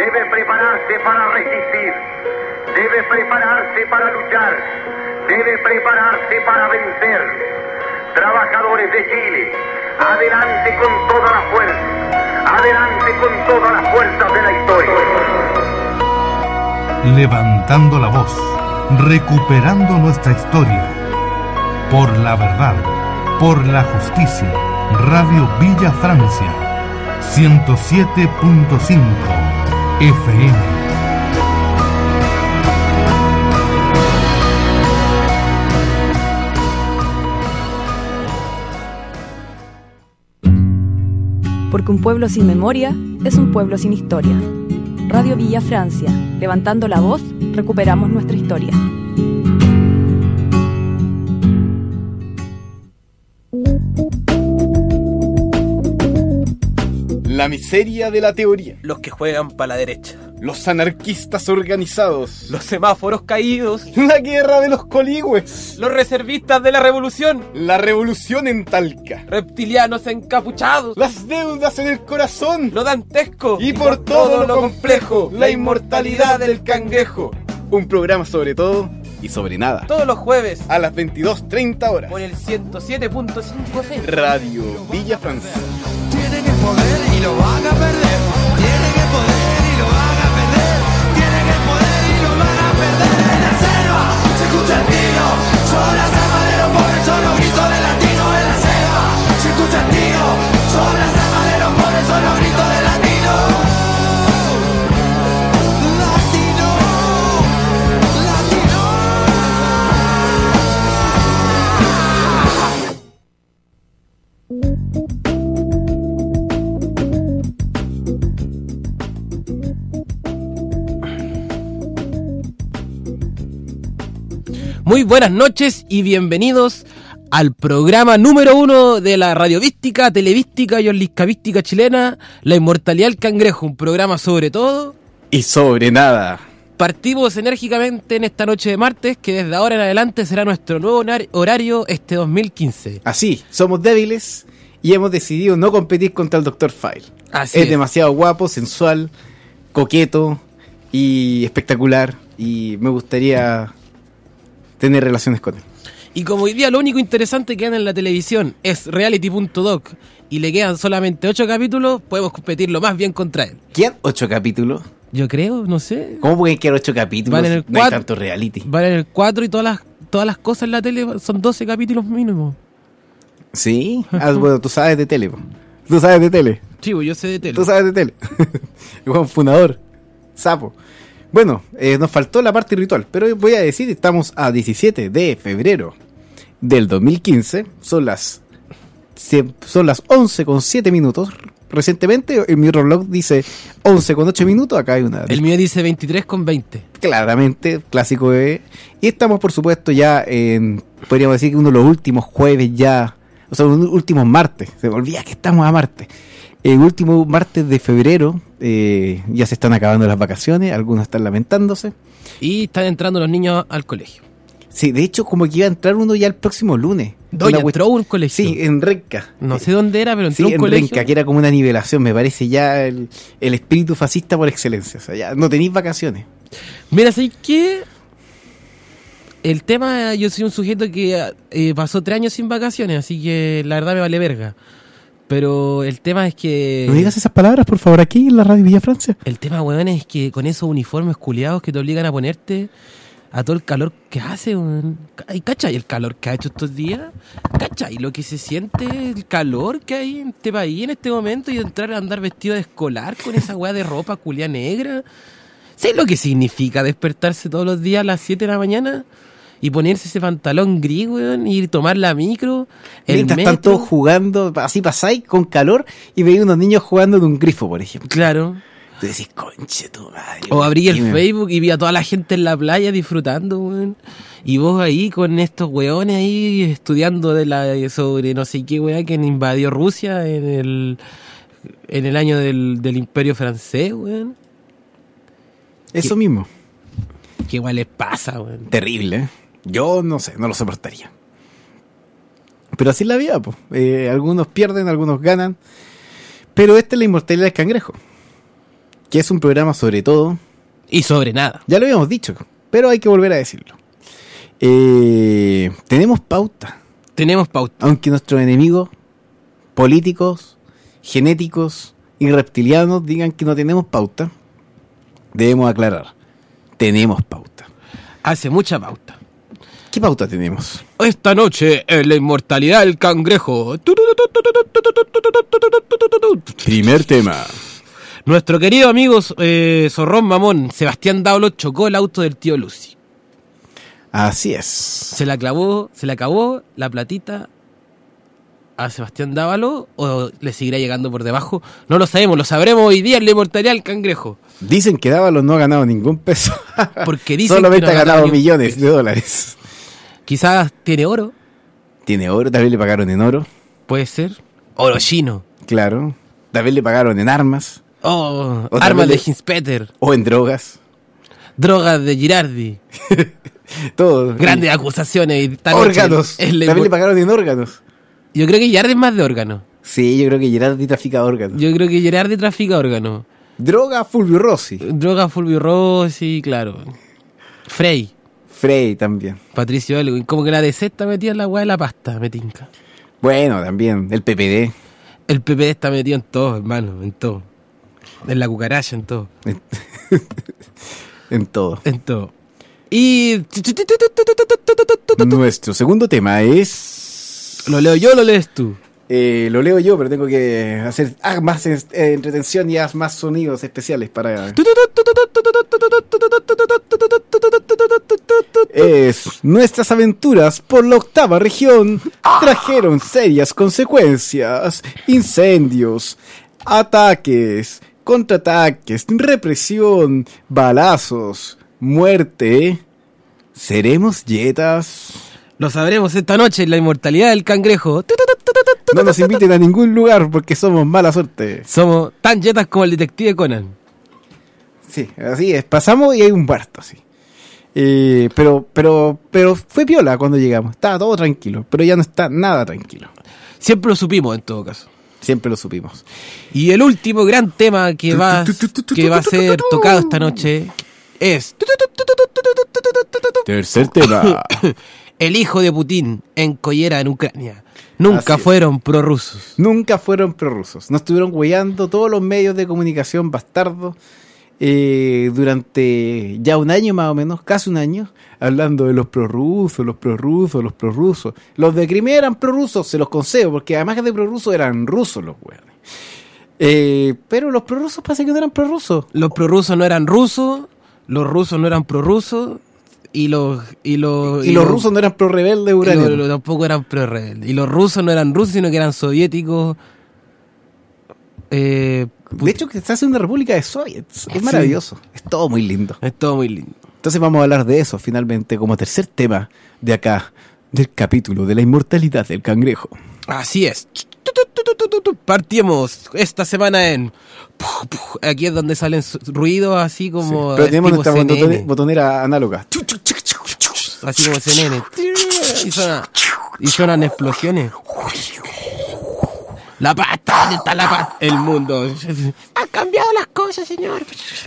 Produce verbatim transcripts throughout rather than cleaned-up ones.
debe prepararse para resistir, debe prepararse para luchar, debe prepararse para vencer. Trabajadores de Chile, adelante con toda la fuerza, adelante con todas las fuerzas de la historia. Levantando la voz, recuperando nuestra historia. Por la verdad, por la justicia. Radio Villa Francia, ciento siete punto cinco F M. Porque un pueblo sin memoria es un pueblo sin historia. Radio Villa Francia, levantando la voz, recuperamos nuestra historia. La miseria de la teoría. Los que juegan para la derecha. Los anarquistas organizados. Los semáforos caídos. La guerra de los coligües. Los reservistas de la revolución. La revolución en Talca. Reptilianos encapuchados. Las deudas en el corazón. Lo dantesco. Y por, por todo, todo lo complejo, la inmortalidad del cangrejo. Un programa sobre todo y sobre nada. Todos los jueves a las veintidós treinta horas. Por el ciento siete punto cinco F M. Radio Villa Francia. Tienen el poder y lo van a perder. Tienen el poder y lo van a perder. Tienen el poder y lo van a perder. En la selva se escucha el tiro. Son las armas de los pobres, son los gritos de latino. En la selva se escucha el tiro. Son las armas de los pobres, son los gritos de latino. Latino, latino. Muy buenas noches y bienvenidos al programa número uno de la radiovística, televística y orliscavística chilena, La Inmortalidad del Cangrejo, un programa sobre todo y sobre nada. Partimos enérgicamente en esta noche de martes, que desde ahora en adelante será nuestro nuevo horario este dos mil quince. Así, somos débiles y hemos decidido no competir contra el doctor File. Así es, es demasiado guapo, sensual, coqueto y espectacular, y me gustaría tener relaciones con él. Y como hoy día lo único interesante que anda en la televisión es reality punto doc y le quedan solamente ocho capítulos, podemos competir lo más bien contra él. ¿Quedan ocho capítulos? Yo creo, no sé. ¿Cómo pueden quedar ocho capítulos? Van en el no cuatro, hay tanto reality. Van en el cuatro y todas las, todas las cosas en la tele son doce capítulos mínimo. ¿Sí? Ah, bueno, tú sabes de tele. Tú sabes de tele. Sí, yo sé de tele. Tú sabes de tele. Juan Funador. Sapo. Bueno, eh, nos faltó la parte ritual, pero voy a decir, estamos a diecisiete de febrero del dos mil quince, son las son las once con siete minutos. Recientemente en mi reloj dice once con ocho minutos, acá hay una... El mío dice veintitrés con veinte. Claramente, clásico de... Y estamos por supuesto ya en, podríamos decir que uno de los últimos jueves ya, o sea, los últimos martes, se me olvida que estamos a martes. El último martes de febrero, eh, ya se están acabando las vacaciones, algunos están lamentándose. Y están entrando los niños al colegio. Sí, de hecho como que iba a entrar uno ya el próximo lunes. ¿Dónde entró un colegio? Sí, en Renca. No sé dónde era, pero entró sí, un colegio. Sí, en Renca, que era como una nivelación, me parece ya el, el espíritu fascista por excelencia. O sea, ya no tenéis vacaciones. Mira, ¿sabes qué? El tema, yo soy un sujeto que eh, pasó tres años sin vacaciones, así que la verdad me vale verga. Pero el tema es que... No digas esas palabras, por favor, aquí en la Radio Villa Francia. El tema, weón, es que con esos uniformes culiados que te obligan a ponerte a todo el calor que hace, weón. ¿Cachai el calor que ha hecho estos días? ¿Cachai lo que se siente, el calor que hay en este país en este momento, y entrar a andar vestido de escolar con esa weá de ropa culia negra? ¿Sabes lo que significa despertarse todos los días a las siete de la mañana? Y ponerse ese pantalón gris, weón, y tomar la micro, el Mientras metro. Están todos jugando, así pasáis, con calor, y veis unos niños jugando de un grifo, por ejemplo. Claro. Tú decís, conche tu madre. O abrí el me... Facebook y vi a toda la gente en la playa disfrutando, weón. Y vos ahí con estos weones ahí estudiando de la sobre no sé qué weá que invadió Rusia en el en el año del, del Imperio Francés, weón. Eso ¿Qué, mismo. ¿Qué igual les pasa, weón? Terrible, ¿eh? Yo no sé, no lo soportaría. Pero así es la vida, pues. Eh, algunos pierden, algunos ganan. Pero esta es la inmortalidad del cangrejo. que es un programa sobre todo. Y sobre nada. Ya lo habíamos dicho, pero hay que volver a decirlo. Eh, tenemos pauta. Tenemos pauta. Aunque nuestros enemigos políticos, genéticos y reptilianos digan que no tenemos pauta, debemos aclarar. Tenemos pauta. Hace mucha pauta. ¿Qué pauta tenemos? Esta noche en la inmortalidad del cangrejo. Primer tema. Nuestro querido amigo eh, Zorrón Mamón, Sebastián Dávalo, chocó el auto del tío Lucy. Así es. ¿Se la clavó, se le acabó la platita a Sebastián Dávalo o le seguirá llegando por debajo? No lo sabemos, lo sabremos hoy día en la inmortalidad del cangrejo. Dicen que Dávalo no ha ganado ningún peso. Porque dicen solamente que no ha ganado ni un millones peso. de dólares. Quizás tiene oro, Tiene oro, tal vez le pagaron en oro. puede ser. Oro chino. Claro. Tal vez le pagaron en armas Oh, Otra armas vez de le- Hinspeter. o en drogas. Drogas de Girardi. Todo. Grandes acusaciones. y esta noche Órganos. en la Tal vez le inmor- pagaron en órganos. Yo creo que Girardi es más de órganos. Sí, yo creo que Gerardi trafica órganos. Yo creo que Girardi trafica órganos. Droga Fulvio Rossi. Droga Fulvio Rossi, claro. Frey. Frey también. Patricio Elwin. Como que la D C está metida en la weá de la pasta, me tinca. Bueno, también. El P P D. El P P D está metido en todo, hermano, en todo. En la cucaracha, en todo. En todo. En todo. Y... Nuestro segundo tema es... ¿Lo leo yo o lo lees tú? Eh, lo leo yo, pero tengo que hacer haz más eh, entretención y haz más sonidos especiales para... Es nuestras aventuras por la octava región trajeron serias consecuencias, incendios, ataques, contraataques, represión, balazos, muerte. ¿Seremos yetas? Lo sabremos esta noche en la inmortalidad del cangrejo. No nos inviten a ningún lugar porque somos mala suerte. Somos tan jetas como el detective Conan. Sí, así es. Pasamos y hay un muerto, sí. Eh, pero, pero, pero fue piola cuando llegamos. Estaba todo tranquilo, pero ya no está nada tranquilo. Siempre lo supimos en todo caso. Siempre lo supimos. Y el último gran tema que va, que va a ser tocado esta noche es Tercer tema. el hijo de Putin en Collera, en Ucrania. Nunca Así es. fueron prorrusos. Nunca fueron prorrusos. Nos estuvieron hueando todos los medios de comunicación bastardos eh, durante ya un año más o menos, casi un año, hablando de los prorrusos, los prorrusos, los prorrusos. Los de Crimea eran prorrusos, se los concedo, porque además de prorrusos eran rusos los hueones. Eh, pero los prorrusos parece que no eran prorrusos. Los prorrusos no eran rusos, los rusos no eran prorrusos y los y los Y, los rusos no eran pro-rebeldes y ucranianos. los- los- tampoco eran pro-rebeldes. Y los rusos no eran rusos, sino que eran soviéticos. Eh, De hecho, que se hace una república de soviets. Es Sí. maravilloso. Es todo muy lindo. es todo muy lindo. Entonces vamos a hablar de eso finalmente como tercer tema de acá, del capítulo de la inmortalidad del cangrejo. Así es. Partimos esta semana en... Aquí es donde salen su- ruidos así como... Pero tenemos tipo nuestra C N N. botone- botonera análoga. Así como C N N. Y, suena, y suenan explosiones. La pasta, ¿dónde está la pasta? El mundo. Ha cambiado las cosas, señor.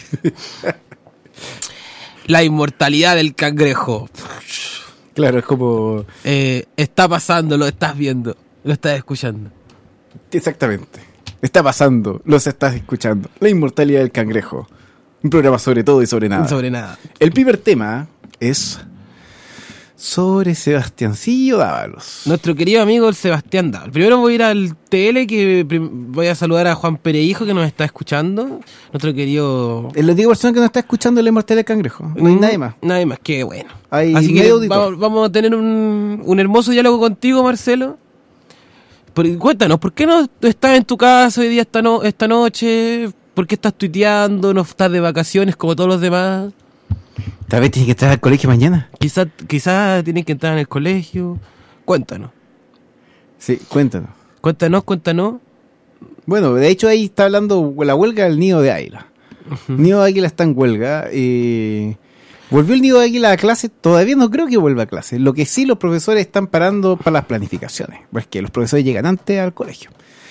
La inmortalidad del cangrejo. Claro, es como... Eh, está pasando, lo estás viendo, lo estás escuchando. Exactamente. Está pasando, los estás escuchando. La inmortalidad del cangrejo. Un programa sobre todo y sobre nada. Sobre nada. El primer tema es sobre Sebastiancillo Dávalos. Nuestro querido amigo el Sebastián Dal. Primero voy a ir al T L, que prim- voy a saludar a Juan Pereijo, que nos está escuchando. Nuestro querido... Es la única persona que no está escuchando la inmortalidad del cangrejo. No hay Mm, nadie más. Nadie más, qué bueno. Hay Así que medio auditor. vamos, vamos a tener un, un hermoso diálogo contigo, Marcelo. Por- cuéntanos, ¿por qué no estás en tu casa hoy día esta, no, esta noche? ¿Por qué estás tuiteando? ¿No estás de vacaciones como todos los demás? Tal vez tiene que estar al colegio mañana. Quizás quizás tienes que entrar en el colegio. Cuéntanos. Sí, cuéntanos. Cuéntanos, cuéntanos. Bueno, de hecho ahí está hablando la huelga del Nido de Águila. Nido de Águila está en huelga. Eh, volvió el Nido de Águila a clase. Todavía no creo que vuelva a clase. Lo que sí, los profesores están parando para las planificaciones. Pues que los profesores llegan antes al colegio.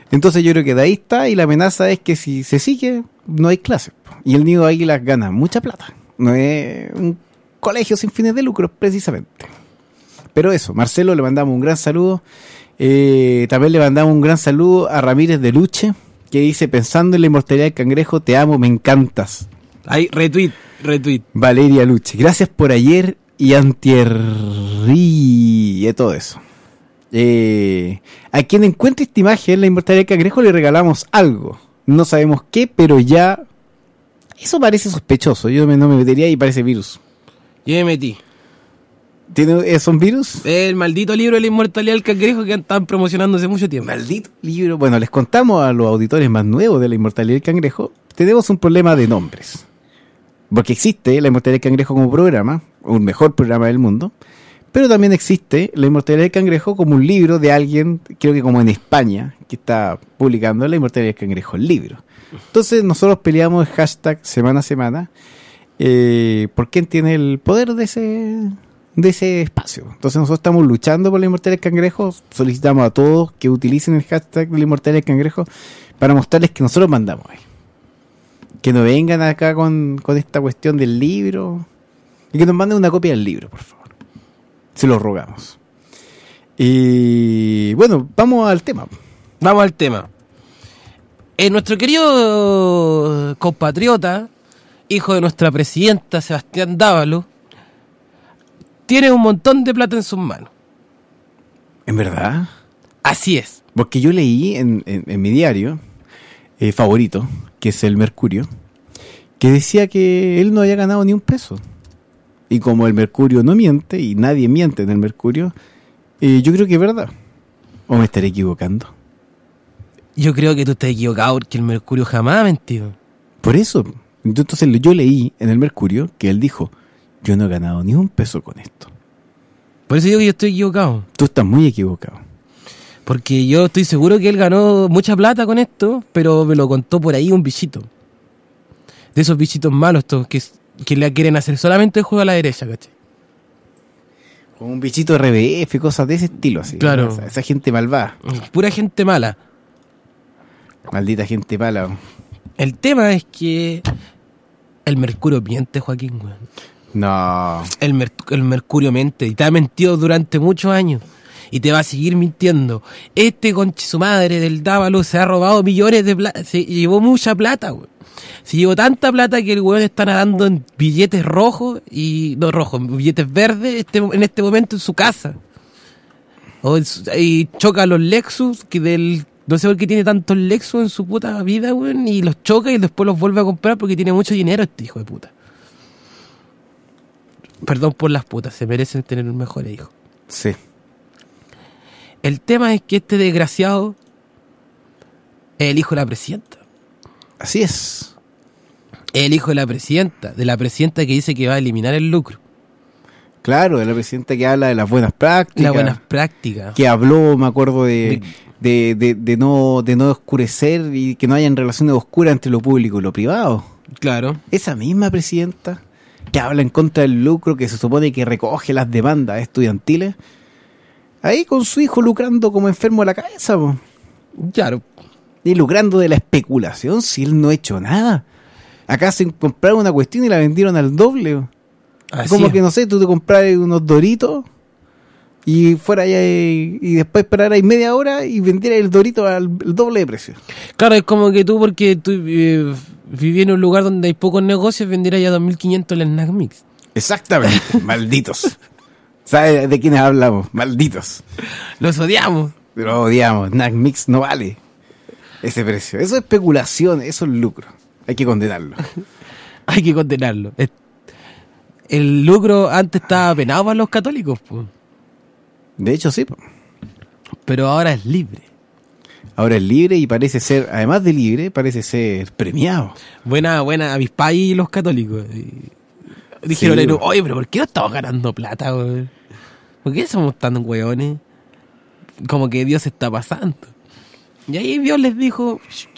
Entonces yo creo que de ahí está, y la amenaza es que si se sigue, no hay clases. Y el Nido Águilas gana mucha plata. No es un colegio sin fines de lucro, precisamente. Pero eso, Marcelo, le mandamos un gran saludo. Eh, también le mandamos un gran saludo a Ramírez de Luche, que dice, pensando en la inmortalidad del cangrejo, te amo, me encantas. Ahí, retweet, retweet. Valeria Luche, gracias por ayer y antier y todo eso. Eh, a quien encuentre esta imagen, la inmortalidad del cangrejo, le regalamos algo. No sabemos qué, pero ya... Eso parece sospechoso. Yo me, no me metería y parece virus. Yo me metí. ¿Tiene, ¿Son virus? El maldito libro de la inmortalidad del cangrejo que están promocionando hace mucho tiempo. Maldito libro. Bueno, les contamos a los auditores más nuevos de la inmortalidad del cangrejo. Tenemos un problema de nombres. Porque existe la inmortalidad del cangrejo como programa, un mejor programa del mundo. Pero también existe la inmortalidad del cangrejo como un libro de alguien, creo que como en España, que está publicando la inmortalidad del cangrejo, el libro. Entonces nosotros peleamos el hashtag semana a semana eh, por quién tiene el poder de ese, de ese espacio. Entonces nosotros estamos luchando por la inmortalidad del cangrejo. Solicitamos a todos que utilicen el hashtag de la inmortalidad del cangrejo para mostrarles que nosotros mandamos ahí. Que no vengan acá con, con esta cuestión del libro y que nos manden una copia del libro, por favor. Se lo rogamos. Y bueno, vamos al tema. Vamos al tema. Eh, nuestro querido compatriota, hijo de nuestra presidenta Sebastián Dávalo, tiene un montón de plata en sus manos. ¿En verdad? Así es. Porque yo leí en, en, en mi diario eh, favorito, que es el Mercurio, que decía que él no había ganado ni un peso. Y como el Mercurio no miente, y nadie miente en el Mercurio, eh, yo creo que es verdad. ¿O me estaré equivocando? Yo creo que tú estás equivocado porque el Mercurio jamás ha mentido. Por eso. Entonces yo leí en el Mercurio que él dijo, yo no he ganado ni un peso con esto. Por eso digo que yo estoy equivocado. Tú estás muy equivocado. Porque yo estoy seguro que él ganó mucha plata con esto, pero me lo contó por ahí un bichito. De esos bichitos malos estos que, que le quieren hacer solamente el juego a la derecha, ¿cachai? Como un bichito R B F, cosas de ese estilo así. Claro. Esa, esa gente malvada. Pura gente mala. Maldita gente mala. El tema es que el Mercurio miente, Joaquín, güey. No. El, mer- el Mercurio miente y te ha mentido durante muchos años y te va a seguir mintiendo. Este conche su madre del Dávalo se ha robado millones de plata, se llevó mucha plata, güey. Se llevó tanta plata que el güey está nadando en billetes rojos y no rojos, billetes verdes este, en este momento en su casa. O en su, y choca los Lexus que del no sé por qué tiene tantos Lexus en su puta vida, güey, y los choca y después los vuelve a comprar porque tiene mucho dinero este hijo de puta. Perdón por las putas, se merecen tener un mejor hijo. Sí. El tema es que este desgraciado es el hijo de la presidenta. Así es. Es el hijo de la presidenta, de la presidenta que dice que va a eliminar el lucro. Claro, de la presidenta que habla de las buenas prácticas. Las buenas prácticas. Que habló, me acuerdo, de, de, de, de, no, de no oscurecer y que no hayan relaciones oscuras entre lo público y lo privado. Claro. Esa misma presidenta que habla en contra del lucro, que se supone que recoge las demandas estudiantiles, ahí con su hijo lucrando como enfermo de la cabeza, po. Claro. Y lucrando de la especulación si él no ha hecho nada. Acá se compraron una cuestión y la vendieron al doble, po. Así Como es. que no sé, tú te compras unos Doritos y fuera allá y, y después esperar ahí media hora y vendiera el Dorito al el doble de precio. Claro, es como que tú, porque tú eh, viví en un lugar donde hay pocos negocios, vendieras ya dos mil quinientos el snack mix. Exactamente, malditos. ¿Sabes de quiénes hablamos? Malditos. Los odiamos. Pero odiamos, Snack Mix no vale ese precio. Eso es especulación, eso es lucro. Hay que condenarlo. Hay que condenarlo. Es- El lucro antes estaba penado para los católicos, pues, De hecho, sí. po. pero ahora es libre. Ahora es libre y parece ser, además de libre, parece ser premiado. Buena, buena avispa ahí los católicos. Y dijeron, Sí, "Pero, güey. oye, pero ¿por qué no estamos ganando plata, güey? ¿Por qué somos tan hueones? Como que Dios está pasando." Y ahí Dios les dijo,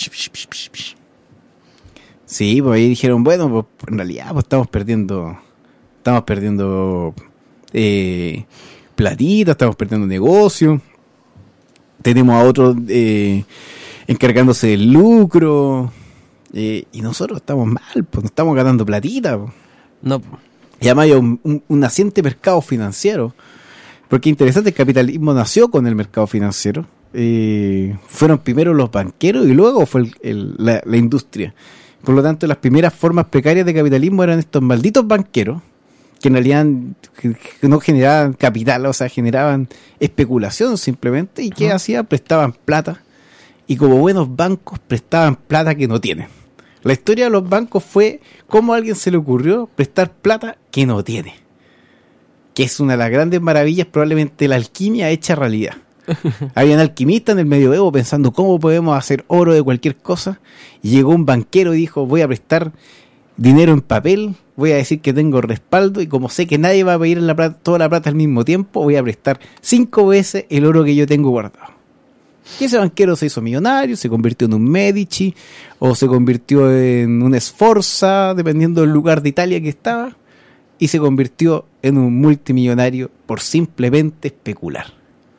Sí, pues ahí dijeron, bueno, pues en realidad pues estamos perdiendo, estamos perdiendo eh, platita, estamos perdiendo negocio. Tenemos a otros, eh, encargándose del lucro. Eh, y nosotros estamos mal, pues no estamos ganando platita. Pues. No. Y además hay un, un, un naciente mercado financiero. Porque interesante, el capitalismo nació con el mercado financiero. Eh, fueron primero los banqueros y luego fue el, el, la, la industria. Por lo tanto, las primeras formas precarias de capitalismo eran estos malditos banqueros, que en realidad no generaban capital, o sea, generaban especulación simplemente, y que uh-huh. hacían, prestaban plata, y como buenos bancos prestaban plata que no tienen. La historia de los bancos fue cómo a alguien se le ocurrió prestar plata que no tiene, que es una de las grandes maravillas, probablemente la alquimia hecha realidad. Habían alquimistas en el medioevo pensando cómo podemos hacer oro de cualquier cosa, y llegó un banquero y dijo: voy a prestar dinero en papel, voy a decir que tengo respaldo, y como sé que nadie va a pedir la plata, toda la plata al mismo tiempo, voy a prestar cinco veces el oro que yo tengo guardado. Y ese banquero se hizo millonario, se convirtió en un Medici, o se convirtió en un Sforza, dependiendo del lugar de Italia que estaba, y se convirtió en un multimillonario por simplemente especular.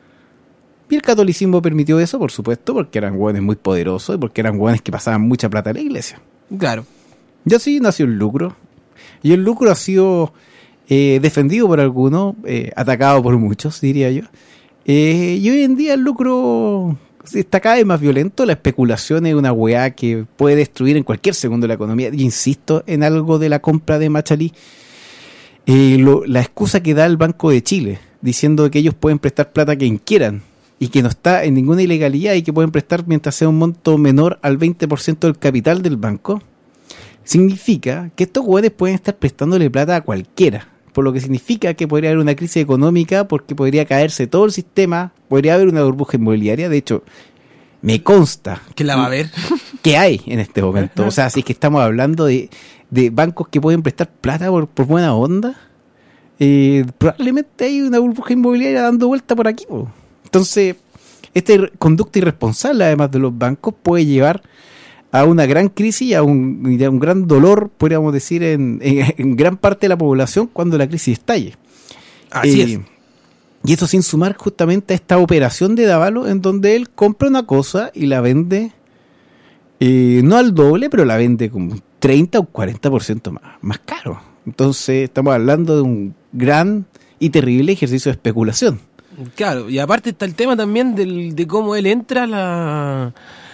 Y el catolicismo permitió eso, por supuesto, porque eran hueones muy poderosos y porque eran hueones que pasaban mucha plata a la iglesia. Claro. Y así nació el lucro. Y el lucro ha sido eh, defendido por algunos, eh, atacado por muchos, diría yo. Eh, y hoy en día el lucro está cada vez más violento. La especulación es una weá que puede destruir en cualquier segundo la economía. Y insisto en algo de la compra de Machalí. Eh, lo, la excusa que da el Banco de Chile, diciendo que ellos pueden prestar plata a quien quieran, y que no está en ninguna ilegalidad y que pueden prestar mientras sea un monto menor al veinte por ciento del capital del banco, significa que estos güeyes pueden estar prestándole plata a cualquiera, por lo que significa que podría haber una crisis económica, porque podría caerse todo el sistema, podría haber una burbuja inmobiliaria. De hecho, me consta que la va a haber, que hay en este momento. O sea, si es que estamos hablando de, de bancos que pueden prestar plata por, por buena onda, eh, probablemente hay una burbuja inmobiliaria dando vuelta por aquí, po. Entonces, esta conducta irresponsable, además de los bancos, puede llevar a una gran crisis y a un, a un gran dolor, podríamos decir, en, en, en gran parte de la población cuando la crisis estalle. Así eh, es. Y eso sin sumar justamente a esta operación de Dávalos, en donde él compra una cosa y la vende, eh, no al doble, pero la vende como treinta o cuarenta por ciento más, más caro. Entonces, estamos hablando de un gran y terrible ejercicio de especulación. Claro, y aparte está el tema también del, de cómo él entra a la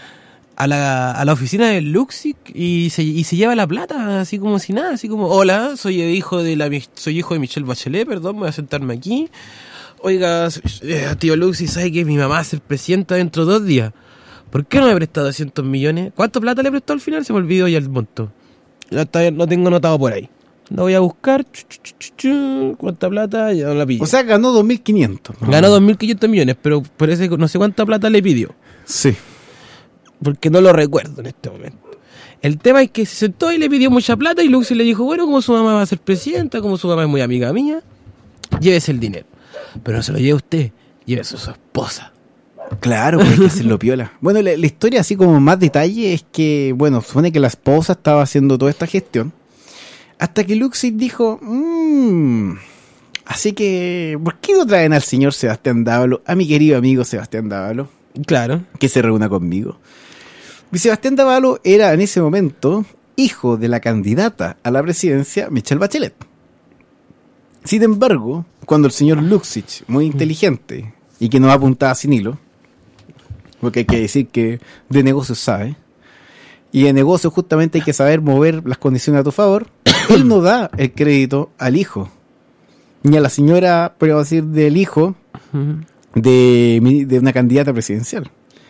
a la, a la oficina del Luxic y se, y se lleva la plata así como si nada, así como: hola, soy hijo de la soy hijo de Michelle Bachelet, perdón, voy a sentarme aquí. Oiga, tío Luxic, ¿sabe que mi mamá va a ser presidenta dentro de dos días? ¿Por qué no me ha prestado doscientos millones? ¿Cuánto plata le prestó al final? Se me olvidó ya el monto. Ya está, lo tengo anotado por ahí. Lo voy a buscar. Chu, chu, chu, chu, ¿cuánta plata? Ya no la pillo. O sea, ganó dos mil quinientos. ¿no? Ganó dos mil quinientos millones, pero parece que no sé cuánta plata le pidió. Sí. Porque no lo recuerdo en este momento. El tema es que se sentó y le pidió mucha plata y Luxi le dijo: bueno, como su mamá va a ser presidenta, como su mamá es muy amiga mía, llévese el dinero. Pero no se lo lleve usted, llévese a su esposa. Claro, pues hay que hacerlo piola. Bueno, la, la historia así como más detalle es que, bueno, supone que la esposa estaba haciendo toda esta gestión. Hasta que Luxic dijo: mmm, así que, ¿por qué no traen al señor Sebastián Dávalo, a mi querido amigo Sebastián Dávalo? Claro. Que se reúna conmigo. Y Sebastián Dávalo era en ese momento hijo de la candidata a la presidencia, Michelle Bachelet. Sin embargo, cuando el señor Luxic, muy inteligente, y que no apuntaba sin hilo, porque hay que decir que de negocios sabe, y de negocios justamente hay que saber mover las condiciones a tu favor, él no da el crédito al hijo, ni a la señora, podríamos decir, del hijo de, de una candidata presidencial.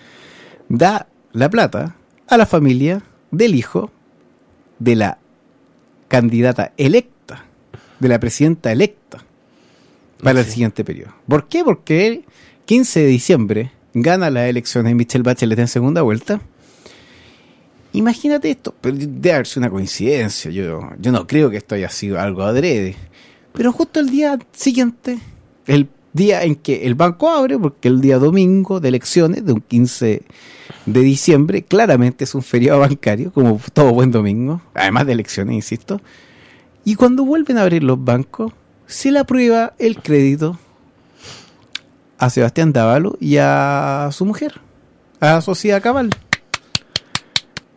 Da la plata a la familia del hijo de la candidata electa, de la presidenta electa, para sí. el siguiente periodo. ¿Por qué? Porque el quince de diciembre gana las elecciones Michelle Bachelet en segunda vuelta. Imagínate esto, pero debe haberse una coincidencia, yo, yo no creo que esto haya sido algo adrede, pero justo el día siguiente, el día en que el banco abre, porque el día domingo de elecciones, de un quince de diciembre, claramente es un feriado bancario, como todo buen domingo, además de elecciones, insisto, y cuando vuelven a abrir los bancos, se le aprueba el crédito a Sebastián Dávalo y a su mujer, a Sociedad Cabal.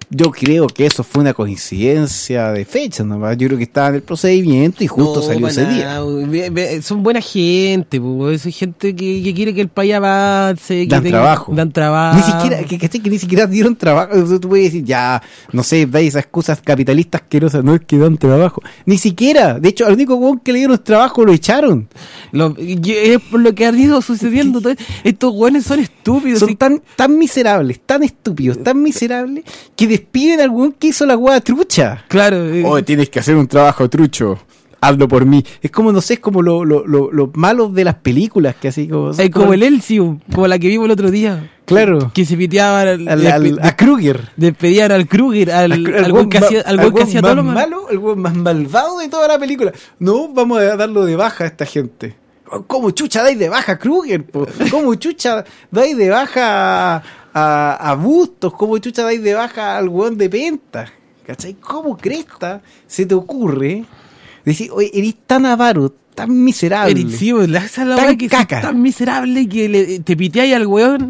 Yo creo que eso fue una coincidencia de fecha nomás. Yo creo que estaba en el procedimiento y justo No, salió pa' ese nada, día. ve- ve- Son buena gente, pues. Es gente que, que quiere que el país avance. Que Dan tenga- trabajo. Dan trabajo. Ni siquiera, que, que, que ni siquiera dieron trabajo. Entonces tú puedes decir, ya, no sé, dais esas excusas capitalistas asquerosas, no es que dan trabajo. Ni siquiera. De hecho, al único weón que le dieron trabajo lo echaron. Lo- y es por lo que ha ido sucediendo. todo- Estos güeyes son estúpidos. Son y- tan, tan miserables, tan estúpidos, tan miserables, que despiden al weón que hizo la weá trucha. Claro. eh, Oh, tienes que hacer un trabajo trucho. Hazlo por mí. Es como, no sé, es como lo, lo, lo, lo malo de las películas, que así como... es como el Elsium, como la que vimos el otro día. Claro. Que se piteaban al, Al- al- despe- a Kruger. despedían al Kruger, al, Al- al al güey que weón hacía, ma- al al güey que weón hacía más todo lo mal. malo, el weón más malvado de toda la película. No, vamos a darlo de baja a esta gente. ¿Cómo chucha dais de baja a Kruger? po? ¿Cómo chucha dais de baja a, a, a Bustos? ¿Cómo chucha dais de baja al weón de Penta? ¿Cachai? ¿Cómo cresta se te ocurre decir, oye, eres tan avaro, tan miserable? Eric, sí, pues, la- esa es la Tan weá que es caca. tan miserable que le, te piteáis al weón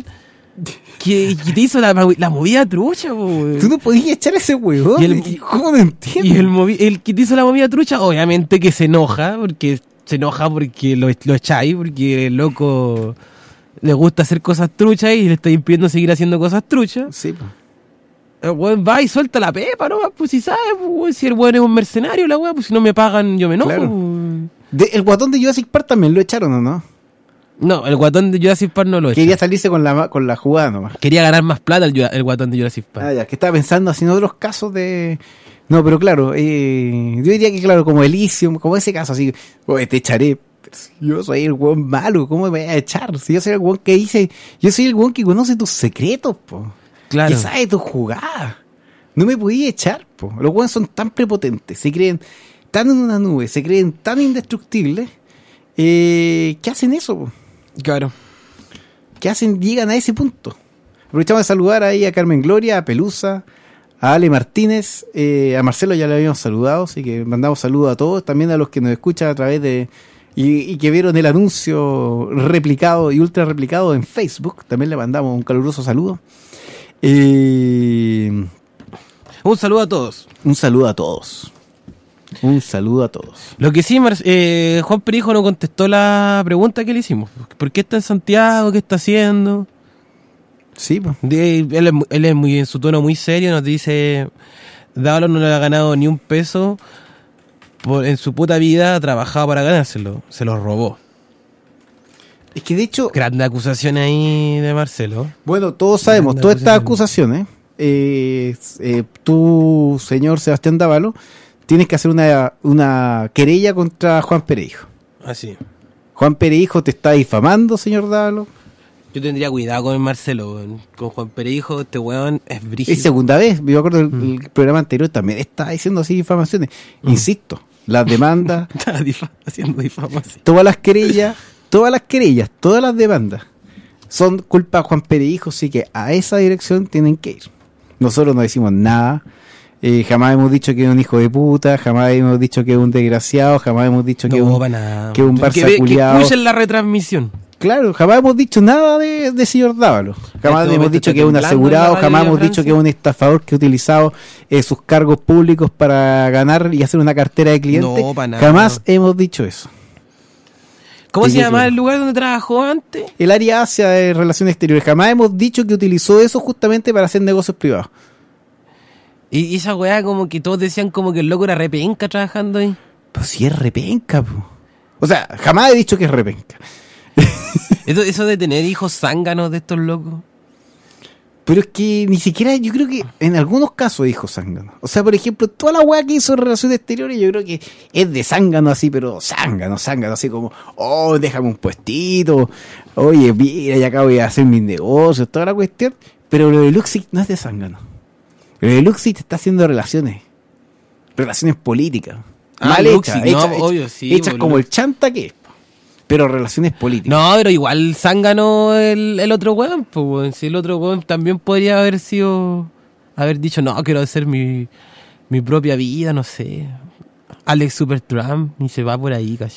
que, que te hizo la, la movida trucha, po, weón. Tú no podías echar a ese weón. Y el- ¿Cómo no entiendo? Y el, movi- el que te hizo la movida trucha, obviamente que se enoja, porque se enoja porque lo, lo echáis, porque el loco le gusta hacer cosas truchas y le está impidiendo seguir haciendo cosas truchas. Sí, po. El weón va y suelta la pepa, ¿no? Pues si sabe, pues, weón, si el weón es un mercenario, la weá, pues si no me pagan, yo me enojo. Claro. weón. De- el guatón de Jurassic Park también lo echaron, ¿o no? No, el guatón de Jurassic Park no lo echa. Quería salirse con la, con la jugada nomás. Quería ganar más plata el, Jura- el guatón de Jurassic Park. Ah, ya, que estaba pensando así en otros casos de... No, pero claro, eh, yo diría que claro, como Elysium, como ese caso, así, oye, te echaré. Pero si yo soy el weón malo, ¿cómo me voy a echar? Si yo soy el weón que dice, yo soy el weón que conoce tus secretos, po. Claro. Que sabe tus jugadas. No me podía echar, po. Los weones son tan prepotentes, se creen tan en una nube, se creen tan indestructibles, eh, que hacen eso, po. Claro. Que hacen, llegan a ese punto. Aprovechamos de saludar ahí a Carmen Gloria, a Pelusa, a Ale Martínez, eh, a Marcelo ya le habíamos saludado, así que mandamos saludos a todos, también a los que nos escuchan a través de, y, y que vieron el anuncio replicado y ultra replicado en Facebook, también le mandamos un caluroso saludo. Eh, Un saludo a todos. un saludo a todos. Un saludo a todos. Lo que sí, Mar- eh, Juan Perijo no contestó la pregunta que le hicimos. ¿Por qué está en Santiago? ¿Qué está haciendo? Sí, pues. De- él, es, mu- él es muy en su tono muy serio, nos dice, Dávalo no le ha ganado ni un peso por, en su puta vida, ha trabajado para ganárselo, se lo robó. Es que de hecho, Grande acusación ahí de Marcelo. bueno, todos sabemos, Grande todas estas acusación. acusaciones, eh, eh, tú, señor Sebastián Dávalo, tienes que hacer una, una querella contra Juan Pereijo. Así. Juan Pereijo te está difamando, señor Dávalo. Yo tendría cuidado con el Marcelo, weón. Con Juan Perijo, este weón es Es brígido. segunda vez, yo me acuerdo del el programa anterior también está diciendo así difamaciones. Insisto, las demandas, Está difa- haciendo difamación. todas las querellas, todas las querellas, todas las demandas son culpa de Juan Pereijo, así que a esa dirección tienen que ir. Nosotros no decimos nada, eh, jamás hemos dicho que es un hijo de puta, jamás hemos dicho que es un desgraciado, jamás hemos dicho que es No, un, para nada. que es un Que Barça ve- que culiao. escuchen la retransmisión. Claro, jamás hemos dicho nada de, de señor Dávalo. Jamás este hemos momento dicho está que es un temblando asegurado, en la jamás radio hemos de dicho que es un estafador que ha utilizado eh, sus cargos públicos para ganar y hacer una cartera de clientes. No, para nada. Jamás hemos dicho eso. ¿Cómo Sí, se yo llama creo. el lugar donde trabajó antes? El área Asia de Relaciones Exteriores. Jamás hemos dicho que utilizó eso justamente para hacer negocios privados. Y, y esa weá como que todos decían como que el loco era repenca trabajando ahí. Pero si es repenca, po. O sea, jamás he dicho que es repenca. Eso, eso de tener hijos zánganos de estos locos. Pero es que ni siquiera, yo creo que en algunos casos es hijo zángano. O sea, por ejemplo, toda la weá que hizo en Relaciones Exteriores, yo creo que es de zángano así, pero zángano, zángano, así como, oh, déjame un puestito, oye, mira, ya acá voy a hacer mis negocios, toda la cuestión. Pero lo de Luxit no es de zángano. Lo de Luxit está haciendo relaciones, relaciones políticas. Ah, Mal Luxit, hechas, no, hechas, obvio, hechas- sí, hechas boludo. como el chanta que es, po. Pero relaciones políticas. No, pero igual zángano el, el otro weón, pues weón. Si el otro weón también podría haber sido, haber dicho, no, quiero hacer mi, mi propia vida, no sé. Alex Supertramp, y se va por ahí, ¿cachai?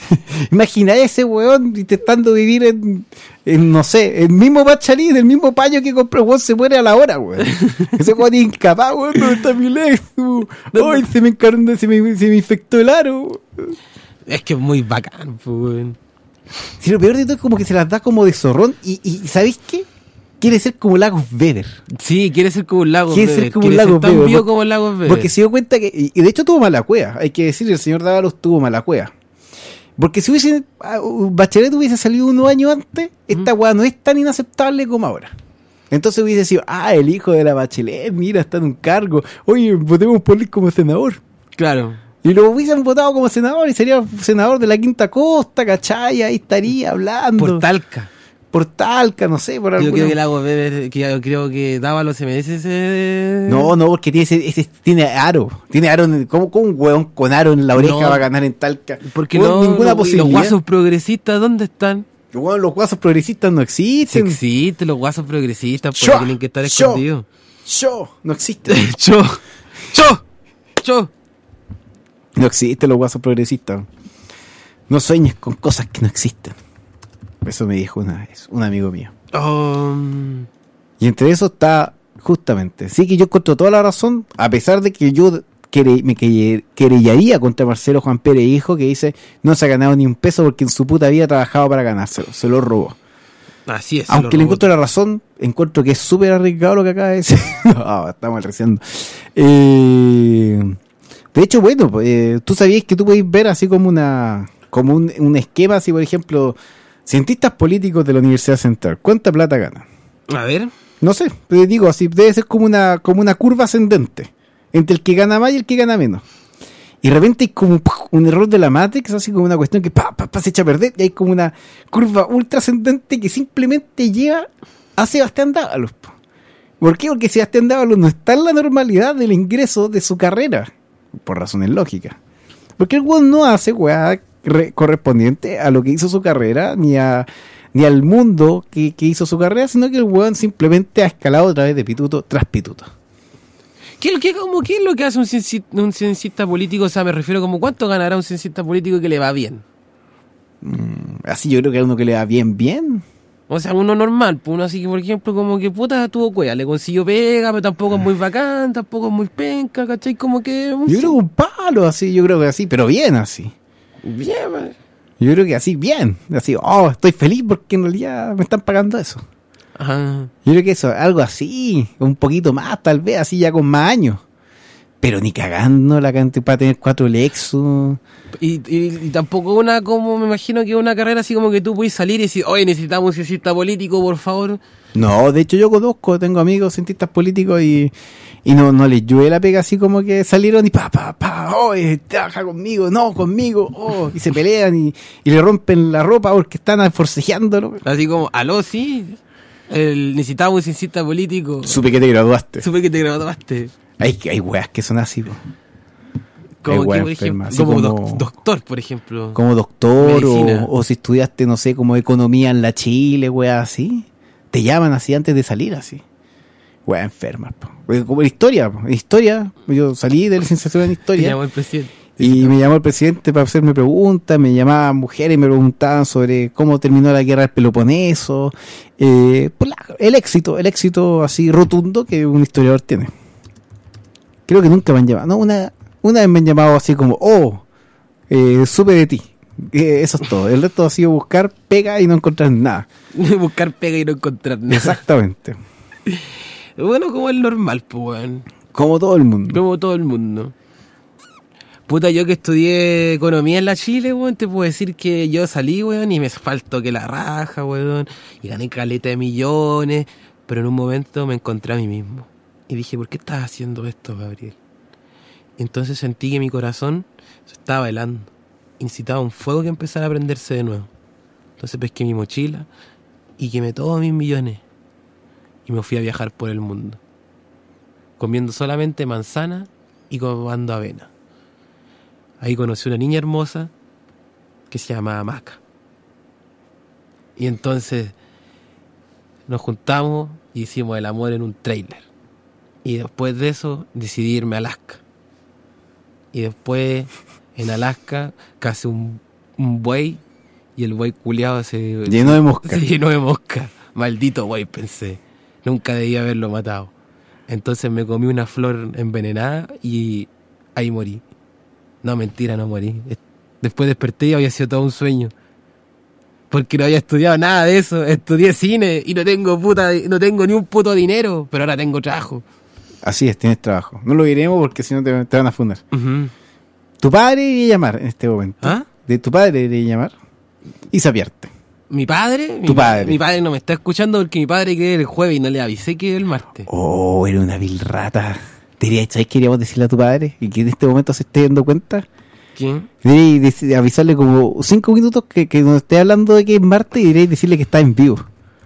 Imagina ese weón intentando vivir en, en no sé, el mismo Pachalí, el mismo paño que compró, weón, se muere a la hora, weón. Ese weón es incapaz, weón, ¿dónde está mi lex? Ay, se me encarnó, se me, se me infectó el aro. Es que es muy bacán, pues, weón. Sí, lo peor de todo es como que se las da como de zorrón y, y ¿sabéis qué? Quiere ser como Lagos Weber. Sí, quiere ser como un lago Quiere ser Weber. como un Quiere Lagos ser tan Weber, vivo porque- como el lago Weber. Porque se dio cuenta que, y de hecho tuvo mala cueva, hay que decir, el señor Dávalos tuvo mala cueva. Porque si hubiese, ah, Bachelet hubiese salido unos años antes, esta weá no es tan inaceptable como ahora. Entonces hubiese sido, ah, el hijo de la Bachelet, mira, está en un cargo, oye, votemos por él como senador. Claro. Y lo hubiesen votado como senador y sería senador de la Quinta Costa, ¿cachai? Ahí estaría hablando. Por Talca. Por Talca, no sé, por Yo alguna... creo que el lago Weber, que yo creo que Dávalos se merece ese... No, no, porque tiene ese, ese- tiene aro. Tiene aro. En, ¿cómo, cómo un hueón con aro en la oreja No. va a ganar en Talca? Porque Hueón, no, ninguna los, posibilidad. los guasos progresistas, ¿dónde están? Hueón, los guasos progresistas no Sí existen. existen los guasos progresistas, Yo, porque tienen que estar yo. escondidos. Yo, no existen. Yo, yo, yo. No existen los guasos progresistas. No sueñes con cosas que no existen. Eso me dijo una vez un amigo mío. Um, Y entre eso está justamente. Sí que yo encuentro toda la razón, a pesar de que yo quere- me quere- querellaría contra Marcelo Juan Pérez hijo, que dice no se ha ganado ni un peso porque en su puta vida ha trabajado para ganárselo, se lo robó. así es. Aunque le encuentro la razón, encuentro que es súper arriesgado lo que acaba de decir. No, estamos recién. Eh, de hecho, bueno, pues, eh, tú sabías que tú podés ver así como una como un, un esquema, así por ejemplo, cientistas políticos de la Universidad Central, ¿cuánta plata ganan? A ver. No sé, te digo así, debe ser como una, como una curva ascendente entre el que gana más y el que gana menos. Y de repente hay como ¡puf! Un error de la Matrix, así como una cuestión que pa, pa, pa, se echa a perder, y hay como una curva ultra ascendente que simplemente lleva a Sebastián Dávalos. po. ¿Por qué? Porque Sebastián Dávalos no está en la normalidad del ingreso de su carrera, por razones lógicas. Porque el weón no hace weá re- correspondiente a lo que hizo su carrera, ni a ni al mundo que, que hizo su carrera, sino que el weón simplemente ha escalado a través de pituto tras pituto. ¿Qué, qué, como, ¿Qué es lo que hace un cienci- un ciencista político? O sea, me refiero como cuánto ganará un ciencista político que le va bien. Así yo creo que a uno que le va bien, bien. O sea, uno normal, pues uno así que, por ejemplo, como que puta tuvo cueva, le consiguió pega, pero tampoco es muy bacán, tampoco es muy penca, ¿cachai? Como que... Yo creo que un palo así, yo creo que así, pero bien así. Bien, man. Yo creo que así, bien. Así, oh, estoy feliz porque en realidad me están pagando eso. Ajá. Yo creo que eso, algo así, un poquito más, tal vez, así ya con más años. Pero ni cagando la cantidad para tener cuatro Lexus. Y, y, y tampoco una, como me imagino que una carrera así como que tú puedes salir y decir, oye, necesitamos un cientista político, por favor. No, de hecho yo conozco, tengo amigos cientistas políticos y, y no, no les llueve la pega así como que salieron y pa, pa, pa, oh, eh, trabaja conmigo, no, conmigo, oh, y se pelean y, y le rompen la ropa porque están forcejeándolo. Así como, aló, sí, el, necesitamos un cientista político. Supe que te graduaste. Supe que te graduaste. Hay, hay weas que son así, po. Como, Hay que, weas por ejemplo, enfermas, así como, como- doc- doctor, por ejemplo. Como doctor Medicina. o, o si estudiaste, no sé, como economía en la Chile, weas así. Te llaman así antes de salir, así. Weas enfermas, po. Porque como en historia, po. En historia, yo salí de la licenciatura en Te historia. llamó el presidente. Y me llamó el presidente para hacerme preguntas, me llamaban mujeres y me preguntaban sobre cómo terminó la guerra del Peloponeso, eh, por la- el éxito, el éxito así rotundo que un historiador tiene. Creo que nunca me han llamado, no, una, una vez me han llamado así como, oh, eh, supe de ti, Eh, eso es todo, el resto ha sido buscar pega y no encontrar nada. Buscar pega y no encontrar nada. Exactamente, Bueno, como el normal, pues, weón. como todo el mundo. Como todo el mundo. Puta, yo que estudié economía en la Chile, weón, te puedo decir que yo salí, weón, y me faltó que la raja, weón, y gané caleta de millones, pero en un momento me encontré a mí mismo. Y dije, ¿por qué estás haciendo esto, Gabriel? Entonces sentí que mi corazón se estaba helando. Y necesitaba un fuego que empezara a prenderse de nuevo. Entonces pesqué mi mochila y quemé todos mis millones. Y me fui a viajar por el mundo. Comiendo solamente manzana y comando avena. Ahí conocí una niña hermosa que se llamaba Maca. Y entonces nos juntamos y hicimos el amor en un trailer. Y después de eso decidí irme a Alaska. Y después en Alaska casi un un buey y el buey culiado se Lleno de mosca. Se llenó de mosca. Maldito buey, pensé. Nunca debía haberlo matado. Entonces me comí una flor envenenada y ahí morí. No, mentira, no morí. Después desperté y había sido todo un sueño. Porque no había estudiado nada de eso. Estudié cine y no tengo puta, no tengo ni un puto dinero, pero ahora tengo trabajo. Así es, tienes trabajo. No lo diremos porque si no te, te van a fundar. Uh-huh. Tu padre iría a llamar en este momento. ¿Ah? De tu padre iría a llamar y sapiarte. ¿Mi padre? Tu mi, padre. Mi padre no me está escuchando porque mi padre quiere el jueves y no le avisé que el martes. Oh, era una vil rata. Diría, ¿sabes qué queríamos decirle a tu padre? Y que en este momento se esté dando cuenta. ¿Quién? Diría avisarle como cinco minutos que, que nos esté hablando de que es martes y diría decirle que está en vivo.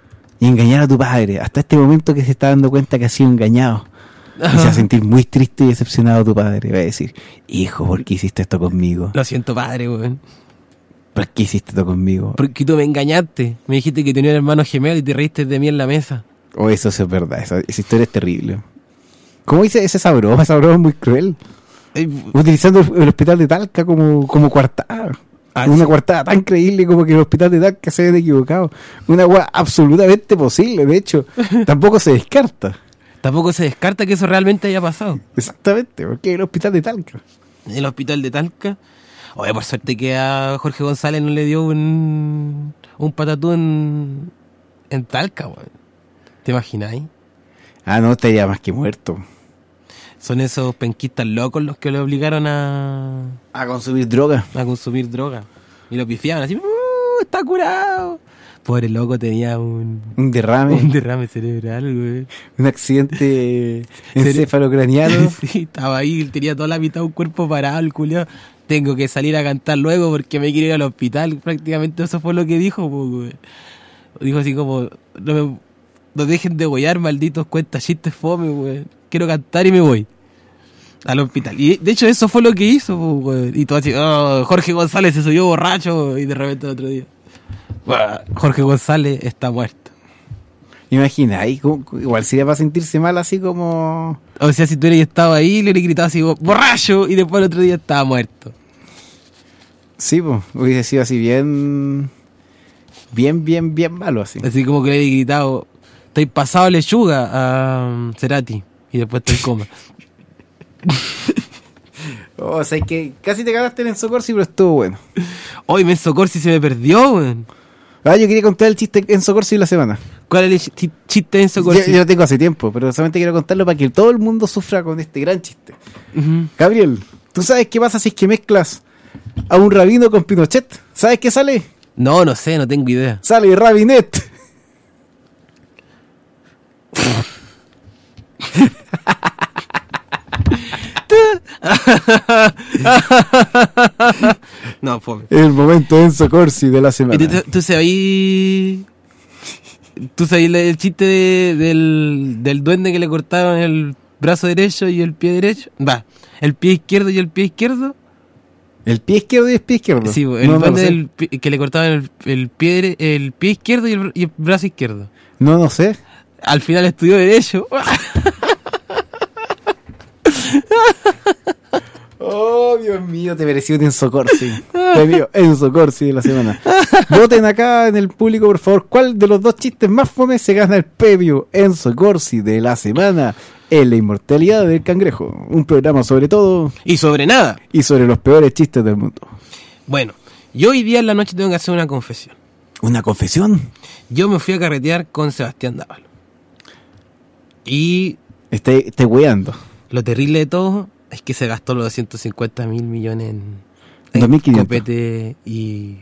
Y engañar a tu padre. Hasta este momento que se está dando cuenta que ha sido engañado. Y se va a sentir muy triste y decepcionado tu padre. Va a decir, hijo, ¿por qué hiciste esto conmigo? Lo siento, padre, weón. ¿Por qué hiciste esto conmigo? Porque tú me engañaste. Me dijiste que tenía un hermano gemelo y te reíste de mí en la mesa. Oh, eso sí es verdad. Esa, esa historia es terrible. ¿Cómo dice esa broma? Esa broma es muy cruel. Ay, Utilizando el hospital de Talca como, como coartada. Ah, una sí. coartada tan creíble como que el hospital de Talca se hayan equivocado. Una hueá absolutamente posible. De hecho, tampoco se descarta. Tampoco se descarta que eso realmente haya pasado. Exactamente, porque el hospital de Talca. El hospital de Talca. Oye, por suerte que a Jorge González no le dio un, un patatú en, en Talca, weón. ¿Te imagináis? Ah, no, estaría más que muerto. Son esos penquistas locos los que le obligaron a, A consumir droga. a consumir droga. Y lo pifiaban así, ¡uh, está curado! Pobre loco tenía un, Un derrame. un derrame cerebral, güey. Un accidente encefalocraniano. Sí, estaba ahí, tenía toda la mitad de un cuerpo parado, el culiao. Tengo que salir a cantar luego porque me quiero ir al hospital. Prácticamente eso fue lo que dijo, pues, güey. Dijo así como, no, me, no dejen de huear, malditos cuentas chistes fome, güey. Quiero cantar y me voy al hospital. Y de hecho eso fue lo que hizo, pues, güey. Y todo así, oh, Jorge González se subió borracho y de repente el otro día, bueno, Jorge González está muerto. Imagina, ahí como- igual sería para sentirse mal así como... O sea, si tú hubieras estado ahí, le hubieras gritado así, borracho, y después el otro día estaba muerto. Sí, pues, hubiese sido así bien... Bien, bien, bien malo así. Así como que le hubieras gritado, estoy pasado lechuga a um, Cerati, y después estoy en coma. O sea, es que casi te ganaste en Enzo Corsi, pero estuvo bueno. Hoy Menso Corsi se me perdió, weón. Ah, yo quería contar el chiste Enzo Corsi de la semana. ¿Cuál es el chi- chiste de Enzo Yo, Corsi? yo lo tengo hace tiempo, pero solamente quiero contarlo para que todo el mundo sufra con este gran chiste. Ujú. Gabriel, ¿tú sabes qué pasa si es que mezclas a un rabino con Pinochet? ¿Sabes qué sale? No, no sé, no tengo idea. Sale Rabinet. No, fome. El momento Enzo Corsi de la semana. ¿Y tú, tú sabías... ¿Tú sabías el chiste de- del, del duende que le cortaron el brazo derecho y el pie derecho? Va, el pie izquierdo y el pie izquierdo. ¿El pie izquierdo y el pie izquierdo? Sí, el no, no lo duende sé. del pi- que le cortaban el, el, pie, dere- el pie izquierdo y el, y el brazo izquierdo. No, no sé. Al final estudió derecho. Oh, Dios mío, te mereció un Enzo Corsi. Premio Enzo Corsi de la semana. Voten acá en el público, por favor, cuál de los dos chistes más fomes se gana el premio Enzo Corsi de la semana en la inmortalidad del cangrejo. Un programa sobre todo Y sobre nada. y sobre los peores chistes del mundo. Bueno, yo hoy día en la noche tengo que hacer una confesión. ¿Una confesión? Yo me fui a carretear con Sebastián Dávalo. Y Esté, esté weando. lo terrible de todo es que se gastó los doscientos cincuenta mil millones en, en dos mil quinientos. copete y,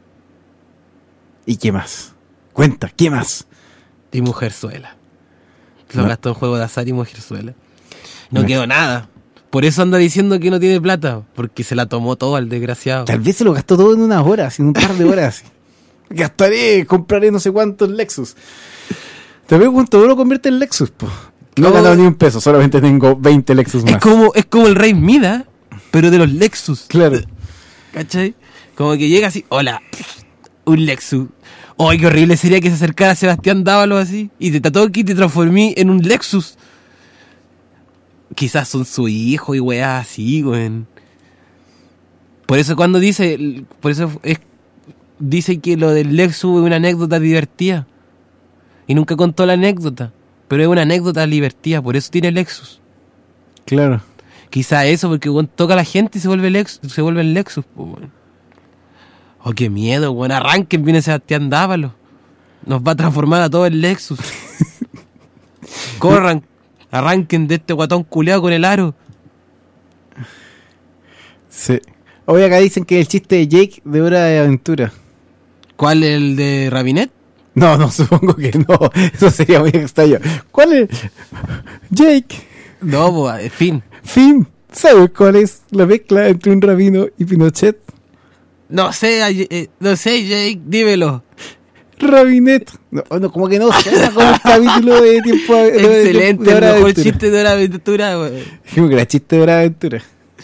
¿Y qué más? Cuenta, ¿qué más? y mujerzuela. Lo No. gastó en juego de azar y mujerzuela. No No. quedó nada. Por eso anda diciendo que no tiene plata, porque se la tomó todo al desgraciado. Tal vez se lo gastó todo en unas horas, en un par de horas. Gastaré, compraré no sé cuántos Lexus. Te veo cuánto oro convierte en Lexus, po. No he No. ganado ni un peso, solamente tengo veinte Lexus Es más. como, es como el Rey Mida, pero de los Lexus. Claro. ¿Cachai? Como que llega así, hola, un Lexus. Ay, qué horrible sería que se acercara a Sebastián Dávalo así y te toque y te transformé en un Lexus. Quizás son su hijo y weá así, weón. Por eso cuando dice, por eso es, dice que lo del Lexus es una anécdota divertida. Y nunca contó la anécdota. Pero es una anécdota divertida, por eso tiene Lexus. Claro. Quizá eso, porque bueno, toca a la gente y se vuelve Lexus, se vuelve el Lexus. Pues, bueno. Oh, qué miedo, bueno, arranquen, viene Sebastián Dávalo. Nos va a transformar a todos en Lexus. Corran, arranquen de este guatón culeado con el aro. Sí. Hoy acá dicen que el chiste de Jake de Hora de Aventura. ¿Cuál, el de Rabinet? No, no, supongo que no. Eso sería muy extraño. ¿Cuál es? Jake. No, pues, en fin. Fin. ¿Sabes cuál es la mezcla entre un rabino y Pinochet? No sé, eh, no sé, Jake, dímelo. Rabinet. No, no, como que no suena como el capítulo de tiempo. Excelente, de, de, de el mejor Aventura. chiste de Hora de Aventura, güey. Como que era chiste de Hora de Aventura.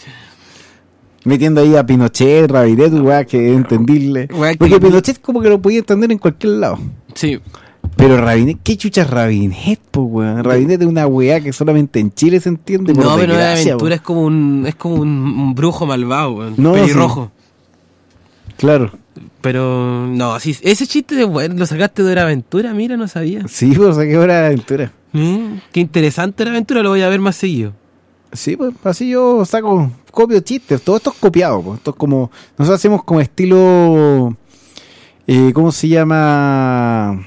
Metiendo ahí a Pinochet, Rabinet, weá, que es entendible. Weá, Porque que- Pinochet como que lo podía entender en cualquier lado. Sí. Pero Rabinet, ¿qué chucha es Rabinet, po, weón? Rabinet es una weá que solamente en Chile se entiende. por No, pero Hora de desgracia, Aventura po. es como un, es como un, un brujo malvado, güey. No, Pelirrojo. Claro. Pero, no, sí, ese chiste de, bueno, lo sacaste de Hora de Aventura, mira, no sabía. Sí, pues saqué Hora de Aventura. Mm, qué interesante Hora de Aventura, lo voy a ver más seguido. Sí, pues así yo saco, copio chistes. Todo esto es copiado, pues. Esto es como, nosotros hacemos como estilo, eh, ¿cómo se llama?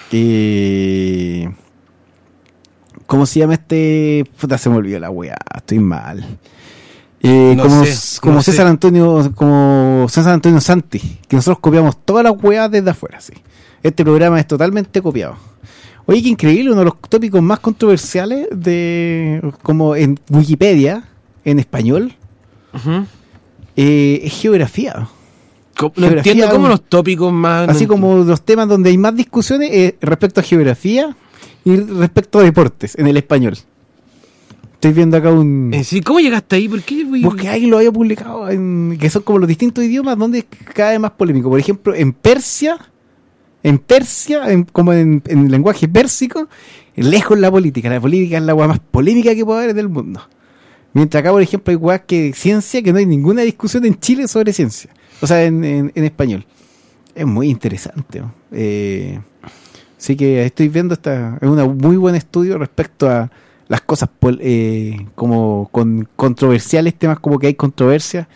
Eh, ¿Cómo se llama este? Puta, se me olvidó la weá, estoy mal. Eh, No como sé, como no César sé. Antonio, como César Antonio Santi, que nosotros copiamos todas las weas desde afuera, sí. Este programa es totalmente copiado. Oye, qué increíble, uno de los tópicos más controversiales de como en Wikipedia, en español, Ujú. eh, es geografía. Co- No Geografía, entiendo cómo un- los tópicos más... Así no- como los temas donde hay más discusiones eh, respecto a geografía y respecto a deportes en el español. Estoy viendo acá un... En sí, ¿cómo llegaste ahí? ¿Por qué? voy- Porque alguien lo había publicado, en, que son como los distintos idiomas donde es cada vez más polémico. Por ejemplo, en Persia, en Persia, en- como en, en el lenguaje pérsico, lejos la política. La política es la hueá más polémica que puede haber en el mundo. Mientras acá, por ejemplo, hay hueás que ciencia, que no hay ninguna discusión en Chile sobre ciencia. O sea, en, en, en español. Es muy interesante, ¿no? Eh, así que estoy viendo esta, es un muy buen estudio respecto a las cosas pol- eh, como con controversiales, temas como que hay controversia.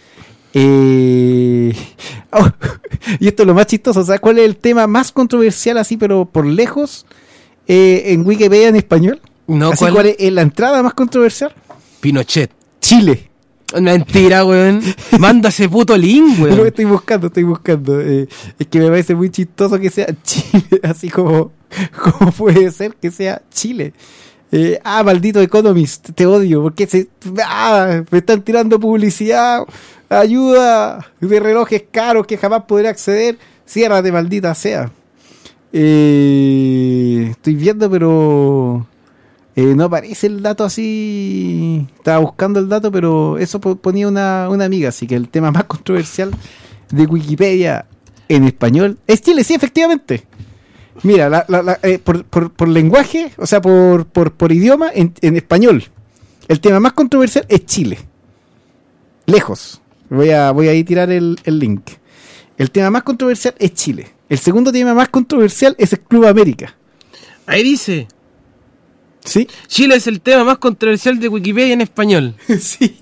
Eh, oh, y esto es lo más chistoso, ¿sabes cuál es el tema más controversial así, pero por lejos, eh, en Wikipedia en español? No, Así, ¿cuál? ¿cuál es eh, la entrada más controversial? Pinochet. Chile. Mentira, weón. Manda ese puto link, Lo que weón. estoy buscando, estoy buscando. Eh, es que me parece muy chistoso que sea Chile, así como, como puede ser que sea Chile. Eh, ah, maldito Economist, te odio, porque se, ah, me están tirando publicidad, ayuda de relojes caros que jamás podré acceder. Ciérrate, maldita sea. Eh, estoy viendo, pero eh, no aparece el dato así. Estaba buscando el dato, pero eso po- ponía una, una amiga, así que el tema más controversial de Wikipedia en español es Chile, sí, efectivamente. Mira, la, la, la, eh, por, por, por lenguaje, o sea, por, por, por idioma, en, en español, el tema más controversial es Chile. Lejos. Voy a, voy a ahí tirar el, el link. El tema más controversial es Chile. El segundo tema más controversial es el Club América. Ahí dice, ¿Sí? Chile es el tema más controversial de Wikipedia en español. Sí.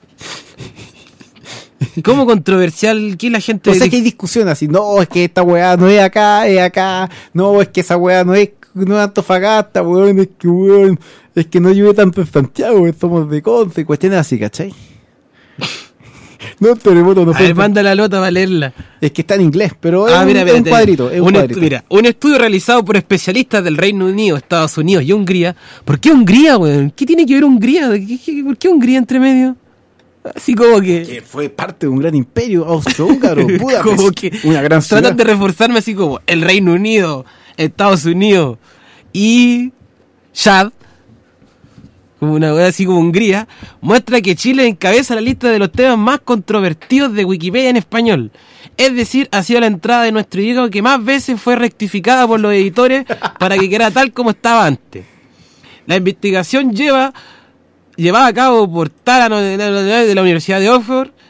¿Cómo controversial? ¿Qué la gente O sea dice? que hay discusión así, no, es que esta weá no es acá, es acá, no, es que esa weá no es, no es Antofagasta, weón, es que weón, es que no llueve tanto en Santiago, weón, somos de Conce, cuestiones así, ¿cachai? No, el terremoto no A fue. ver, manda la nota para leerla. Es que está en inglés, pero es, Ah, un, mira, es mira, un te- cuadrito, es un un estu- cuadrito. Mira, un estudio realizado por especialistas del Reino Unido, Estados Unidos y Hungría. ¿Por qué Hungría, weón? ¿Qué tiene que ver Hungría? ¿Qué- qué- ¿Por qué Hungría entre medio? Así como que... Que fue parte de un gran imperio austrohúngaro, Budapest, como que una gran ciudad. tratan de reforzarme así como el Reino Unido, Estados Unidos y Chad, como una wea así como Hungría, muestra que Chile encabeza la lista de los temas más controvertidos de Wikipedia en español. Es decir, ha sido la entrada de nuestro idioma que más veces fue rectificada por los editores para que quedara tal como estaba antes. La investigación lleva llevada a cabo por Tara de la Universidad de Oxford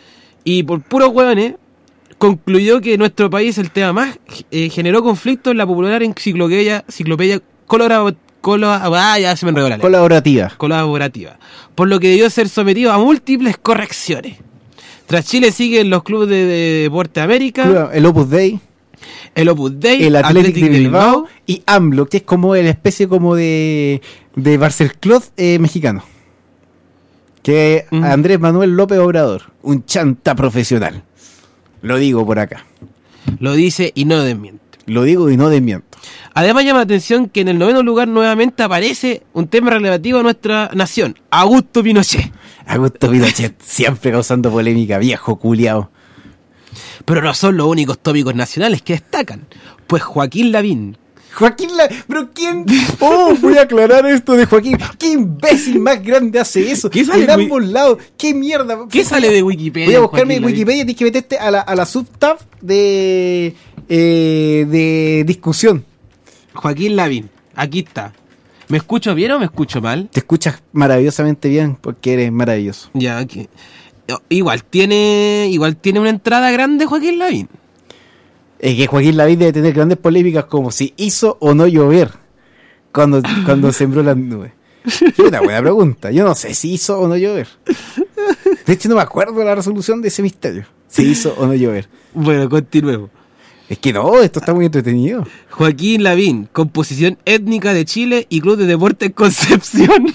Y por puros hueones, concluyó que en nuestro país el tema más eh, generó conflicto en la popular enciclopedia, enciclopedia colorado, colo, ah, ya se me enredó la lengua. Colaborativa. Colaborativa. Por lo que debió ser sometido a múltiples correcciones. Tras Chile siguen los clubes de, de Deporte América, El Opus Dei, el Opus Dei, el Athletic de Bilbao y AMLO, que es como la especie como de, de Barcelclub eh, mexicano. Que Mm. Andrés Manuel López Obrador, un chanta profesional. Lo digo por acá. Lo dice y no desmiente. Lo digo y no desmiento. Además llama la atención que en el noveno lugar nuevamente aparece un tema relativo a nuestra nación, Augusto Pinochet. Augusto Pinochet, siempre causando polémica, viejo culiao. Pero no son los únicos tópicos nacionales que destacan, pues Joaquín Lavín, Joaquín La... ¿Pero quién? Oh, voy a aclarar esto de Joaquín. ¿Qué imbécil más grande hace eso? ¿Qué sale en de ambos lados. ¿Qué mierda? ¿qué sale de Wikipedia? Voy a buscarme Joaquín en Lavín? Wikipedia y tienes que meterte a la, a la subtab de, eh, de discusión. Joaquín Lavín, aquí está. ¿Me escucho bien o me escucho mal? Te escuchas maravillosamente bien porque eres maravilloso. Ya, aquí. Igual tiene, igual tiene una entrada grande Joaquín Lavín. Es que Joaquín Lavín debe tener grandes polémicas como si hizo o no llover cuando, cuando sembró las nubes. Es una buena pregunta. Yo no sé si hizo o no llover. De hecho, no me acuerdo de la resolución de ese misterio. Si hizo o no llover. Bueno, continuemos. Es que no, esto está muy entretenido. Joaquín Lavín, composición étnica de Chile y Club de Deportes Concepción.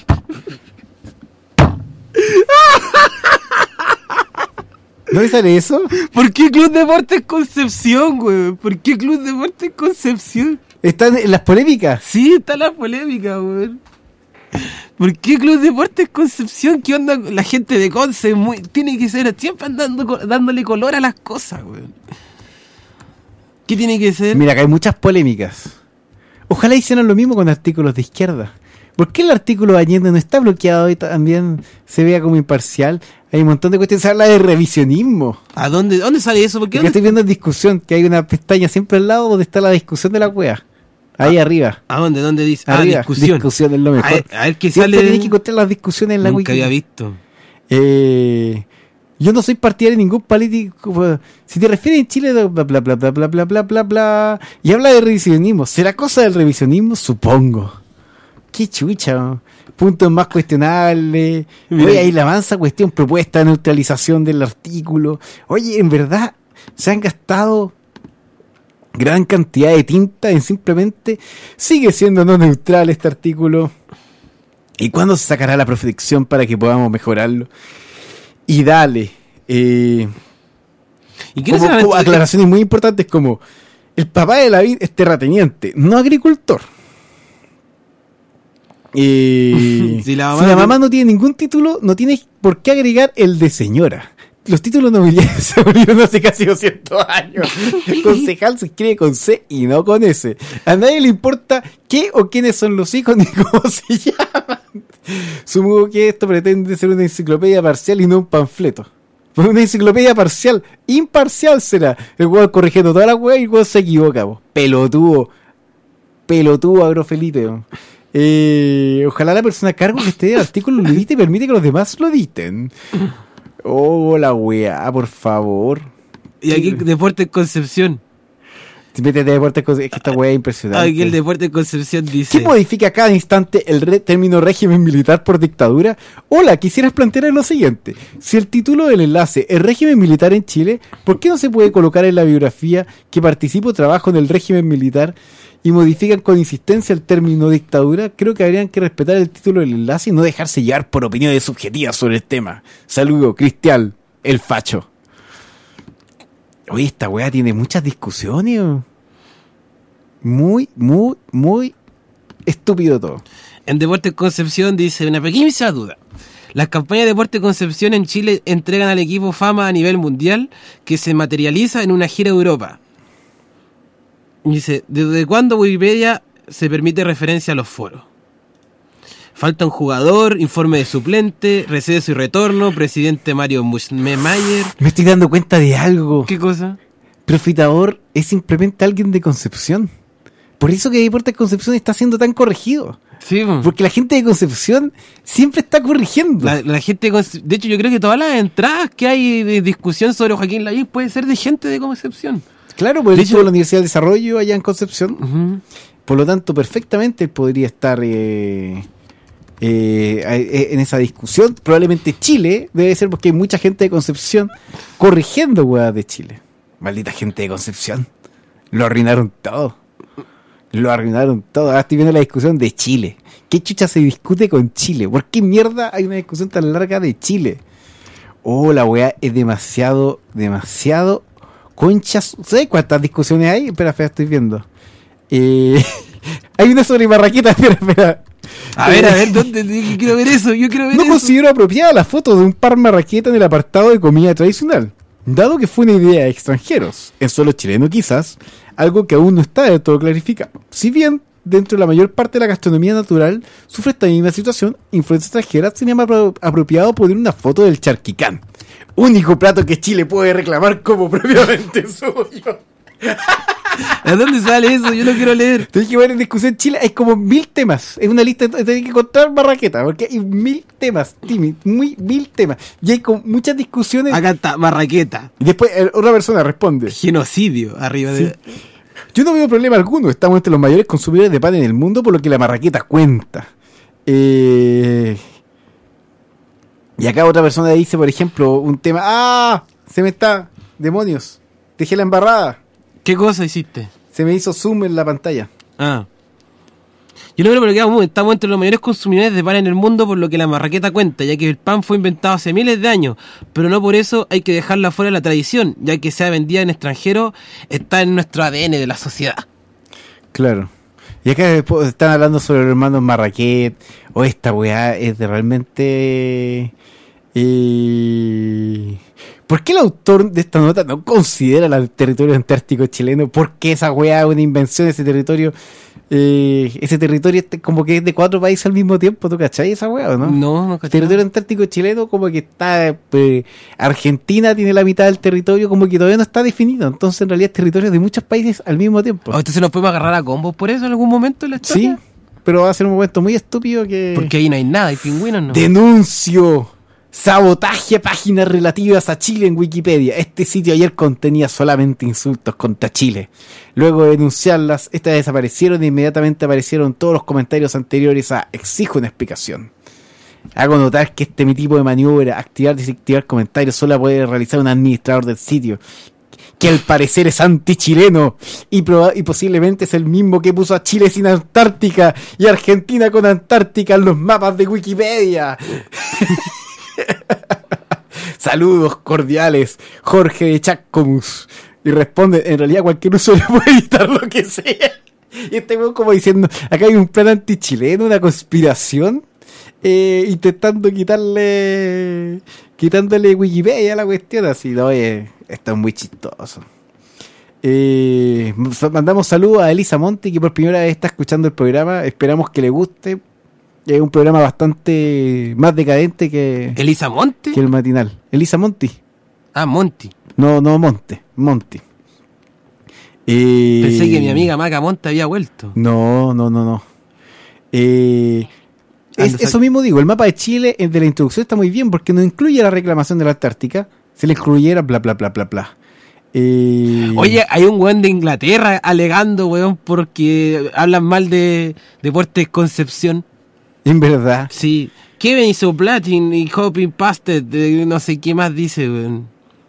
¿No me sale eso? ¿Por qué Club Deportes Concepción, güey? ¿Por qué Club Deportes Concepción? Están en las polémicas. Sí, está la polémica, güey. ¿Por qué Club Deportes Concepción? ¿Qué onda? La gente de Conce muy, tiene que ser siempre andando, dándole color a las cosas, güey. ¿Qué tiene que ser? Mira, acá hay muchas polémicas. Ojalá hicieran lo mismo con artículos de izquierda. ¿Por qué el artículo de Allende no está bloqueado y también se vea como imparcial? Hay un montón de cuestiones. Se habla de revisionismo. ¿A dónde, dónde sale eso? ¿Por qué? Porque estoy viendo en discusión que hay una pestaña siempre al lado donde está la discusión de la wea. Ahí Ah, arriba. ¿A dónde? ¿Dónde dice? Arriba. Ah, discusión. Discusión es lo mejor. A ver, a ver qué Siempre sale. tienes que encontrar las discusiones en la Nunca Wikipedia. había visto. Eh, yo no soy partidario de ningún político. Si te refieres en Chile, bla bla bla bla bla bla bla bla bla. Y habla de revisionismo. ¿Será cosa del revisionismo? Supongo. Qué chucha. Puntos más cuestionables. Mira. Oye, ahí la avanza cuestión propuesta de neutralización del artículo. Oye, en verdad, se han gastado gran cantidad de tinta en simplemente sigue siendo no neutral este artículo. ¿Y cuándo se sacará la protección para que podamos mejorarlo? Y dale. Eh, ¿Y quiénes como, serán como estos- aclaraciones muy importantes como el papá de Lavín es terrateniente, no agricultor. Y Si la si mamá la no- mamá no tiene ningún título, no tiene por qué agregar el de señora. Los títulos nobiliarios se abrieron hace casi doscientos años. Concejal se escribe con C y no con S. A nadie le importa qué o quiénes son los hijos ni cómo se llaman. Supongo que esto pretende ser una enciclopedia parcial y no un panfleto. Pues una enciclopedia parcial, imparcial será. El huevo corrigiendo toda la hueá y el huevo se equivoca. Po. Pelotudo. Pelotudo agrofelipe. Po. Eh, ojalá la persona a cargo que esté del artículo lo edite y permite que los demás lo editen. Oh, la weá, por favor. Y aquí Deportes Concepción. Métete de deportes, es que esta weá es impresionante. Aquí el Deportes Concepción dice. ¿Qué modifica a cada instante el re- término régimen militar por dictadura? Hola, quisieras plantear lo siguiente. Si el título del enlace es régimen militar en Chile, ¿por qué no se puede colocar en la biografía que participo o trabajo en el régimen militar y modifican con insistencia el término dictadura? Creo que habrían que respetar el título del enlace y no dejarse llevar por opiniones subjetivas sobre el tema. Saludo, Cristian, el facho. Oye, esta weá tiene muchas discusiones. ¿O? Muy, muy, muy estúpido todo. En Deportes Concepción dice una pequeña duda. Las campañas de Deportes Concepción en Chile entregan al equipo fama a nivel mundial que se materializa en una gira a Europa. Dice, ¿desde cuándo Wikipedia se permite referencia a los foros? Falta un jugador, informe de suplente, receso y retorno, presidente Mario Muschmeyer. Me estoy dando cuenta de algo. ¿Qué cosa? Profitador es simplemente alguien de Concepción. Por eso que Deportes Concepción está siendo tan corregido. Sí, po. Porque la gente de Concepción siempre está corrigiendo. La, la gente de Concep- de hecho, yo creo que todas las entradas que hay de discusión sobre Joaquín Lavín puede ser de gente de Concepción. Claro, porque De él hecho- estuvo en la Universidad del Desarrollo allá en Concepción. Ujú. Por lo tanto, perfectamente él podría estar eh, eh, eh, en esa discusión. Probablemente Chile debe ser porque hay mucha gente de Concepción corrigiendo huevas de Chile. Maldita gente de Concepción. Lo arruinaron todo. Lo arruinaron todo. Ahora estoy viendo la discusión de Chile. ¿Qué chucha se discute con Chile? ¿Por qué mierda hay una discusión tan larga de Chile? Oh, la weá es demasiado, demasiado conchas. ¿Sabes cuántas discusiones hay? Espera, espera, estoy viendo. Eh, hay una sobre Marraqueta, espera, espera. A ver, a ver, ¿dónde? Yo quiero ver eso, yo quiero ver No eso. considero apropiada la foto de un par Marraqueta en el apartado de comida tradicional, dado que fue una idea de extranjeros, en suelo chileno quizás, algo que aún no está del todo clarificado. Si bien dentro de la mayor parte de la gastronomía natural sufre esta misma situación, influencia extranjera, sería más apro- apropiado poner una foto del charquicán, único plato que Chile puede reclamar como propiamente suyo. ¿A dónde sale eso? Yo lo quiero leer. Tienes que ver en discusión Chile, hay como mil temas. Es una lista, tienes que encontrar Marraqueta, porque hay mil temas, Timmy, muy mil temas. Y hay como muchas discusiones. Acá está, Marraqueta. Y después eh, otra persona responde. Genocidio, arriba de... Yo no veo problema alguno, estamos entre los mayores consumidores de pan en el mundo, por lo que la Marraqueta cuenta. Eh... Y acá otra persona dice, por ejemplo, un tema. ¡Ah! Se me está. Demonios. Dejé la embarrada. ¿Qué cosa hiciste? Se me hizo zoom en la pantalla. Ah. Yo lo veo porque estamos, estamos entre los mayores consumidores de pan en el mundo, por lo que la Marraqueta cuenta, ya que el pan fue inventado hace miles de años, pero no por eso hay que dejarla fuera de la tradición, ya que sea vendida en extranjero, está en nuestro A D N de la sociedad. Claro. Y acá después están hablando sobre los hermanos Marraquet. O esta weá es de realmente... Eh... ¿Por qué el autor de esta nota no considera el territorio antártico chileno? ¿Por qué esa weá es una invención de ese territorio? Eh, ese territorio este como que es de cuatro países al mismo tiempo, ¿tú cachai esa weá o no? No, no El cachaba. territorio antártico chileno como que está... eh, Argentina tiene la mitad del territorio, como que todavía no está definido. Entonces en realidad es territorio de muchos países al mismo tiempo. ¿O entonces nos podemos agarrar a combos por eso en algún momento en la Sí, historia? pero va a ser un momento muy estúpido que... Porque ahí no hay nada, hay pingüinos, ¿no? Denuncio sabotaje a páginas relativas a Chile en Wikipedia. Este sitio ayer contenía solamente insultos contra Chile. Luego de denunciarlas, estas desaparecieron e inmediatamente aparecieron todos los comentarios anteriores a exijo una explicación. Hago notar que este mi tipo de maniobra, activar y desactivar comentarios, solo puede realizar un administrador del sitio, que al parecer es anti-chileno y, proba- y posiblemente es el mismo que puso a Chile sin Antártica y Argentina con Antártica en los mapas de Wikipedia. Saludos cordiales, Jorge de Chaccomus. Y responde, en realidad cualquier usuario puede editar lo que sea. Y este weón como diciendo, acá hay un plan anti-chileno, una conspiración, eh, intentando quitarle, quitándole Wikipedia a la cuestión, así, no, eh, esto es muy chistoso. Eh, mandamos saludos a Elisa Monti, que por primera vez está escuchando el programa, esperamos que le guste. Es un programa bastante más decadente que, ¿Elisa Monte? que el matinal. Elisa Monti. Ah, Monti. No, no Monte, Monti. Eh, Pensé que mi amiga Maca Monte había vuelto. No, no, no, no. Eh, es- Anda, eso mismo digo, el mapa de Chile el de la introducción está muy bien porque no incluye la reclamación de la Antártica. Si le incluyera, bla, bla, bla, bla, bla. Eh, Oye, hay un weón de Inglaterra alegando, weón, porque hablan mal de Deportes Concepción. en verdad. Sí. Kevin hizo Platin y Hopping Pasted, de no sé qué más dice, weón.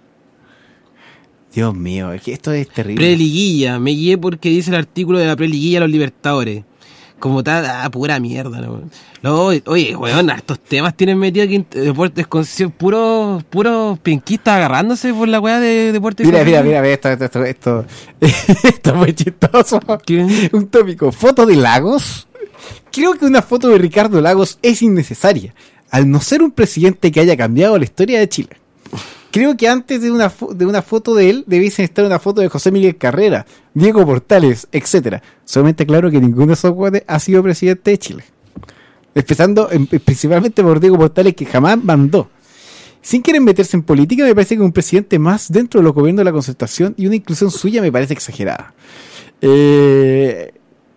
Dios mío, es que esto es terrible. Preliguilla, me guié porque dice el artículo de la preliguilla a los Libertadores. Como tal, ah, pura mierda, ¿no? Weón? No, oye, weón, estos temas tienen metido aquí en Deportes Concepción, puros puros penquistas agarrándose por la weá de Deportes Mira, mira, Concepción. mira, esto, esto, esto, esto, esto es muy chistoso. ¿Qué? Un tópico, foto de Lagos. Creo que una foto de Ricardo Lagos es innecesaria, al no ser un presidente que haya cambiado la historia de Chile. Creo que antes de una, fo- de una foto de él debiese estar una foto de José Miguel Carrera, Diego Portales, etcétera. Solamente claro que ninguno de esos guates ha sido presidente de Chile. Empezando en- principalmente por Diego Portales, que jamás mandó. Sin querer meterse en política, me parece que un presidente más dentro de los gobiernos de la concertación y una inclusión suya me parece exagerada. Eh,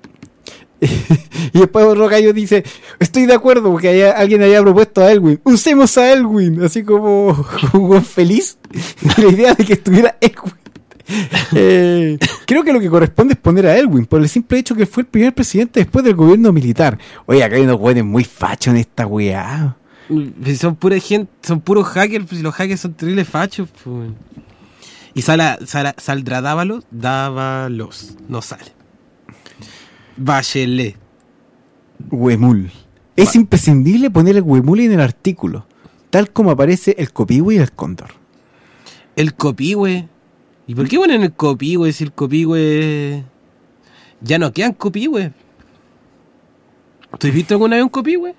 Y después Rocayo dice, estoy de acuerdo porque haya, alguien haya propuesto a Elwin. Usemos a Elwin, así como, como feliz la idea de que estuviera Elwin. Eh, creo que lo que corresponde es poner a Elwin por el simple hecho que fue el primer presidente después del gobierno militar. Oye, acá hay unos güeyes muy fachos en esta weá. Son pura gente, son puros hackers, pues, y los hackers son terribles fachos, pues. Y sala, sala, saldrá Dávalos, Dávalos, no sale. Bachelet. Huemul. Es Va. imprescindible poner el Huemul en el artículo, tal como aparece el Copihue y el Cóndor. El Copihue. ¿Y por qué ponen el Copihue si el Copihue ya no quedan Copihue? ¿Tú has visto alguna vez un Copihue?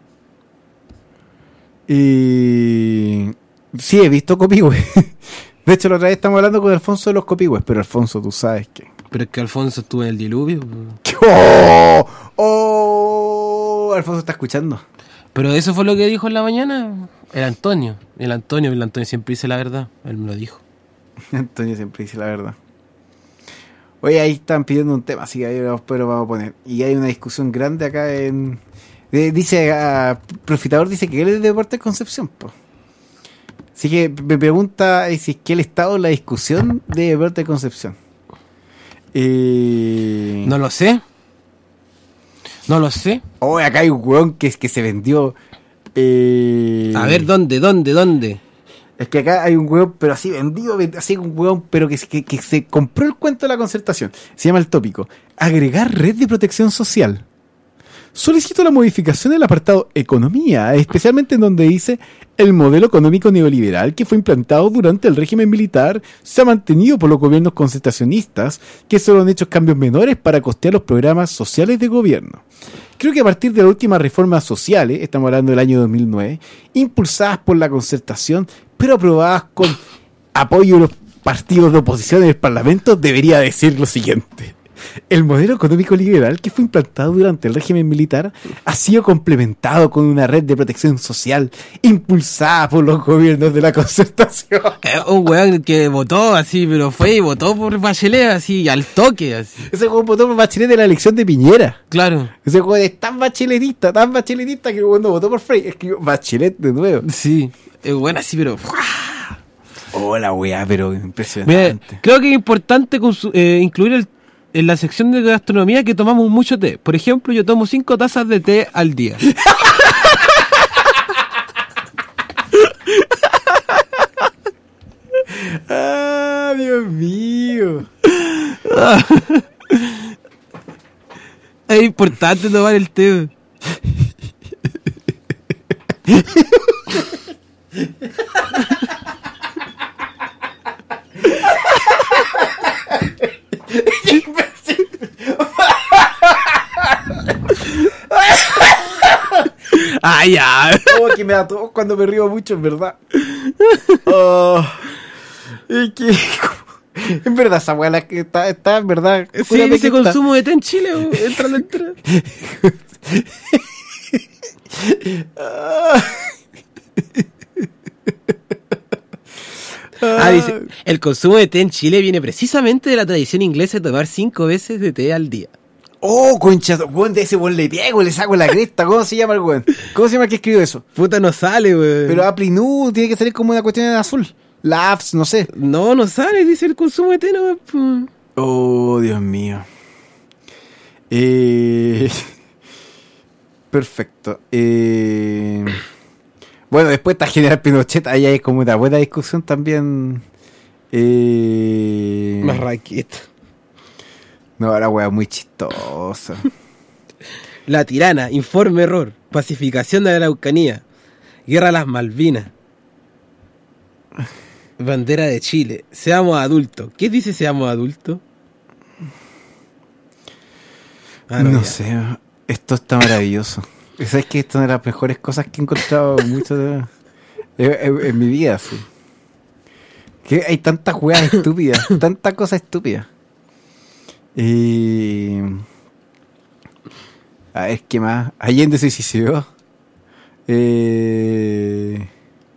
Y... sí, he visto Copihue. De hecho, la otra vez estamos hablando con Alfonso de los Copihues, pero Alfonso, tú sabes que... Pero es que Alfonso estuvo en el diluvio. ¡Oh! ¡Oh! Alfonso está escuchando. Pero eso fue lo que dijo en la mañana el Antonio. El Antonio, el Antonio siempre dice la verdad. Él me lo dijo. Antonio siempre dice la verdad. Oye, ahí están pidiendo un tema, así que ahí lo vamos a poner. Y hay una discusión grande acá en... Dice, uh, Profitador dice que él es de Deportes Concepción, pues. Así que me pregunta si es que él estado en la discusión de Deportes Concepción. Eh... No lo sé. No lo sé. Oh, acá hay un hueón que, que se vendió. Eh... A ver, ¿dónde, dónde, dónde? Es que acá hay un hueón, pero así vendido, así un hueón, pero que, que, que se compró el cuento de la Concertación. Se llama el tópico: agregar red de protección social. Solicito la modificación del apartado Economía, especialmente en donde dice: el modelo económico neoliberal que fue implantado durante el régimen militar se ha mantenido por los gobiernos concertacionistas, que solo han hecho cambios menores para costear los programas sociales de gobierno. Creo que a partir de las últimas reformas sociales, estamos hablando del año dos mil nueve, impulsadas por la Concertación, pero aprobadas con apoyo de los partidos de oposición en el Parlamento, debería decir lo siguiente: el modelo económico liberal que fue implantado durante el régimen militar ha sido complementado con una red de protección social impulsada por los gobiernos de la Concertación. Eh, un weón que votó así, pero fue y votó por Bachelet así, al toque así. Ese weón votó por Bachelet de la elección de Piñera. Claro. Ese weón es tan bacheletista, tan bacheletista que cuando votó por Frey escribió Bachelet de nuevo. Sí, es bueno así, pero... Hola, weá, pero impresionante. Mira, creo que es importante consu- eh, incluir el en la sección de gastronomía que tomamos mucho té. Por ejemplo, yo tomo cinco tazas de té al día. ¡Ah, Dios mío! Es importante tomar el té. ¡Ay, ya! Oh, que me da todo cuando me río mucho, en verdad. Oh, es que... En verdad, esa weá que está, está en verdad... Sí, ese consumo de té en Chile, oh, entra la entrada. Ah, dice, el consumo de té en Chile viene precisamente de la tradición inglesa de tomar cinco veces de té al día. Oh, concha, weón, de ese weón le pego, le saco la cresta. ¿Cómo se llama el weón? ¿Cómo se llama el que escribió eso? Puta, no sale, weón. Pero Aplinú tiene que salir como una cuestión en azul. La apps, no sé. No, no sale, dice el consumo de té, no. Oh, Dios mío. Eh... Perfecto. Eh... Bueno, después está General Pinochet, ahí hay como una buena discusión también. Eh... Más raqueta. No, la wea muy chistosa. La tirana, informe error, pacificación de la Araucanía, guerra a las Malvinas, bandera de Chile, seamos adultos. ¿Qué dice seamos adultos? Ah, no no sé, esto está maravilloso. ¿Sabes que esto es una de las mejores cosas que he encontrado mucho de, en, en mi vida? Sí. Que hay tantas weas estúpidas, tantas cosas estúpidas. Y... a ver, ¿qué más? Allende se suicidó. Eh...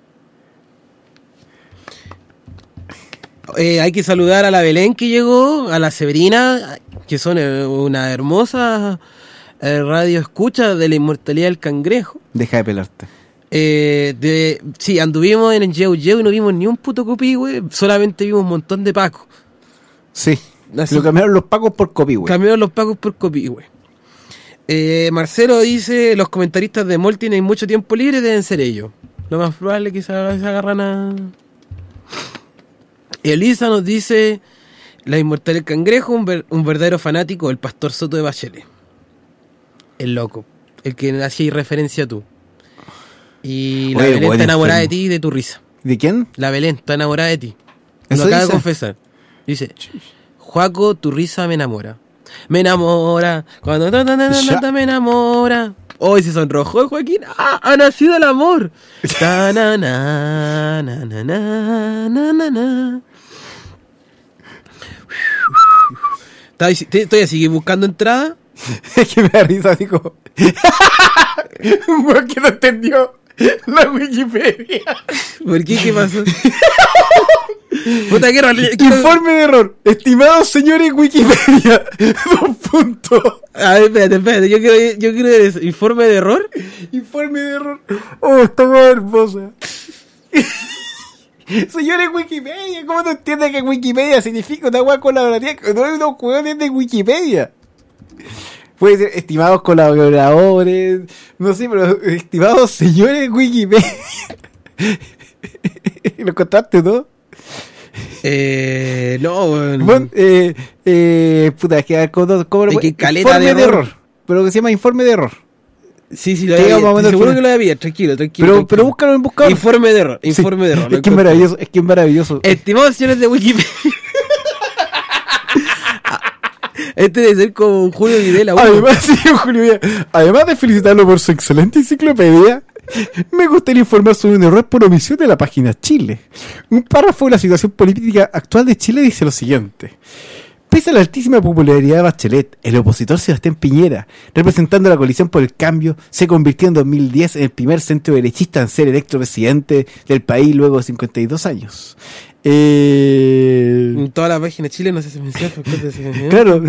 Eh, hay que saludar a la Belén que llegó, a la Severina, que son eh, una hermosa eh, radio escucha de la inmortalidad del cangrejo. Deja de pelarte. Eh, de, sí, anduvimos en el Yeu Yeu y no vimos ni un puto copihue, solamente vimos un montón de pacos. Sí. Así. Lo cambiaron los pacos por copihue. Cambiaron los pacos por copihue. Eh, Marcelo dice, los comentaristas de Mol tienen mucho tiempo libre, deben ser ellos. Lo más probable es que se, se agarran a... Elisa nos dice, la inmortalidad del cangrejo, un, ver, un verdadero fanático, el pastor Soto de Bachelet. El loco, el que hacía referencia a tú. Y la Oye, Belén buen está enamorada enfermo. de ti y de tu risa. ¿De quién? La Belén está enamorada de ti. Lo ¿Eso acaba de dice? confesar. Dice, Joaco, tu risa me enamora. Me enamora. Cuando ta, ta, ta, ta, ta, ta, me enamora. Hoy se sonrojó Joaquín. ¡Ah! Ha nacido el amor. Ta, na, na, na, na, na, na, na, na. Está- Estoy así buscando entrada. Es que me da risa, digo. Un weón que no entendió la Wikipedia. ¿Por qué? ¿Qué pasó? Puta, quiero, quiero- Informe de error. Estimados señores Wikipedia. Dos puntos. A ver, espérate, espérate. Yo quiero, yo quiero ver eso. ¿Informe de error? Informe de error. Oh, está muy hermosa. Señores Wikipedia, ¿cómo no entiendes que Wikipedia significa una hueá colaborativa? No es unos hueones de Wikipedia. Puede ser estimados colaboradores, no sé, pero estimados señores Wikipedia. ¿Lo contaste, no? Eh, no, bueno. Bueno, eh, eh, puta, es que a ver, ¿cómo, cómo lo Es que puede- caleta informe de de error. error. Pero que se llama informe de error. Sí, sí, lo Que voy a digamos, pillar. bueno, Seguro fue- que lo voy a pillar. Tranquilo, tranquilo. Pero, tranquilo. pero búscalo en buscador. Informe de error, informe Sí. de error. Es lo que es encontré. maravilloso, es que es maravilloso. Estimados señores de Wikipedia. Este debe ser como Julio Videla. uno. Además, sí, Julio Vidal. Además de felicitarlo por su excelente enciclopedia, me gustaría informar sobre un error por omisión de la página Chile. Un párrafo de la situación política actual de Chile dice lo siguiente. Pese a la altísima popularidad de Bachelet, el opositor Sebastián Piñera, representando a la coalición por el cambio, se convirtió en dos mil diez en el primer centro derechista en ser electo presidente del país luego de cincuenta y dos años. Eh... En toda la página de Chile no sé si menciona. Claro.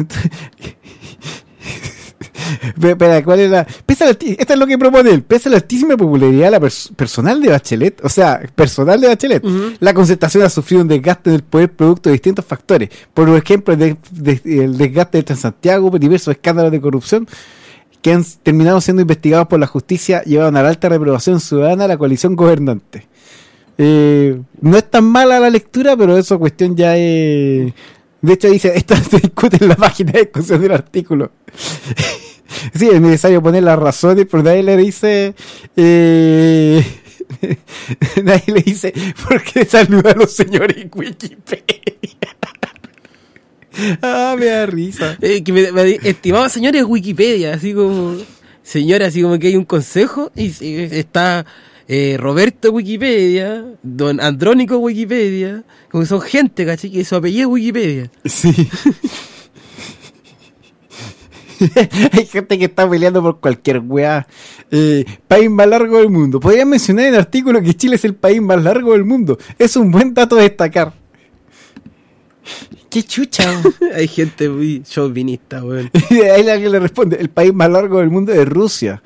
Pero, Espera, ¿cuál es la...? Pese a la alti- Esta es lo que propone él. Pese a la altísima popularidad de la pers- personal de Bachelet, o sea, personal de Bachelet, Ujú. la concertación ha sufrido un desgaste del poder producto de distintos factores. Por ejemplo, el, de- de- el desgaste del Transantiago, diversos escándalos de corrupción que han terminado siendo investigados por la justicia, llevaron a la alta reprobación ciudadana a la coalición gobernante. Eh, no es tan mala la lectura, pero eso cuestión ya es... De hecho dice, esto se discute en la página de discusión del artículo. Sí, es necesario poner las razones, pero nadie le dice... Eh, nadie le dice, ¿por qué saluda a los señores en Wikipedia? Ah, me da risa. Eh, que me, me, estimados señores de Wikipedia, así como... Señora, así como que hay un consejo y sí, está... Eh, Roberto Wikipedia, don Andrónico Wikipedia, como que son gente, ¿cachai? Que su apellido es Wikipedia. Sí. Hay gente que está peleando por cualquier weá. Eh, país más largo del mundo. Podrían mencionar en el artículo que Chile es el país más largo del mundo. Es un buen dato a destacar. Qué chucha. Hay gente muy chauvinista, weón. Y ahí la que le responde, el país más largo del mundo es Rusia.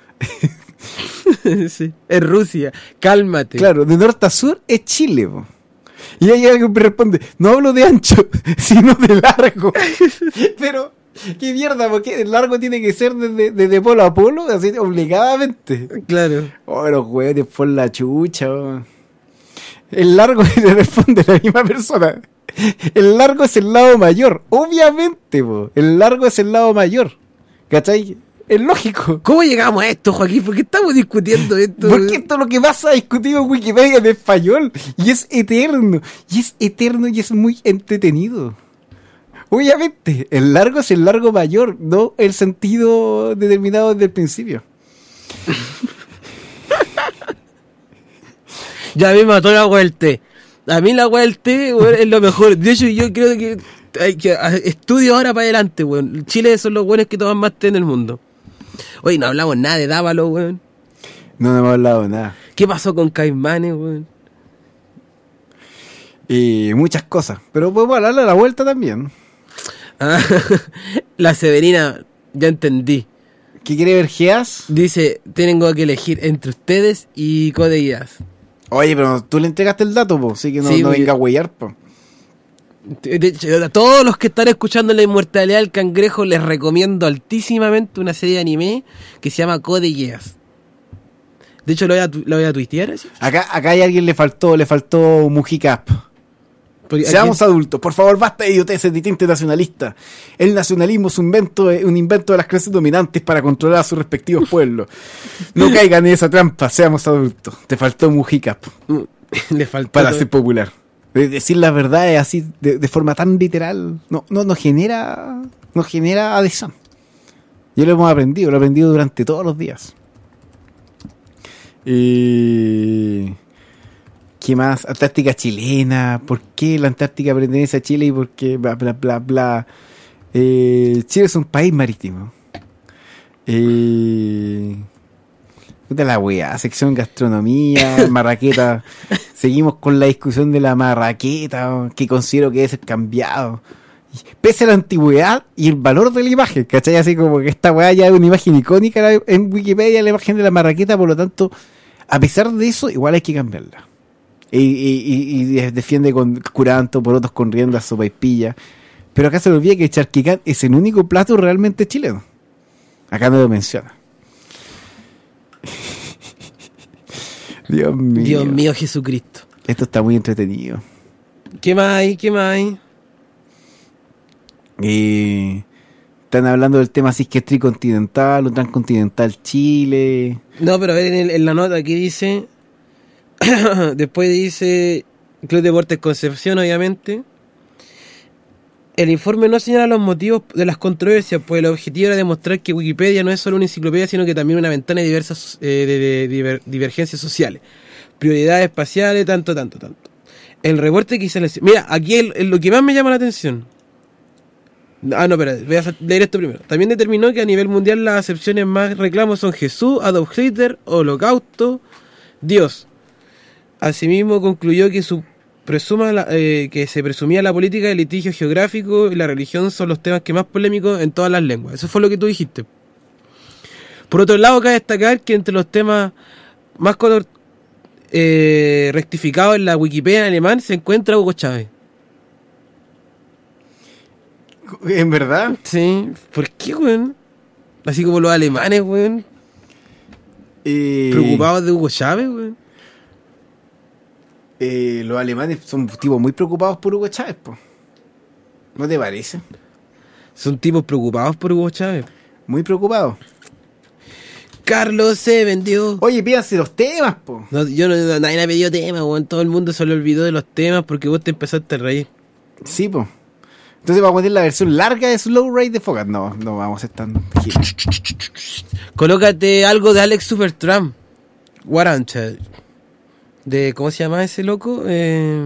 Sí. Es Rusia, cálmate. Claro, de norte a sur es Chile, po. Y hay alguien que me responde, no hablo de ancho, sino de largo. Pero, qué mierda, porque el largo tiene que ser desde, desde polo a polo, así obligadamente. Claro. Oh, los hueones por la chucha, oh. El largo le responde la misma persona. El largo es el lado mayor, obviamente, po. El largo es el lado mayor. ¿Cachai? Es lógico. ¿Cómo llegamos a esto, Joaquín? ¿Por qué estamos discutiendo esto? Porque esto es lo que vas a discutir en Wikipedia en español. Y es eterno. Y es eterno y es muy entretenido. Obviamente, el largo es el largo mayor, no el sentido determinado desde el principio. Ya me mató la agua del té. A mí la agua del té, weón, es lo mejor. De hecho, yo creo que hay que a- estudio ahora para adelante, weón. Chile son los buenos que toman más té en el mundo. Oye, no hablamos nada de Dávalo, weón. No, no hemos hablado de nada. ¿Qué pasó con Caimanes, weón? Y muchas cosas. Pero podemos hablarle a la vuelta también. Ah, la Severina, ya entendí. ¿Qué quiere ver Geas? Dice, tengo que elegir entre ustedes y Code Geass. Oye, pero tú le entregaste el dato, po, así que no, Sí, no porque- venga a huellar, po. De hecho, a todos los que están escuchando La Inmortalidad del Cangrejo les recomiendo altísimamente una serie de anime que se llama Code Geass. De hecho, lo voy a, tu- lo voy a tuitear así. Acá, acá hay alguien le faltó, le faltó Mujicap. Porque Seamos aquí- adultos, por favor, basta de idioteces de tinte nacionalista. El nacionalismo es un invento, un invento de las clases dominantes para controlar a sus respectivos pueblos. No caigan en esa trampa, seamos adultos. Te faltó Mujicap le faltó para todo. ser popular. De- Decir la verdad es así, de, de forma tan literal, no, no, no genera, no genera adhesión. Yo lo hemos aprendido, lo he aprendido durante todos los días. Y... ¿Qué más? Antártica chilena. ¿Por qué la Antártica pertenece a Chile y por qué bla bla bla bla? Eh, Chile es un país marítimo. Eh, puta la wea, sección gastronomía, marraqueta. Seguimos con la discusión de la marraqueta, que considero que debe ser cambiado. Pese a la antigüedad y el valor de la imagen, ¿cachai? Así como que esta weá ya es una imagen icónica en Wikipedia, la imagen de la marraqueta, por lo tanto, a pesar de eso, igual hay que cambiarla. Y, y, y, y defiende con curanto, por otros con riendas, sopaipilla. Pero acá se le olvida que el charquicán es el único plato realmente chileno. Acá no lo menciona. Dios mío. Dios mío, Jesucristo. Esto está muy entretenido. ¿Qué más hay? ¿Qué más hay? Eh, están hablando del tema si es que es tricontinental o transcontinental Chile. No, pero a ver, en, el- en la nota aquí dice... Después dice... Club Deportes Concepción, obviamente. El informe no señala los motivos de las controversias, pues el objetivo era demostrar que Wikipedia no es solo una enciclopedia, sino que también una ventana de diversas eh, de, de diver- divergencias sociales, prioridades espaciales, tanto, tanto, tanto. El reporte que hice... Mira, aquí el- el- lo que más me llama la atención... Ah, no, espera, voy a leer esto primero. También determinó que a nivel mundial las acepciones más reclamos son Jesús, Adolf Hitler, Holocausto, Dios. Asimismo concluyó que su presuma la- eh, que se presumía la política, el litigio geográfico y la religión son los temas que más polémicos en todas las lenguas. Eso fue lo que tú dijiste. Por otro lado, cabe destacar que entre los temas más color- eh, rectificados en la Wikipedia en alemán se encuentra Hugo Chávez. ¿En verdad? Sí, ¿por qué, weón? Así como los alemanes, weón, Eh, preocupados de Hugo Chávez, weón. eh, los alemanes son tipos muy preocupados por Hugo Chávez, po. ¿No te parece? Son tipos preocupados por Hugo Chávez. Muy preocupados. Carlos se vendió. Oye, pídanse los temas, po. No, yo no, no- nadie me pidió temas, weón. Todo el mundo se le olvidó de los temas porque vos te empezaste a reír. Sí, po. Entonces vamos a poner la versión larga de Slow Ride de Focus. No, no vamos a ser tan... Colócate algo de Alex Supertramp. Warranted. De, ¿cómo se llama ese loco? Eh,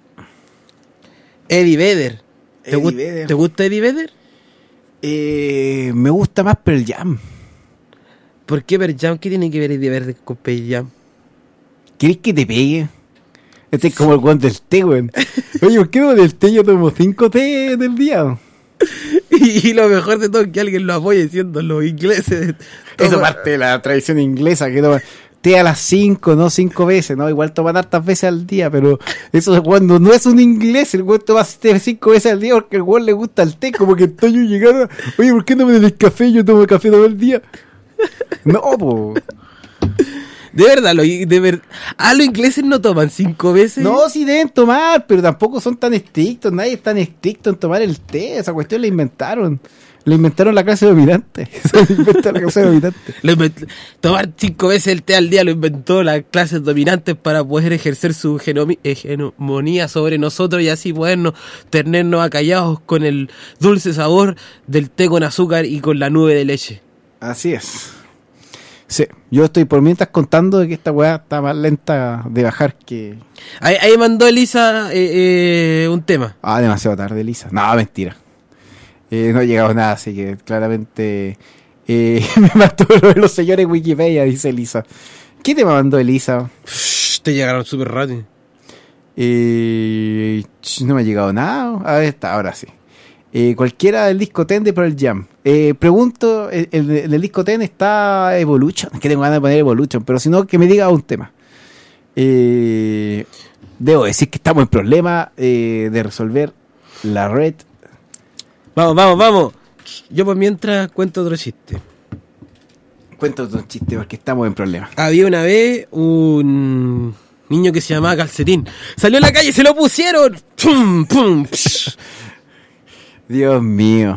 Eddie Vedder. ¿Te, Eddie gust- Vedder. ¿Te gusta Eddie Vedder? Eh, me gusta más Pearl Jam. ¿Por qué Pearl Jam? ¿Qué tiene que ver Eddie Vedder con Pearl Jam? ¿Querés que te pegue? Este es como el guante del té, weón. Oye, ¿por qué no del té? Yo tomo cinco té del día. Y, y lo mejor de todo es que alguien lo apoye siendo los ingleses. Eso Toma- parte de la tradición inglesa, que toman té a las cinco, no cinco veces, ¿no? Igual toman hartas veces al día, pero eso es cuando no es un inglés, el weón toma té cinco veces al día porque al weón le gusta el té, como que estoy yo llegando, oye, ¿por qué no me den el café? Yo tomo café todo el día. No, po. De verdad, lo, de ver... Ah, los ingleses no toman cinco veces. No, sí deben tomar, pero tampoco son tan estrictos, nadie es tan estricto en tomar el té, esa cuestión la inventaron. La inventaron la clase dominante. Eso lo inventó la clase dominante. Lo invent- Tomar cinco veces el té al día lo inventó las clases dominantes para poder ejercer su genomi- hegemonía sobre nosotros y así podernos tenernos acallados con el dulce sabor del té con azúcar y con la nube de leche. Así es. Sí, yo estoy por mientras contando de que esta weá está más lenta de bajar que... Ahí, ahí mandó Elisa eh, eh, un tema. Ah, demasiado tarde, Lisa. No, mentira. Eh, no ha llegado nada, así que claramente... Eh, me mató lo de los señores Wikipedia, dice Elisa. ¿Qué tema mandó Elisa? Shh, te llegaron súper rápido. Eh, ch, no me ha llegado nada. A ver, está, ahora sí. Eh, cualquiera del disco ten de Pearl Jam. Eh, pregunto, ¿el, el, el disco ten está Evolution? Es que tengo ganas de poner Evolution, pero si no, que me diga un tema. Eh, debo decir que estamos en problema eh, de resolver la red. Vamos, vamos, vamos. Yo por mientras cuento otro chiste. Cuéntanos un chiste porque estamos en problema. Había una vez un niño que se llamaba Calcetín. Salió a la calle y se lo pusieron. ¡Pum, pum! Psh. Dios mío.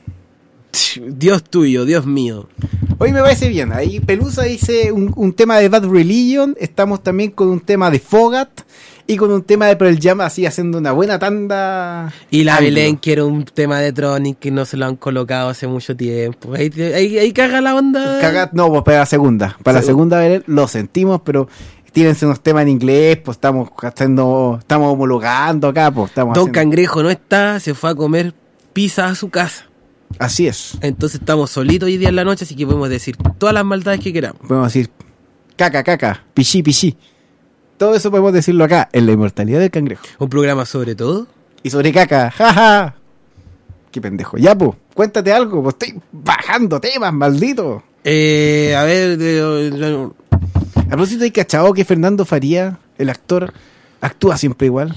Dios tuyo, Dios mío. Hoy me parece bien. Ahí Pelusa dice un, un tema de Bad Religion. Estamos también con un tema de Fogat. Y con un tema de Pearl Jam, así haciendo una buena tanda. Y la Anglo. Belén, que era un tema de Tronic que no se lo han colocado hace mucho tiempo. Ahí, ahí, ahí caga la onda. Caga, no, pues para la segunda. Para la segunda Belén lo sentimos, pero tírense unos temas en inglés, pues estamos haciendo, estamos homologando acá, pues estamos Don haciendo... Cangrejo no está, se fue a comer pizza a su casa. Así es. Entonces estamos solitos hoy día en la noche, así que podemos decir todas las maldades que queramos. Podemos decir caca, caca, pichí, pichí. Todo eso podemos decirlo acá, en la inmortalidad del cangrejo. Un programa sobre todo. Y sobre caca, jaja. Qué pendejo. Ya, pues, cuéntate algo, pues estoy bajando temas, maldito. Eh, a ver... De, de, A propósito, hay cachado que Fernando Faría, el actor, actúa siempre igual.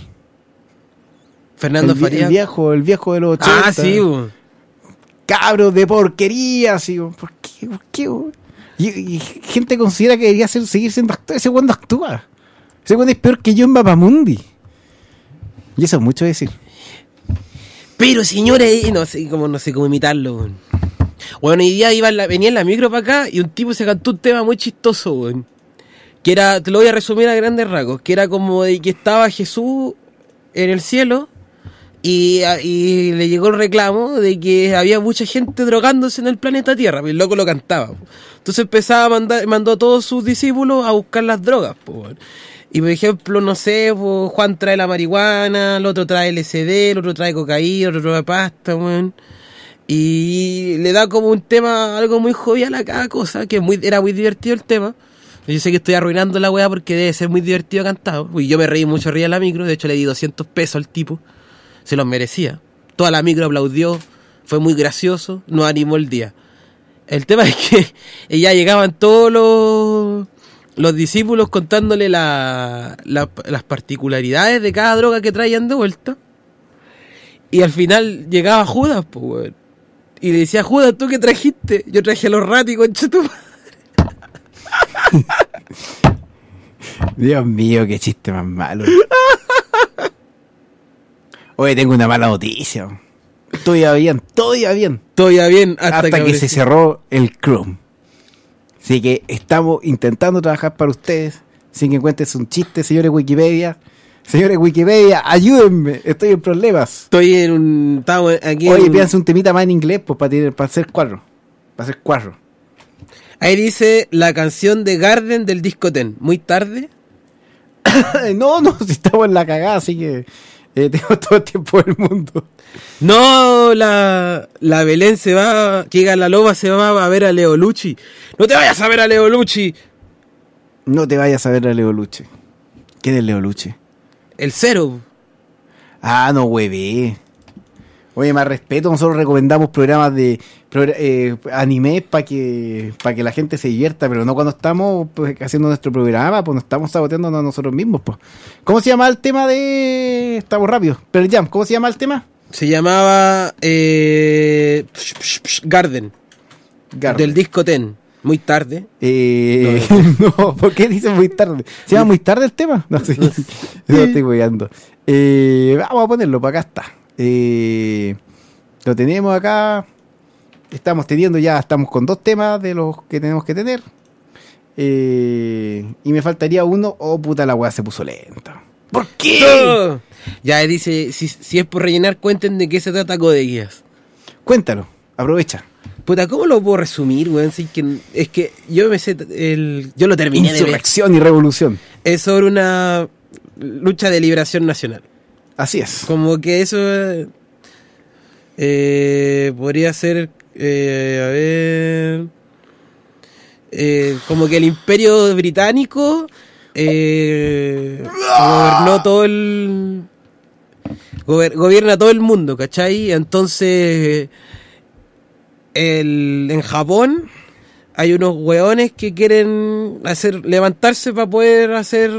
Fernando el, Faría. El viejo, el viejo de los ochenta. Ah, sí. Bu. Cabros de porquería, así. ¿Por qué? ¿Por qué? Bu? Y, y gente considera que debería ser, seguir siendo actor. Ese cuando actúa. Ese cuando es peor que yo en Mapamundi. Y eso es mucho decir. Pero señores, no sé cómo, no sé cómo imitarlo. Bu. Bueno, hoy día iba en la, venía en la micro para acá y un tipo se cantó un tema muy chistoso, bu. Que era, te lo voy a resumir a grandes rasgos, que era como de que estaba Jesús en el cielo y, y le llegó el reclamo de que había mucha gente drogándose en el planeta Tierra, y el loco lo cantaba. Entonces empezaba a mandar, mandó a todos sus discípulos a buscar las drogas. Po. Y por ejemplo, no sé, po, Juan trae la marihuana, el otro trae L S D, el otro trae cocaína, el otro trae pasta, man. Y le da como un tema, algo muy jovial a cada cosa, que muy, era muy divertido el tema. Yo sé que estoy arruinando la weá porque debe ser muy divertido cantado. Y yo me reí mucho, reí a la micro. De hecho, le di doscientos pesos al tipo. Se los merecía. Toda la micro aplaudió. Fue muy gracioso. Nos animó el día. El tema es que ya llegaban todos los, los discípulos contándole la, la, las particularidades de cada droga que traían de vuelta. Y al final llegaba Judas, pues, weón. Y le decía, Judas, ¿tú qué trajiste? Yo traje a los ratos y concha tu madre. Dios mío, qué chiste más malo. Oye, tengo una mala noticia. Todo iba bien, todo iba bien. Todo iba bien hasta, hasta que, que se cerró el Chrome. Así que estamos intentando trabajar para ustedes. Sin que encuentres un chiste, señores Wikipedia. Señores Wikipedia, ayúdenme. Estoy en problemas. Estoy en un... Estamos aquí. Oye, en... pídanse un temita más en inglés pues, para, tener, para hacer cuadro. Para hacer cuadro. Ahí dice la canción de Garden del disco ten. Muy tarde. no, no, si estamos en la cagada, así que eh, tengo todo el tiempo del mundo. No, la, la Belén se va, que llega la loba, se va a ver a Leo Lucci. No te vayas a ver a Leo Lucci. No te vayas a ver a Leo Lucci. ¿Quién es Leo Lucci? El cero. Ah, no, hueve. Oye, más respeto, nosotros recomendamos programas de progr- eh, anime para que para que la gente se divierta, pero no cuando estamos pues, haciendo nuestro programa, pues nos estamos saboteando a nosotros mismos. Pues. ¿Cómo se llama el tema de...? Estamos rápidos. Pero Jam, ¿cómo se llama el tema? Se llamaba eh, psh, psh, psh, Garden, Garden. Del disco ten. Muy tarde. Eh, no, no, ¿por qué dicen muy tarde? ¿Se llama muy tarde el tema? No, sí, no estoy hueando. Eh, vamos a ponerlo, para acá está. Eh, lo tenemos acá. Estamos teniendo ya, estamos con dos temas de los que tenemos que tener. Eh, y me faltaría uno. Oh, puta, la weá se puso lenta. ¿Por qué? ¡Oh! Ya dice, si, si es por rellenar, cuenten de qué se trata Code Guías. Cuéntalo, aprovecha. Puta, ¿cómo lo puedo resumir, weón? Sí, que, es que yo me sé, el, yo lo terminé de ver. Insurrección y revolución. Es sobre una lucha de liberación nacional. Así es. Como que eso eh, podría ser, eh, a ver, eh, como que el Imperio Británico eh, gobernó todo el, Gober- gobierna todo el mundo, ¿cachai? Entonces, el, en Japón hay unos hueones que quieren hacer levantarse para poder hacer,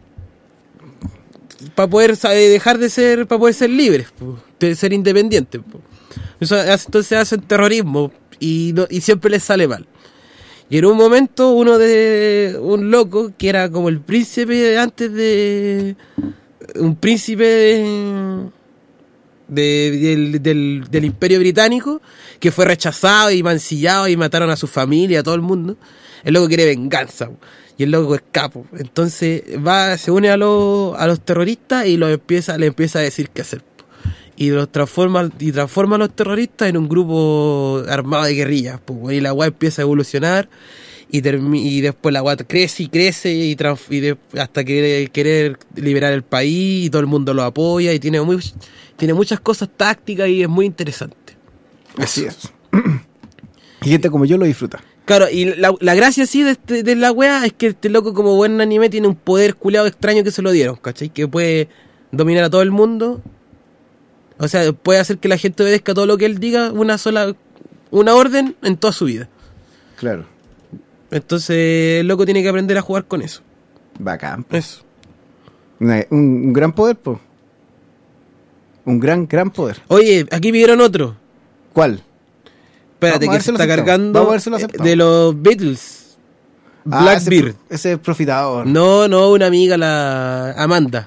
para poder eh, dejar de ser, para poder ser libres, po, de ser independientes. Po. Eso hace- entonces hacen terrorismo y, no- y siempre les sale mal. Y en un momento uno de un loco que era como el príncipe antes de un príncipe de, de- del, del, del Imperio Británico que fue rechazado y mancillado y mataron a su familia, a todo el mundo. El loco quiere venganza po, y el loco es capo. Entonces va, se une a los a los terroristas y los empieza, le empieza a decir qué hacer. Po. Y los transforma y transforma a los terroristas en un grupo armado de guerrillas. Po, y la weá empieza a evolucionar. Y, termi- y después la guata crece y crece y, trans- y de- hasta que querer liberar el país y todo el mundo lo apoya y tiene muy, tiene muchas cosas tácticas y es muy interesante. Así es. Y gente como yo lo disfruta. Claro, y la, la gracia sí de, este- de la wea es que este loco como buen anime tiene un poder culiado extraño que se lo dieron, ¿cachai? Que puede dominar a todo el mundo. O sea, puede hacer que la gente obedezca todo lo que él diga, una sola, una orden en toda su vida. Claro. Entonces el loco tiene que aprender a jugar con eso. Bacán. po. Eso. Una- un, un gran poder, po. Un gran, gran poder. Oye, aquí pidieron otro. ¿Cuál? Espérate, Vamos a que ver se si lo está aceptamos. cargando Vamos a ver si lo eh, aceptamos. de los Beatles. Ah, Blackbeard. ese, ese es profitador. No, no, una amiga, la Amanda.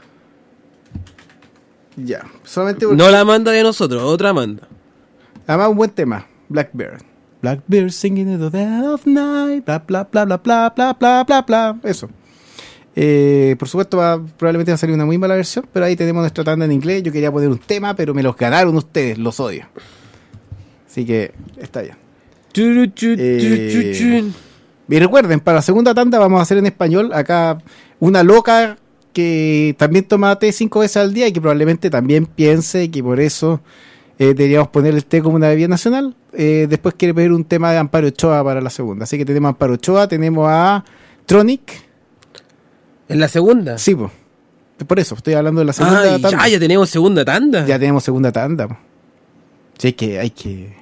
Ya. Solamente porque... No la Amanda de nosotros, otra Amanda. Además, un buen tema. Blackbeard. Blackbeard singing in the dead of night. Bla, bla, bla, bla, bla, bla, bla, bla, bla. Eso. Eh, por supuesto, va, probablemente va a salir una muy mala versión, pero ahí tenemos nuestra tanda en inglés. Yo quería poner un tema, pero me los ganaron ustedes. Los odio. Así que está bien. Churu, chu, Eh, chu, chu, chu. Y recuerden, para la segunda tanda vamos a hacer en español. Acá una loca que también toma té cinco veces al día y que probablemente también piense que por eso eh, deberíamos poner el té como una bebida nacional. Eh, después quiere pedir un tema de Amparo Ochoa para la segunda. Así que tenemos a Amparo Ochoa, tenemos a Tronic. ¿En la segunda? Sí, pues. Por eso, estoy hablando de la segunda Ay, tanda. ya, ya tenemos segunda tanda. Ya tenemos segunda tanda. po. Sí, hay que, hay que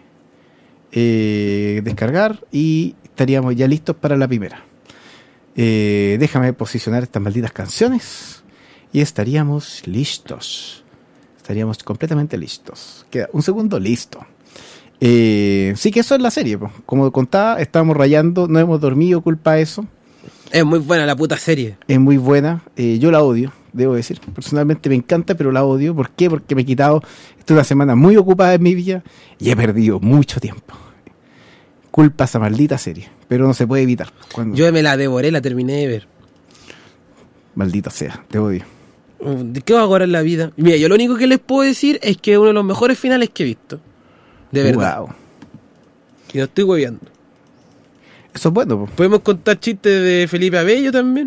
eh, descargar y estaríamos ya listos para la primera. Eh, déjame posicionar estas malditas canciones y estaríamos listos. Estaríamos completamente listos. Queda un segundo, listo. Eh, sí que eso es la serie. po. Como contaba, estábamos rayando, no hemos dormido, culpa de eso. Es muy buena la puta serie. Es muy buena. Eh, yo la odio, debo decir. Personalmente me encanta, pero la odio. ¿Por qué? Porque me he quitado esta una semana muy ocupada en mi vida y he perdido mucho tiempo. Culpa a esa maldita serie. Pero no se puede evitar. Cuando... Yo me la devoré, la terminé de ver. Maldita sea, te odio. ¿De qué va a ahora en la vida? Mira, yo lo único que les puedo decir es que es uno de los mejores finales que he visto. De verdad. Wow. Y no estoy hueveando. Eso es bueno, po. ¿Podemos contar chistes de Felipe Abello también?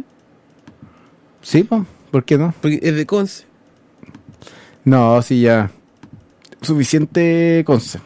Sí, po. ¿Por qué no? Porque es de Conce. No, sí, ya. Suficiente Conce.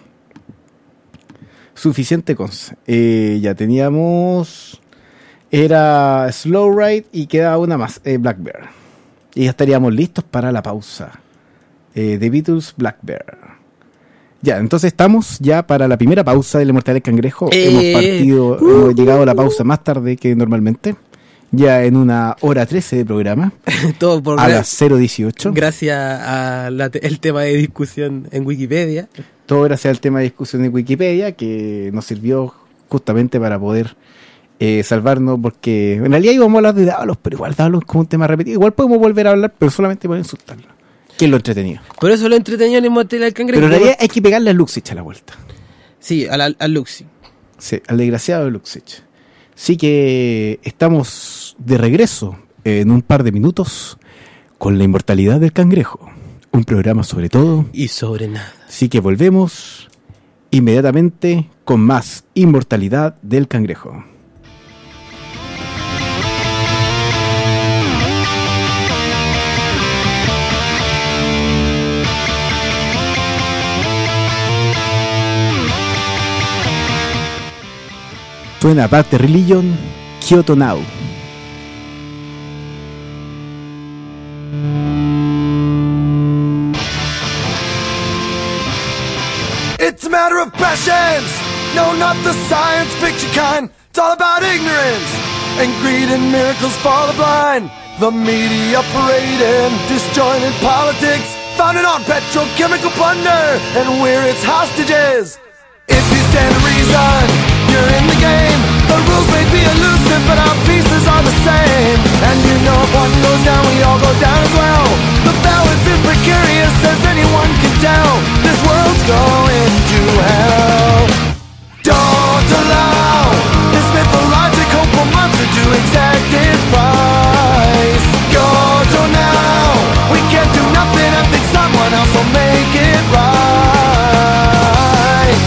Suficiente Conce. Eh, ya teníamos. Era Slow Ride y quedaba una más, eh, Black Bear. Y ya estaríamos listos para la pausa. Eh, The Beatles, Black Bear. Ya, entonces estamos ya para la primera pausa del Inmortal del Cangrejo. Eh, hemos partido, uh, hemos llegado a la pausa más tarde que normalmente. Ya en una hora trece de programa. Todo por A gra- las cero dieciocho. gracias al tema de discusión en Wikipedia. Todo gracias al tema de discusión de Wikipedia, que nos sirvió justamente para poder eh, salvarnos, porque en realidad íbamos a hablar de Dávalos, pero igual Dávalos es como un tema repetido. Igual podemos volver a hablar, pero solamente por insultarlo. Que es lo entretenido. Por eso lo entretenido en el motel del cangrejo. Pero en realidad hay que pegarle a Luxich a la vuelta. Sí, al, al Luxi. Sí, al desgraciado de Luxich. Así que estamos de regreso en un par de minutos con la inmortalidad del cangrejo. Un programa sobre todo. Y sobre nada. Así que volvemos inmediatamente con más inmortalidad del cangrejo. Suena Bad Religion, Kyoto Now. matter of passions. No, not the science fiction kind. It's all about ignorance and greed and miracles for the blind. The media parading disjointed politics, founded on petrochemical plunder, and we're its hostages. If you stand to reason, you're in the game. The rules may be elusive, but our pieces are the same. And you know if one goes down, we all go down as well. The balance is precarious, as anyone can tell. This world's going to hell. Don't allow this mythological monster to exact its price. Go to now, we can't do nothing. I think someone else will make it right.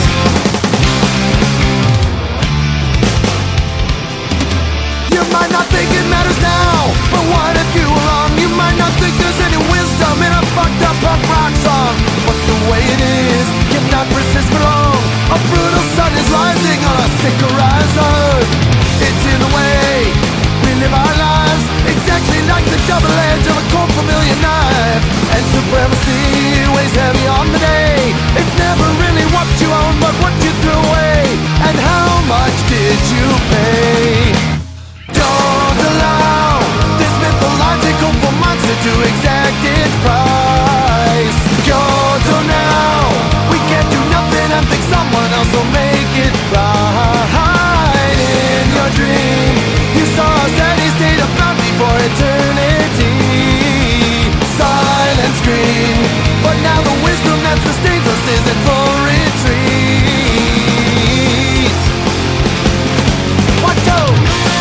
You might not think it matters now, but what if you were wrong? You might not think there's any wisdom in a fucked up punk rock song, but the way it is cannot persist for long. A brutal sun is rising on a sick horizon. It's in the way we live our lives, exactly like the double edge of a cold familiar knife. And supremacy weighs heavy on the day. It's never really what you own, but what you threw away. And how much did you pay? Don't allow this mythological monster to exact its price. Kyoto now, we can't do nothing. I think someone else will make it right. In your dream, you saw a steady state of bounty for eternity. Silent scream, but now the wisdom that sustains us is in full retreat. Watch out!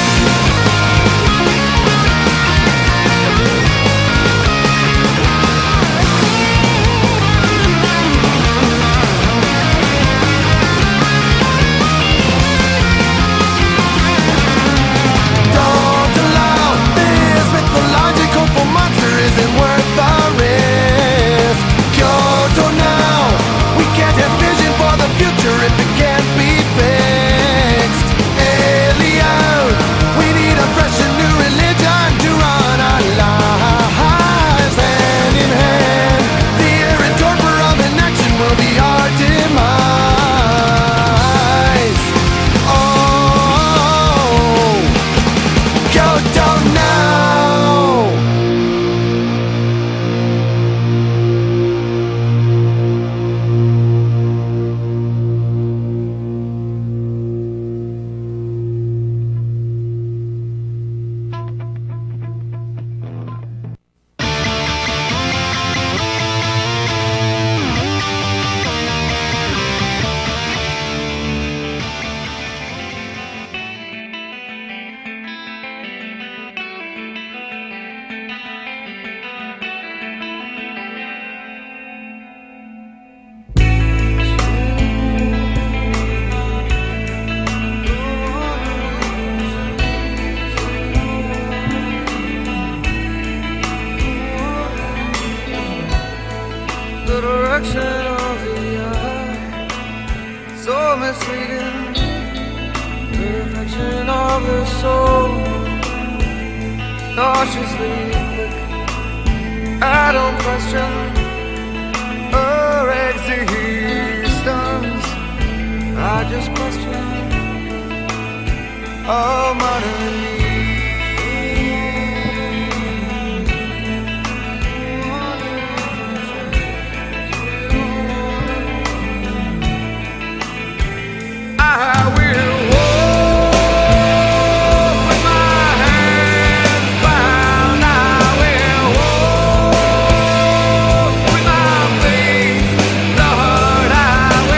Monster isn't worth the risk. Kyoto now, we can't have vision for the future if it can't be fixed. Alien, we need a fresh and new religion to run our lives. Hand in hand, the errant torpor of inaction will be our demise. Oh, Kyoto now.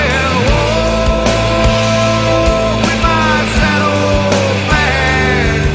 Man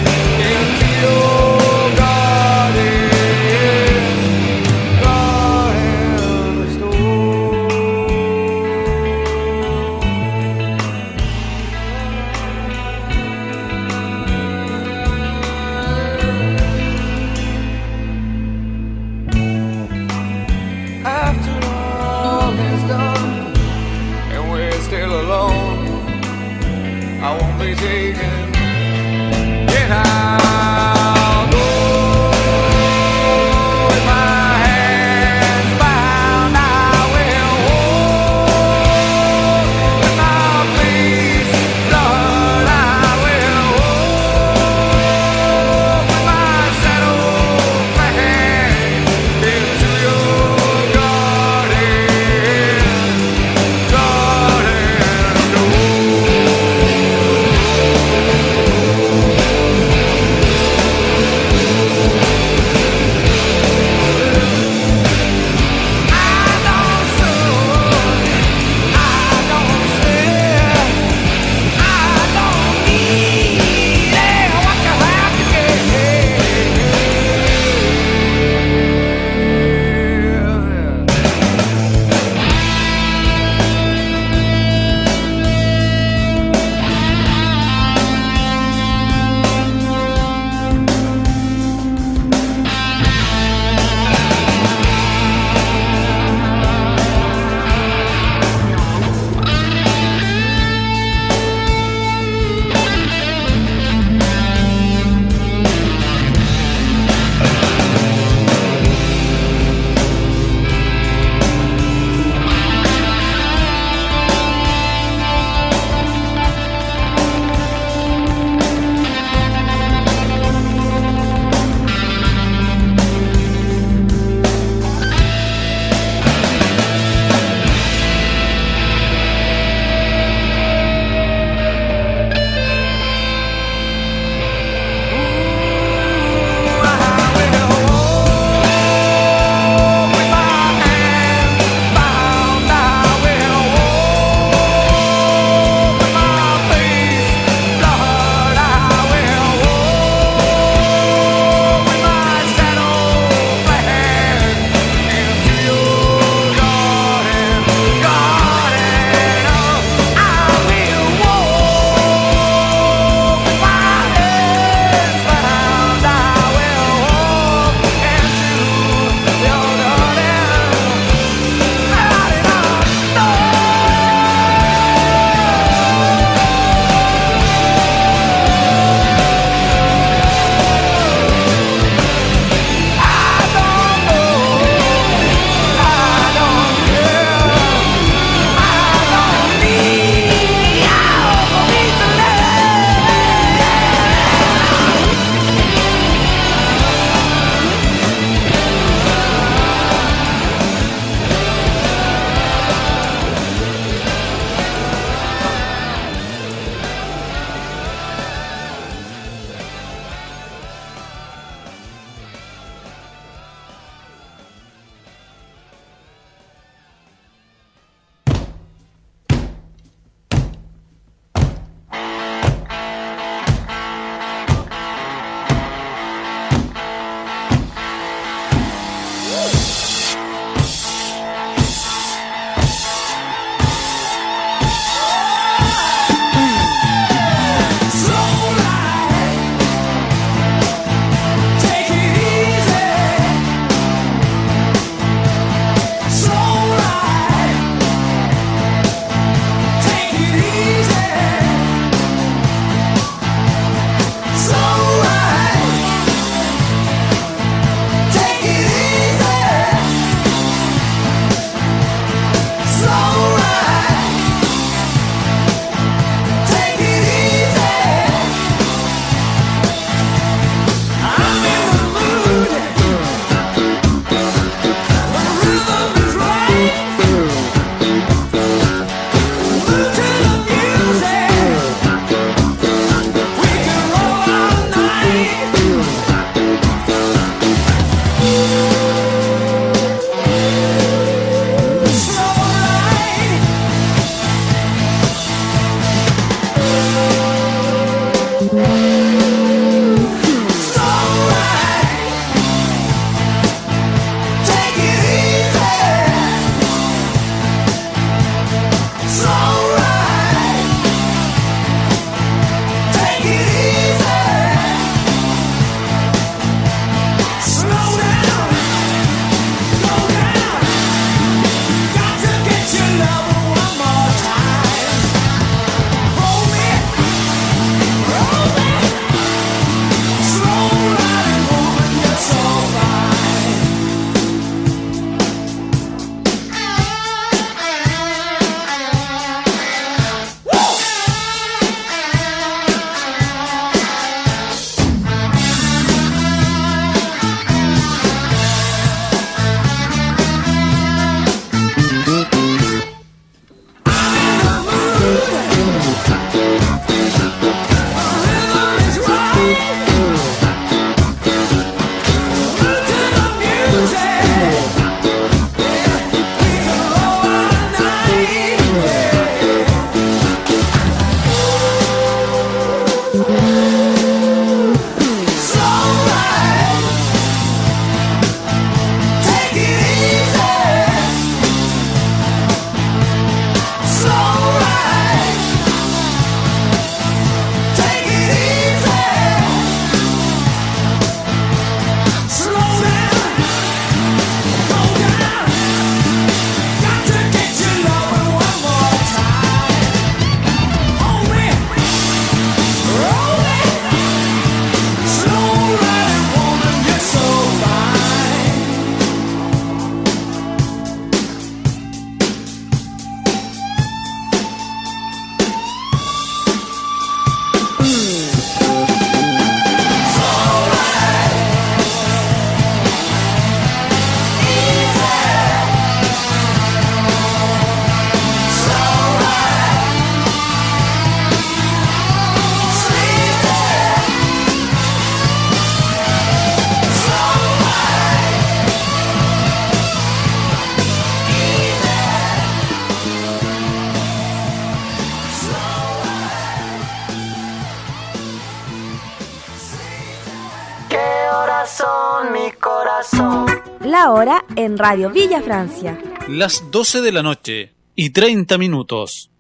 La hora en Radio Villa Francia. Las doce de la noche y treinta minutos.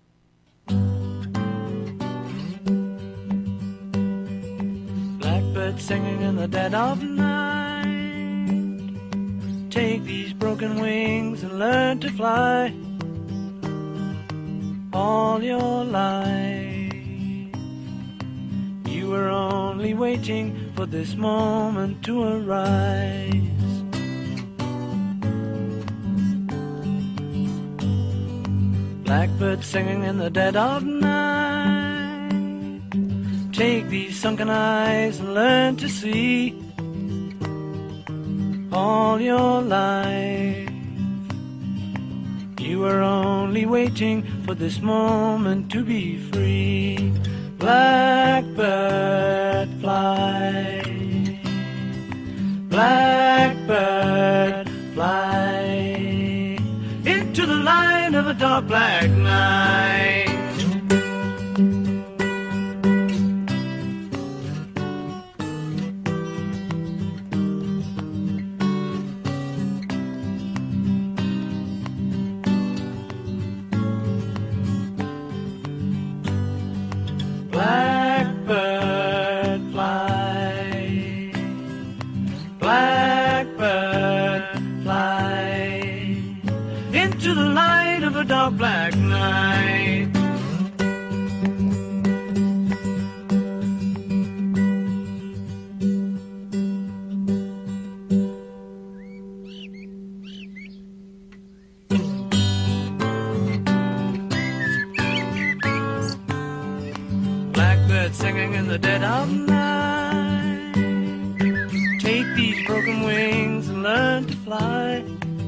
Blackbird singing in the dead of night. Take these broken wings and learn to fly. All your life you were only waiting for this moment to arise. Blackbird singing in the dead of night. Take these sunken eyes and learn to see. All your life you were only waiting for this moment to be free. Blackbird fly, blackbird fly into the light of a dark black night. Blackbird fly, blackbird fly into the light of a dark black night. Blackbird singing in the dead of night. Take these broken wings and learn to fly.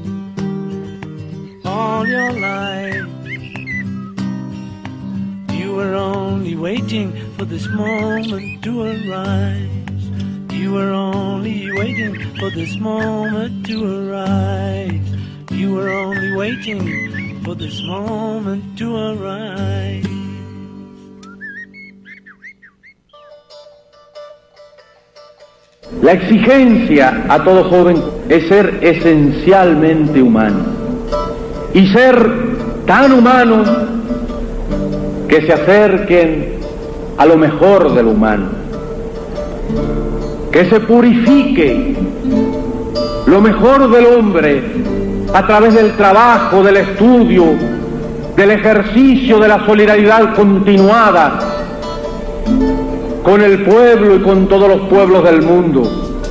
All your life you were only waiting for this moment to arise. You were only waiting for this moment to arise. You were only waiting for this moment to arise. La exigencia a todo joven es ser esencialmente humano y ser tan humanos que se acerquen a lo mejor del humano, que se purifique lo mejor del hombre a través del trabajo, del estudio, del ejercicio de la solidaridad continuada con el pueblo y con todos los pueblos del mundo,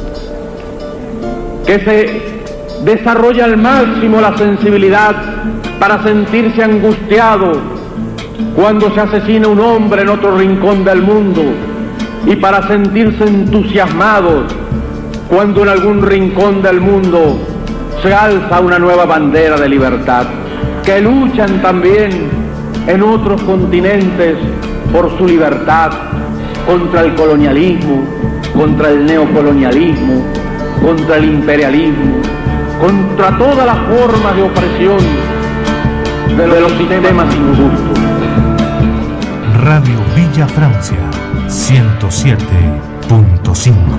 que se desarrolla al máximo la sensibilidad para sentirse angustiado cuando se asesina un hombre en otro rincón del mundo y para sentirse entusiasmados cuando en algún rincón del mundo se alza una nueva bandera de libertad, que luchan también en otros continentes por su libertad, contra el colonialismo, contra el neocolonialismo, contra el imperialismo, contra todas las formas de opresión de los, de los sistemas injustos. Radio Villa Francia, ciento siete punto cinco.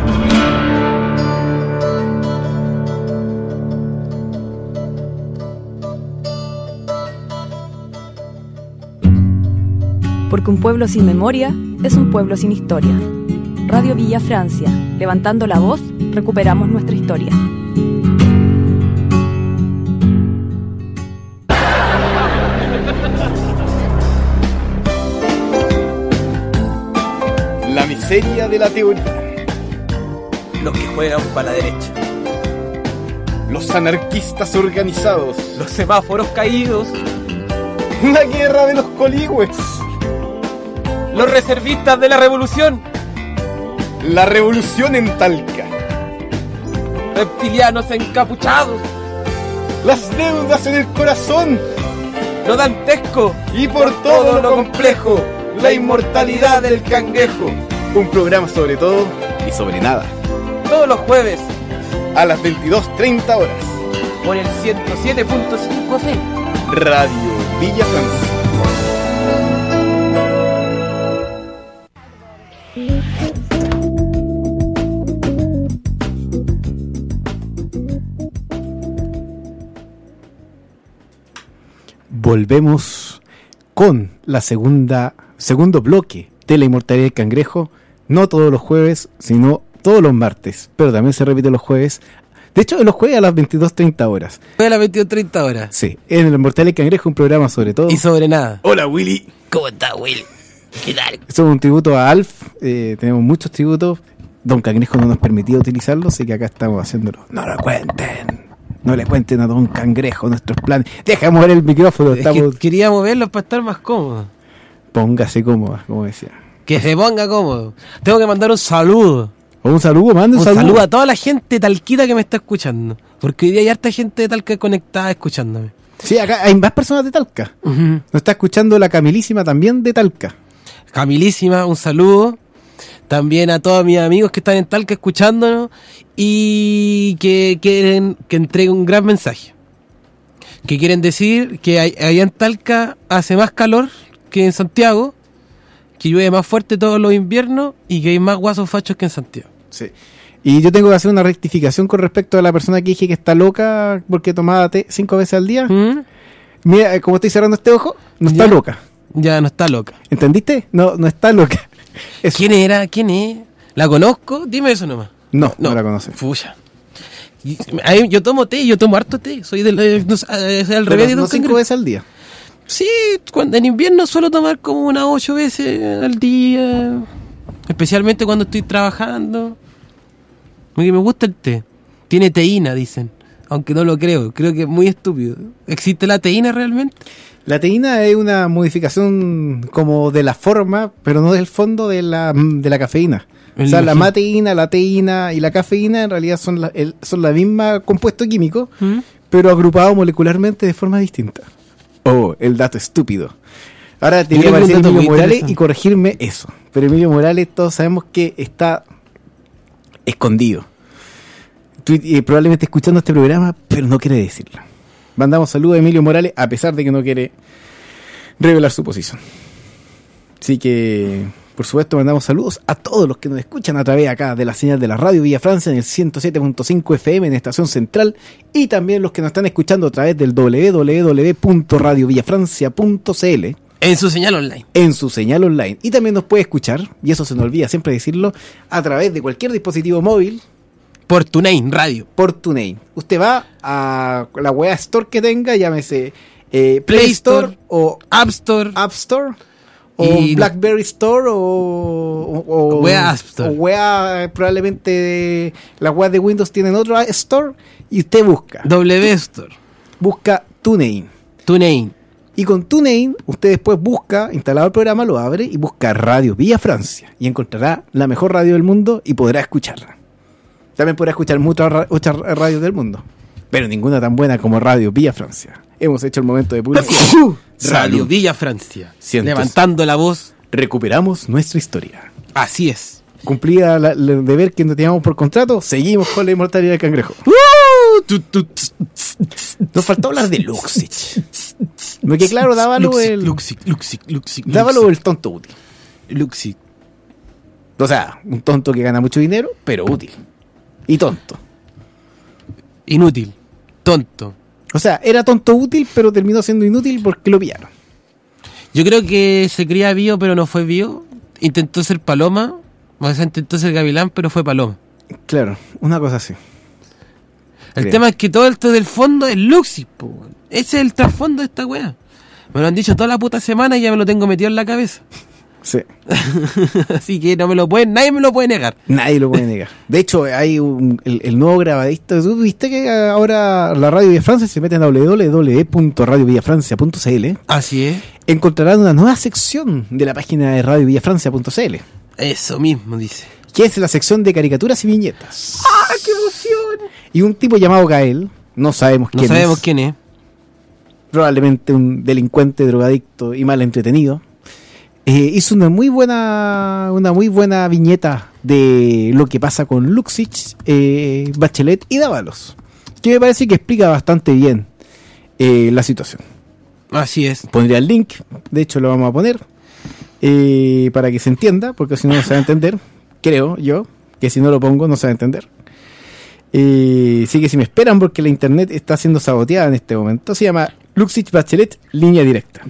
Porque un pueblo sin memoria es un pueblo sin historia. Radio Villa Francia, levantando la voz, recuperamos nuestra historia. La miseria de la teoría. Los que juegan para la derecha. Los anarquistas organizados. Los semáforos caídos. La guerra de los coligües. Los reservistas de la revolución. La revolución en Talca. Reptilianos encapuchados. Las deudas en el corazón. Lo dantesco. Y por todo lo complejo, la inmortalidad del cangrejo. Un programa sobre todo y sobre nada. Todos los jueves a las veintidós treinta horas. Por el ciento siete punto cinco F. Radio Villa Francia. volvemos con la segunda segundo bloque de La Inmortalidad del Cangrejo, no todos los jueves, sino todos los martes, pero también se repite los jueves. De hecho, los jueves a las veintidós treinta horas. Fue a las veintidós treinta horas. Sí, en La Inmortalidad del Cangrejo, un programa sobre todo. Y sobre nada. Hola, Willy. ¿Cómo está, Willy? ¿Qué tal? Esto es un tributo a Alf, eh, tenemos muchos tributos. Don Cangrejo no nos permitió utilizarlo, así que acá estamos haciéndolo. No lo cuenten, no le cuenten a Don Cangrejo nuestros planes. Deja mover el micrófono. Es Estamos... que quería moverlos para estar más cómodo. Póngase cómoda, como decía. Que se ponga cómodo. Tengo que mandar un saludo. O un saludo, mande un, Un saludo. saludo a toda la gente talquita que me está escuchando. Porque hoy día hay harta gente de Talca conectada escuchándome. Sí, acá hay más personas de Talca. Uh-huh. Nos está escuchando la Camilísima también de Talca. Camilísima, un saludo. También a todos mis amigos que están en Talca escuchándonos y que quieren que entregue un gran mensaje. Que quieren decir que hay- allá en Talca hace más calor que en Santiago, que llueve más fuerte todos los inviernos y que hay más guasos fachos que en Santiago. Sí. Y yo tengo que hacer una rectificación con respecto a la persona que dije que está loca porque tomaba té cinco veces al día. ¿Mm? Mira, como estoy cerrando este ojo, no está Ya. loca. Ya no está loca. ¿Entendiste? No, no está loca. Eso. ¿Quién era? ¿Quién es? ¿La conozco? Dime eso nomás. No, no, la conoce. Fuya. Y- ahí yo tomo té, yo tomo harto té. Soy del, eh, no sé, eh, soy al Pero revés de no Don cinco Cangrejo. veces al día. Sí, cuando, en invierno suelo tomar como unas ocho veces al día. Especialmente cuando estoy trabajando. Porque me gusta el té. Tiene teína, dicen. Aunque no lo creo. Creo que es muy estúpido. ¿Existe la teína realmente? La teína es una modificación como de la forma, pero no del fondo de la, de la cafeína. Me O sea, la imagino. mateína, la teína y la cafeína en realidad son la, el, son la misma compuesto químico, ¿Mm? pero agrupado molecularmente de forma distinta. Oh, el dato estúpido. Ahora tenía que creo que un aparecer dato Emilio muy Morales interesante. y corregirme eso. Pero Emilio Morales todos sabemos que está escondido. Tú, eh, probablemente escuchando este programa, pero no quiere decirlo. Mandamos saludos a Emilio Morales a pesar de que no quiere revelar su posición. Así que, por supuesto, mandamos saludos a todos los que nos escuchan a través acá de la señal de la Radio Villa Francia en el ciento siete punto cinco F M en Estación Central y también los que nos están escuchando a través del doble u doble u doble u punto radio villafrancia punto c l En su señal online. en su señal online. Y también nos puede escuchar, y eso se nos olvida siempre decirlo, a través de cualquier dispositivo móvil Por TuneIn Radio. por TuneIn. Usted va a la web Store que tenga, llámese eh, Play, Play Store, Store, o App Store. App Store o Y- BlackBerry Store o, o, o- Wea App Store. o wea, eh, probablemente las weas de Windows tienen otro Store y usted busca, W Store. busca TuneIn. TuneIn. Y con TuneIn, usted después busca, instalado el programa, lo abre y busca Radio Villa Francia. Y encontrará la mejor radio del mundo y podrá escucharla. También podrá escuchar muchas ra- otras radios del mundo. Pero ninguna tan buena como Radio Villa Francia. Hemos hecho el momento de publicidad. Radio Salud. Villa Francia. Cientos. Levantando la voz. Recuperamos nuestra historia. Así es. Cumplida la- el deber que nos teníamos por contrato, seguimos con la inmortalidad del cangrejo. ¡Uh! Tu, tu, tss, Nos faltó hablar de Luxich. Porque claro, dábalo Luxic, el... Luxic, Luxic, Luxic, Dábalo el tonto útil. Luxic. O sea, un tonto que gana mucho dinero, pero útil. Y tonto. Inútil. Tonto. O sea, era tonto útil, pero terminó siendo inútil porque lo pillaron. Yo creo que se creía bio, pero no fue bio. Intentó ser paloma. O sea, intentó ser gavilán, pero fue paloma. Claro, una cosa así. El Creo. tema es que todo esto del fondo es Luxis, po, weón. Ese es el trasfondo de esta weá. Me lo han dicho toda la puta semana y ya me lo tengo metido en la cabeza. Sí. Así que no me lo pueden, nadie me lo puede negar. Nadie lo puede negar. De hecho, hay un, el, el nuevo grabadista. ¿Tú viste que ahora la Radio Villa Francia se mete en doble u doble u doble u punto radio villafrancia punto c l? Así es. Encontrarán una nueva sección de la página de radio villafrancia punto c l, Eso mismo, dice. que es la sección de caricaturas y viñetas. ¡Ah, qué emoción! Y un tipo llamado Gael, no sabemos No quién sabemos es, quién es. probablemente un delincuente, drogadicto y mal entretenido, eh, hizo una muy buena una muy buena viñeta de lo que pasa con Luxich, eh, Bachelet y Dávalos, que me parece que explica bastante bien eh, la situación. Así es. Pondría el link, de hecho lo vamos a poner eh, para que se entienda, porque si no no se va a entender, creo yo, que si no lo pongo no se va a entender. Eh, así que si me esperan, porque la internet está siendo saboteada en este momento, se llama Luxich Bachelet, línea directa.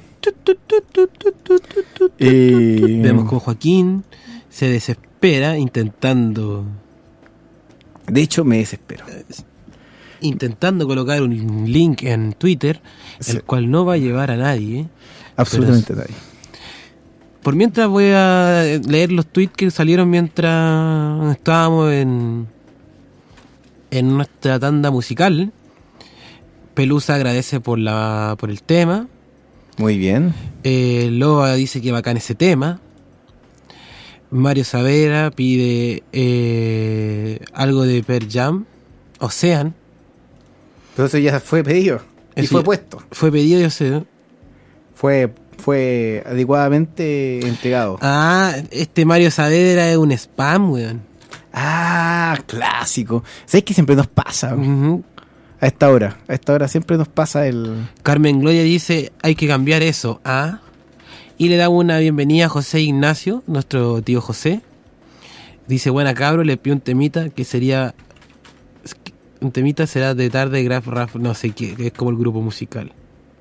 Eh, Vemos como Joaquín se desespera intentando de hecho, me desespero. intentando colocar un link en Twitter, Sí. el cual no va a llevar a nadie. Absolutamente Pero- nadie. Por mientras voy a leer los tweets que salieron mientras estábamos en en nuestra tanda musical. Pelusa agradece por la por el tema. Muy bien. Eh, Loa dice que bacán ese tema. Mario Savera pide eh, algo de Pearl Jam. Ocean. Pero eso ya fue pedido. Y Eso fue ya- puesto. Fue pedido, yo sé. Fue, fue adecuadamente entregado. Ah, este Mario Savera es un spam, weón. Ah, clásico. ¿Sabes que siempre nos pasa? Ujú. A esta hora. A esta hora siempre nos pasa el... Carmen Gloria dice, hay que cambiar eso, ¿ah? Y le damos una bienvenida a José Ignacio, nuestro tío José. Dice, buena cabro, le pido un temita que sería... Un temita será de tarde, Graf, Raf, no sé qué, que es como el grupo musical.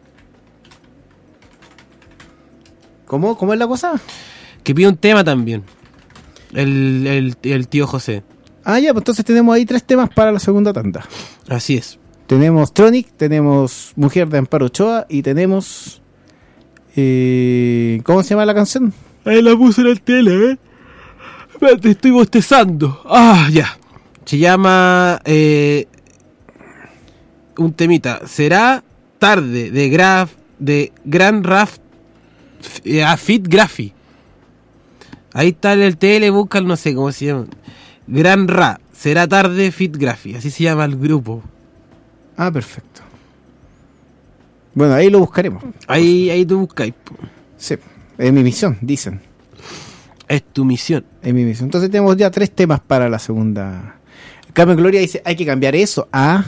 ¿Cómo? ¿Cómo es la cosa? Que pide un tema también, el, el, el tío José. Ah, ya, pues entonces tenemos ahí tres temas para la segunda tanda. Así es. Tenemos Tronic, tenemos Mujer de Amparo Ochoa y tenemos... Eh, ¿Cómo se llama la canción? Ahí la puse en el tele, ¿eh? Espérate, estoy bostezando. Ah, ya. Se llama... Eh, un temita. Será tarde de Graf... De Gran Raf... eh, a Fit Graffi. Ahí está en el tele, buscan, no sé cómo se llama. Gran Ra. Será tarde Fit Graffi. Así se llama el grupo. Ah, perfecto. Bueno, ahí lo buscaremos. Ahí, ahí tú buscáis. po. Sí, es mi misión, dicen. Es tu misión. Es mi misión. Entonces tenemos ya tres temas para la segunda. Carmen Gloria dice, hay que cambiar eso a...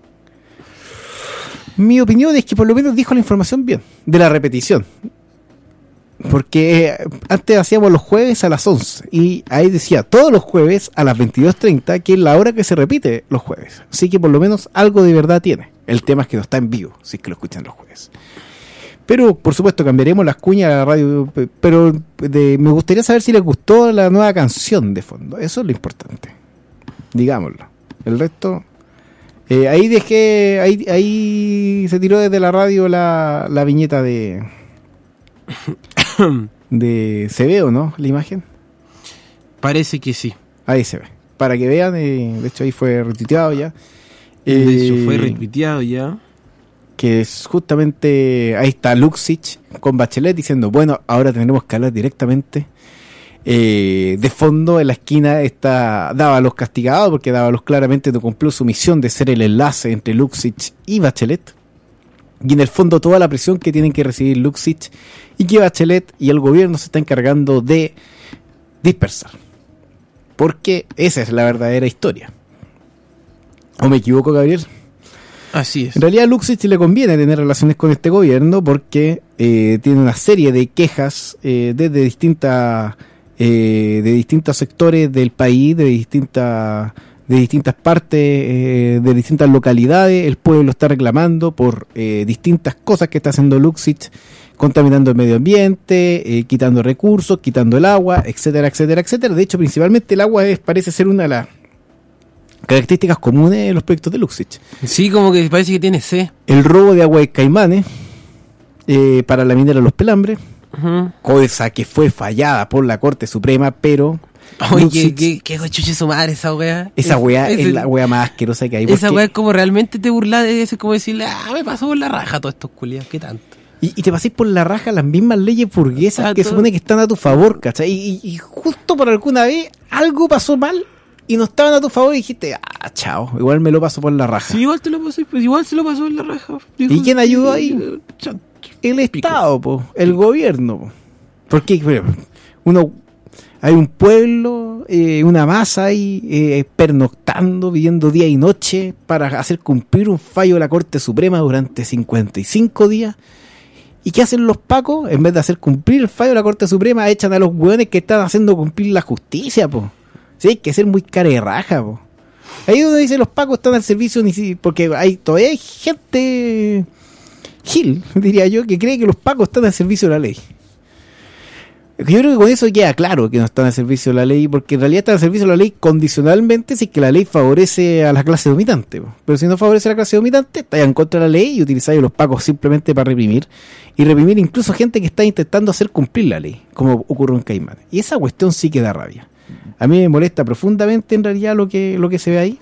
Mi opinión es que por lo menos dijo la información bien, de la repetición. Porque eh, antes hacíamos los jueves a las once y ahí decía todos los jueves a las veintidós treinta, que es la hora que se repite los jueves. Así que por lo menos algo de verdad tiene. El tema es que no está en vivo, si es que lo escuchan los jueves. Pero por supuesto cambiaremos las cuñas a la radio. Pero de, me gustaría saber si les gustó la nueva canción de fondo. Eso es lo importante. Digámoslo. El resto... Eh, ahí dejé... Ahí, ahí se tiró desde la radio la, la viñeta de... de se ve o no la imagen. Parece que sí. Ahí se ve, para que vean. Eh, de hecho ahí fue retuiteado ya, De hecho, fue Eh, repiteado ya. que es justamente ahí está Luxich con Bachelet diciendo, bueno, ahora tendremos que hablar directamente. Eh, de fondo en la esquina está Dávalos castigado porque Dávalos claramente no cumplió su misión de ser el enlace entre Luxich y Bachelet. Y en el fondo toda la presión que tienen que recibir Luxich y que Bachelet y el gobierno se está encargando de dispersar. Porque esa es la verdadera historia. ¿O me equivoco, Gabriel? Así es. En realidad a Luxich le conviene tener relaciones con este gobierno porque eh, tiene una serie de quejas eh, desde distintas eh, de distintos sectores del país, de distintas de distintas partes, eh, de distintas localidades. El pueblo está reclamando por eh, distintas cosas que está haciendo Luxich, contaminando el medio ambiente, eh, quitando recursos, quitando el agua, etcétera, etcétera, etcétera. De hecho, principalmente el agua es, parece ser una de las características comunes de los proyectos de Luxich. Sí, como que parece que tiene C. El robo de agua de Caimanes eh, para la minera Los Pelambres, Ujú. cosa que fue fallada por la Corte Suprema, pero Oye, Luxich- qué, qué, qué chuche su madre esa wea. esa weá es, es la weá más asquerosa que hay. Esa porque- weá es como realmente te burlas de eso, es como decirle, ah, me pasó por la raja todos estos culiados, ¿qué tanto? y, y te pasáis por la raja las mismas leyes burguesas Ah, que todo. supone que están a tu favor, ¿cachai? Y, y- y justo por alguna vez algo pasó mal y no estaban a tu favor y dijiste, ah, chao, igual me lo paso por la raja. Sí, igual te lo pasé, pues igual se lo pasó en la raja. ¿Y quién ayudó ahí? Chan- El Estado, po, el gobierno. Po. Porque bueno, uno, hay un pueblo, eh, una masa ahí eh, pernoctando, viviendo día y noche para hacer cumplir un fallo de la Corte Suprema durante cincuenta y cinco días. ¿Y qué hacen los pacos? En vez de hacer cumplir el fallo de la Corte Suprema, echan a los hueones que están haciendo cumplir la justicia, po. Sí, hay que ser muy cara de raja, po. Ahí donde dice los pacos están al servicio, ni si, porque hay todavía hay gente gil, diría yo, que cree que los pacos están al servicio de la ley. Yo creo que con eso queda claro que no están al servicio de la ley, porque en realidad están al servicio de la ley condicionalmente si es que la ley favorece a la clase dominante. Pero si no favorece a la clase dominante, está en contra de la ley y utilizáis los pacos simplemente para reprimir, y reprimir incluso gente que está intentando hacer cumplir la ley, como ocurrió en Caimán. Y esa cuestión sí que da rabia. A mí me molesta profundamente en realidad lo que, lo que se ve ahí.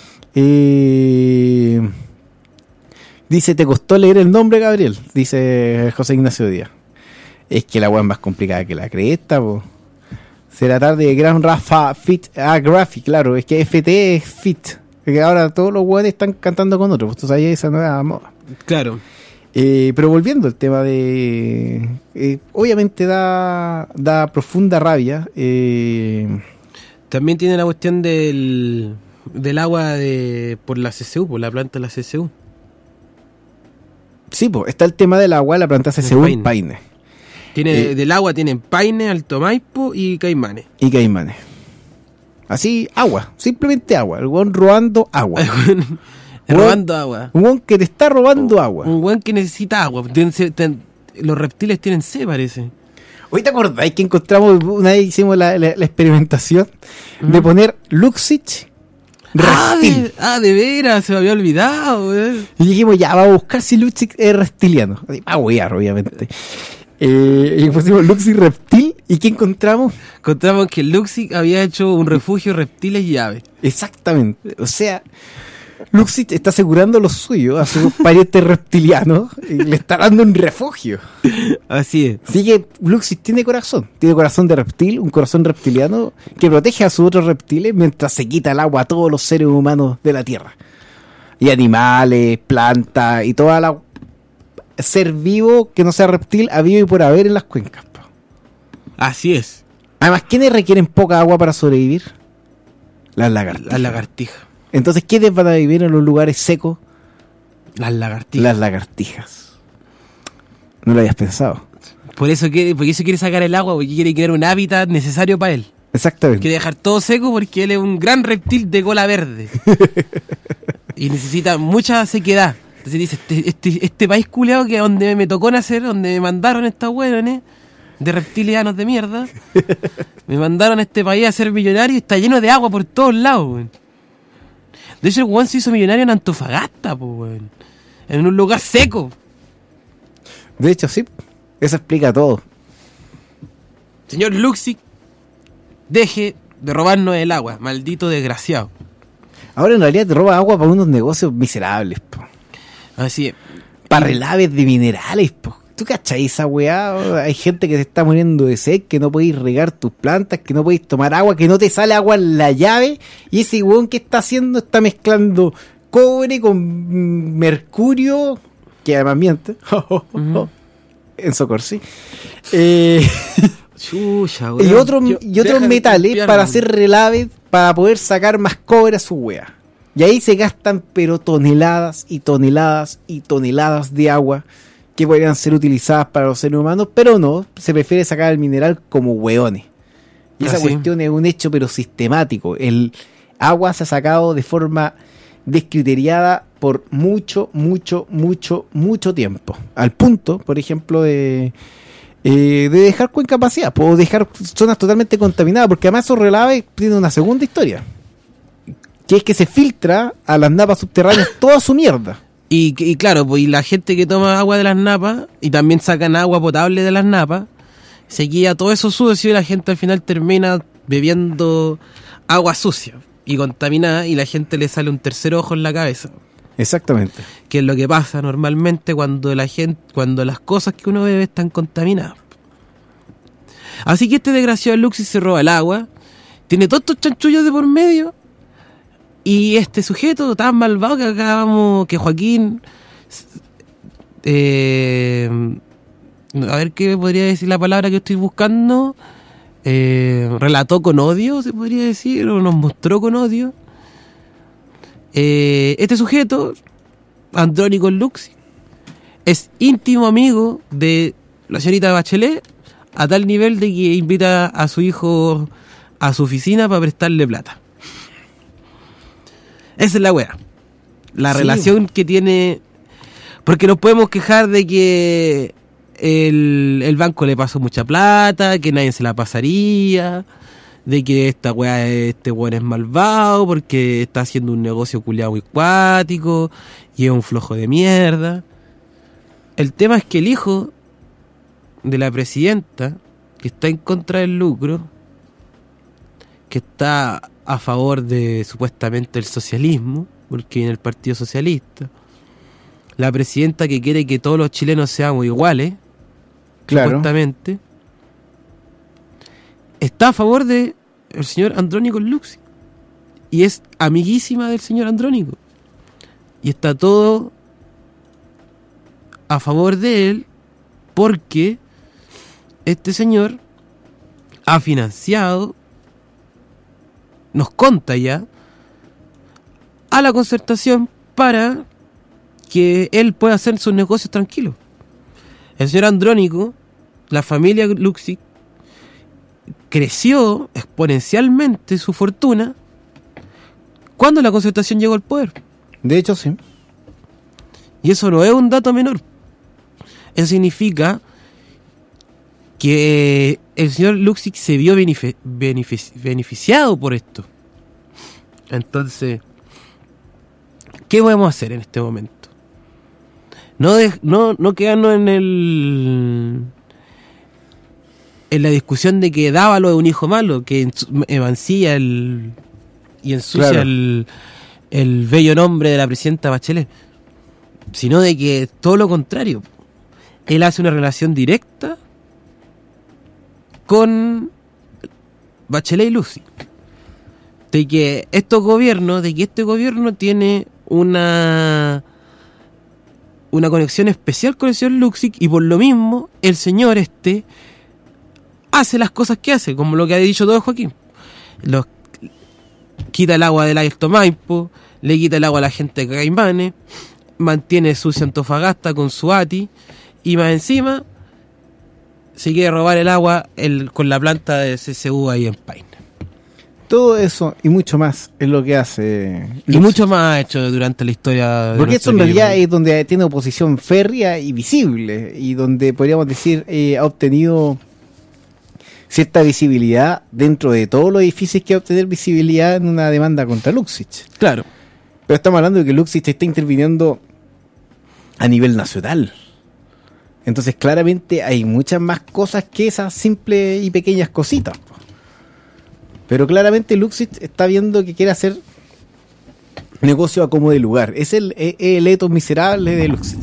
Eh, dice, ¿te costó leer el nombre, Gabriel? Dice José Ignacio Díaz. Es que la weá es más complicada que la cresta, po. Será tarde de Gran Rafa Fit. Ah, Graphic, claro. Es que F T es Fit. Porque ahora todos los weones están cantando con otros. Tú sabías esa nueva moda. Claro. Eh, pero volviendo al tema de... Eh, obviamente da, da profunda rabia. Eh, También tiene la cuestión del, del agua de por la C C U, por la planta de la C C U. sí, pues está el tema del agua, la planta C C U en Paine. Tiene, Eh, del agua tienen Paine, Alto Maipo y Caimanes. Y Caimanes. Así, agua. Simplemente agua. El weón robando agua. Robando agua. Un weón que te está robando agua. Un weón que necesita agua. Tienen- se- ten- los reptiles tienen C, parece. Hoy te acordáis que encontramos, una vez hicimos la, la- la experimentación de Mm. poner Luxich Ah reptil. de, ah, de veras, se me había olvidado, weón. Y dijimos, ya, vamos a buscar si Luxich es reptiliano. Así, a huear, obviamente. Eh, y pusimos Luxich reptil. ¿Y qué encontramos? Encontramos que Luxic había hecho un refugio de reptiles y aves. Exactamente. O sea, Luxich está asegurando lo suyo a sus parientes reptilianos y le está dando un refugio. Así es. Así que Luxich tiene corazón. Tiene corazón de reptil, un corazón reptiliano que protege a sus otros reptiles mientras se quita el agua a todos los seres humanos de la Tierra. Y animales, plantas y toda la ser vivo que no sea reptil habido y por haber en las cuencas. Po. Así es. Además, ¿quiénes requieren poca agua para sobrevivir? Las lagartijas. Las lagartijas. Entonces, ¿quiénes van a vivir en los lugares secos? Las lagartijas. Las lagartijas. No lo habías pensado. Por eso quiere, porque eso quiere sacar el agua, porque quiere crear un hábitat necesario para él. Exactamente. Quiere dejar todo seco porque él es un gran reptil de cola verde. Y necesita mucha sequedad. Entonces dice, este, este, este país culeado que donde me tocó nacer, donde me mandaron estos hueones de reptilianos de mierda, me mandaron a este país a ser millonario y está lleno de agua por todos lados, weón. De hecho, el weón se hizo millonario en Antofagasta, pues, weón. En un lugar seco. De hecho, sí. Eso explica todo. Señor Luxic, deje de robarnos el agua, maldito desgraciado. Ahora en realidad te roba agua para unos negocios miserables, po. Así es. Para relaves de minerales, po. ¿Tú cachai esa weá? Hay gente que se está muriendo de sed, que no podéis regar tus plantas, que no podéis tomar agua, que no te sale agua en la llave. Y ese weón que está haciendo está mezclando cobre con mm, mercurio, que además miente. Ujú. En Socorsi. Eh, Chucha, y weón. otros Yo- y otros deja de metales limpiarme. para hacer relaves, para poder sacar más cobre a su wea. Y ahí se gastan pero toneladas y toneladas y toneladas de agua que podrían ser utilizadas para los seres humanos, pero no, se prefiere sacar el mineral como hueones. Y esa Así. cuestión es un hecho pero sistemático. El agua se ha sacado de forma descriteriada por mucho, mucho, mucho, mucho tiempo. Al punto, por ejemplo, de... Eh, de dejar cuenca vacía, o dejar zonas totalmente contaminadas, porque además esos relaves tienen una segunda historia, que es que se filtra a las napas subterráneas toda su mierda. Y, y claro, pues y la gente que toma agua de las napas y también sacan agua potable de las napas, se guía todo eso sucio y la gente al final termina bebiendo agua sucia y contaminada y la gente le sale un tercer ojo en la cabeza. Exactamente. Que es lo que pasa normalmente cuando la gente, cuando las cosas que uno bebe están contaminadas. Así que este desgraciado Luxi se roba el agua, tiene todos estos chanchullos de por medio, y este sujeto tan malvado que acabamos, que Joaquín, eh, a ver qué podría decir la palabra que estoy buscando, eh, relató con odio, se podría decir, o nos mostró con odio. Eh, este sujeto, Andrónico Luxi, es íntimo amigo de la señorita Bachelet a tal nivel de que invita a su hijo a su oficina para prestarle plata. Esa es la wea. La Sí. relación que tiene... Porque nos podemos quejar de que el, el banco le pasó mucha plata, que nadie se la pasaría, de que esta weá, este weón es malvado porque está haciendo un negocio culiado y cuático y es un flojo de mierda. El tema es que el hijo de la presidenta, que está en contra del lucro, que está a favor de supuestamente el socialismo, porque viene el Partido Socialista, la presidenta que quiere que todos los chilenos seamos iguales, Claro. supuestamente, está a favor de el señor Andrónico Luxi y es amiguísima del señor Andrónico y está todo a favor de él porque este señor ha financiado, nos conta ya, a la Concertación para que él pueda hacer sus negocios tranquilos. El señor Andrónico, la familia Luxi, creció exponencialmente su fortuna cuando la Concertación llegó al poder. De hecho, sí. Y eso no es un dato menor. Eso significa que el señor Luxi se vio benefici- benefici- beneficiado por esto. Entonces, ¿qué podemos hacer en este momento? No, de, no, no quedarnos en el en la discusión de que Dávalo es un hijo malo, que evancía el y ensucia Claro. el, el bello nombre de la presidenta Bachelet, sino de que todo lo contrario. Él hace una relación directa con Bachelet y Luxi. De que estos gobiernos, de que este gobierno tiene una una conexión especial con el señor Luxi y por lo mismo el señor este hace las cosas que hace, como lo que ha dicho todo Joaquín. Los, quita el agua del Alto Maipo, le quita el agua a la gente de Caimanes, mantiene sucia Antofagasta con su A T I y más encima se quiere robar el agua el, con la planta de C C U ahí en Paine. Todo eso y mucho más es lo que hace Y Luxi. mucho más ha hecho durante la historia de Porque nuestro esto en querido realidad país. es donde tiene oposición férrea y visible, y donde podríamos decir eh, ha obtenido cierta visibilidad dentro de todo lo difícil que es obtener visibilidad en una demanda contra Luxich. Claro. Pero estamos hablando de que Luxich está interviniendo a nivel nacional. Entonces claramente hay muchas más cosas que esas simples y pequeñas cositas. Pero claramente Luxich está viendo que quiere hacer negocio a como de lugar. Es el, es el etos miserable de Luxich.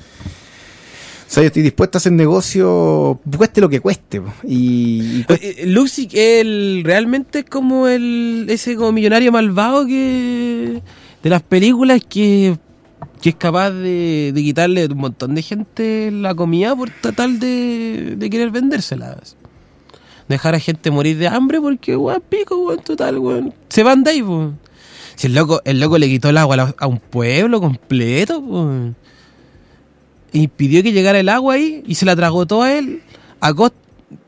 O sea, yo estoy dispuesto a hacer negocio, cueste lo que cueste. po. Y, y cueste- Eh, Luxi, él realmente es como el ese como millonario malvado que de las películas que, que es capaz de, de quitarle a un montón de gente la comida por tratar de, de querer vendérselas. Dejar a gente morir de hambre porque, weón, pico, weón, total, weón. Se van de ahí, weón. Si el loco, el loco le quitó el agua a, la- a un pueblo completo, weón. Impidió que llegara el agua ahí y se la tragó toda él a costa.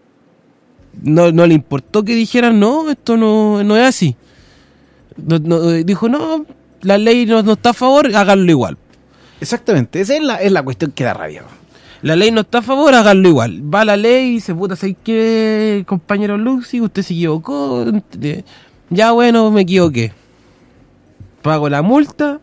No, no le importó que dijeran, no, esto no, no es así. No, no, dijo, no, la ley no, no está a favor, háganlo igual. exactamente, esa es la, es la cuestión que da rabia. po. La ley no está a favor, háganlo igual. Va la ley y dice, puta, ¿sabes qué, compañero Luxi? Usted se equivocó. Ya, bueno, me equivoqué. Pago la multa.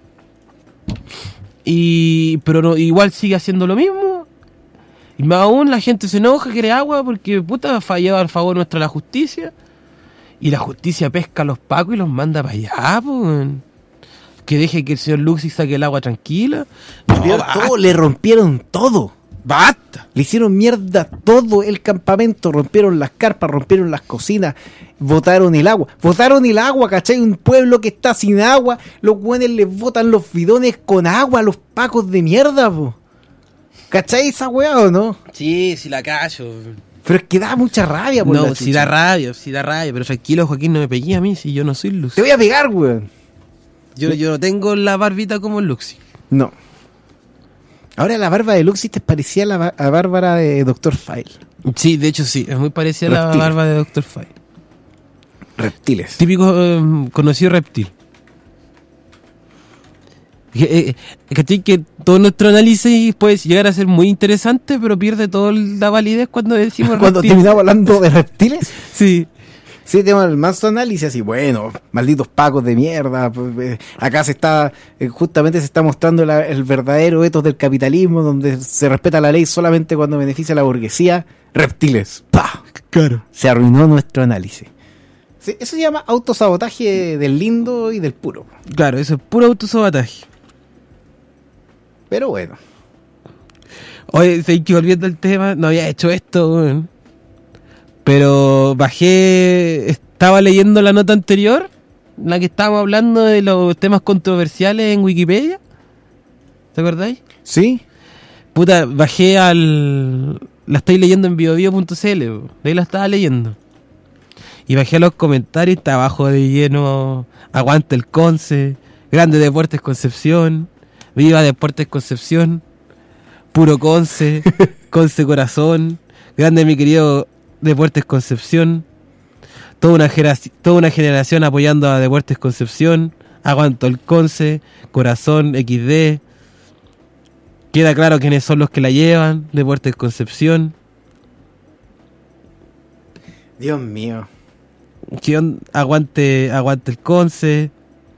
Y pero no, igual sigue haciendo lo mismo. Y más aún la gente se enoja, quiere agua porque, puta, fallado al favor nuestra la justicia. Y la justicia pesca a los pacos y los manda para allá, pues. Que deje que el señor Luxi saque el agua tranquila. No, Rompieron basta. todo, le rompieron todo. Basta. Le hicieron mierda todo el campamento, rompieron las carpas, rompieron las cocinas, botaron el agua. Botaron el agua, ¿cachai? Un pueblo que está sin agua, los güeyes les botan los bidones con agua a los pacos de mierda, po. ¿Cachai esa weá o no? Sí, sí la callo. Pero es que da mucha rabia, por No, la si chucha. da rabia, si da rabia. Pero tranquilo, Joaquín, no me pegué a mí si yo no soy Luxi. Te voy a pegar, weón. Yo, yo no tengo la barbita como el Luxi. No. Ahora la barba de Luxi te parecía a la, ba- a Bárbara de doctor File. Sí, de hecho sí, es muy parecida a la Reptil. barba de doctor File. Reptiles. Típico eh, conocido reptil. Eh, eh, ¿Cachai? Que todo nuestro análisis puede llegar a ser muy interesante, pero pierde toda la validez cuando decimos Cuando reptiles. terminamos hablando de reptiles. Sí. Sí, tenemos el manso análisis así, bueno, malditos pacos de mierda, pues, eh, acá se está, eh, justamente se está mostrando la- el verdadero ethos del capitalismo, donde se respeta la ley solamente cuando beneficia a la burguesía, reptiles, ¡pah! Claro. Se arruinó nuestro análisis. Sí, eso se llama autosabotaje del lindo y del puro, Claro, eso es puro autosabotaje. pero bueno. Oye, sé que volviendo al tema, no había hecho esto, weón. Pero bajé, estaba leyendo la nota anterior, la que estábamos hablando de los temas controversiales en Wikipedia. ¿Te acordáis? ¿Sí? Puta, bajé al... La estoy leyendo en biobio punto c l, de ahí la estaba leyendo. Y bajé a los comentarios y está abajo de lleno, aguante el Conce, grande Deportes Concepción, viva Deportes Concepción, puro Conce, Conce corazón, grande mi querido Deportes Concepción, toda una, generaci- toda una generación apoyando a Deportes Concepción, aguanto el Conce, corazón, equis de, queda claro quiénes son los que la llevan, Deportes Concepción, Dios mío. ¿qué on- aguante, aguante el Conce,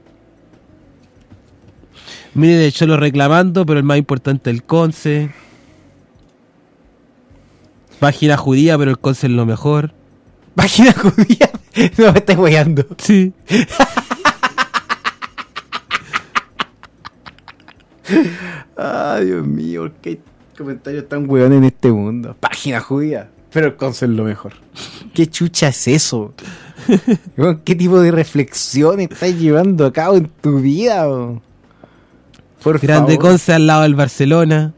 mire de Cholo reclamando, pero el más importante el Conce, página judía, pero el Conce es lo mejor. Página judía. No me estés weyando. Sí. Ay, Dios mío, ¿por qué hay comentarios tan hueones en este mundo? Página judía. Pero el Conce es lo mejor. ¿Qué chucha es eso? Weón, ¿qué tipo de reflexión estás llevando a cabo en tu vida? Weón? Por Grande favor. Conce al lado del Barcelona.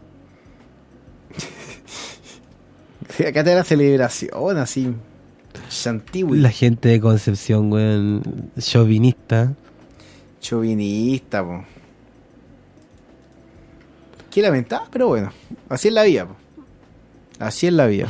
Acá te da la celebración, así. Chantiwi. La gente de Concepción, weón, chauvinista. Chauvinista, po. Qué lamentable, pero bueno. Así es la vida, po. Así es la vida.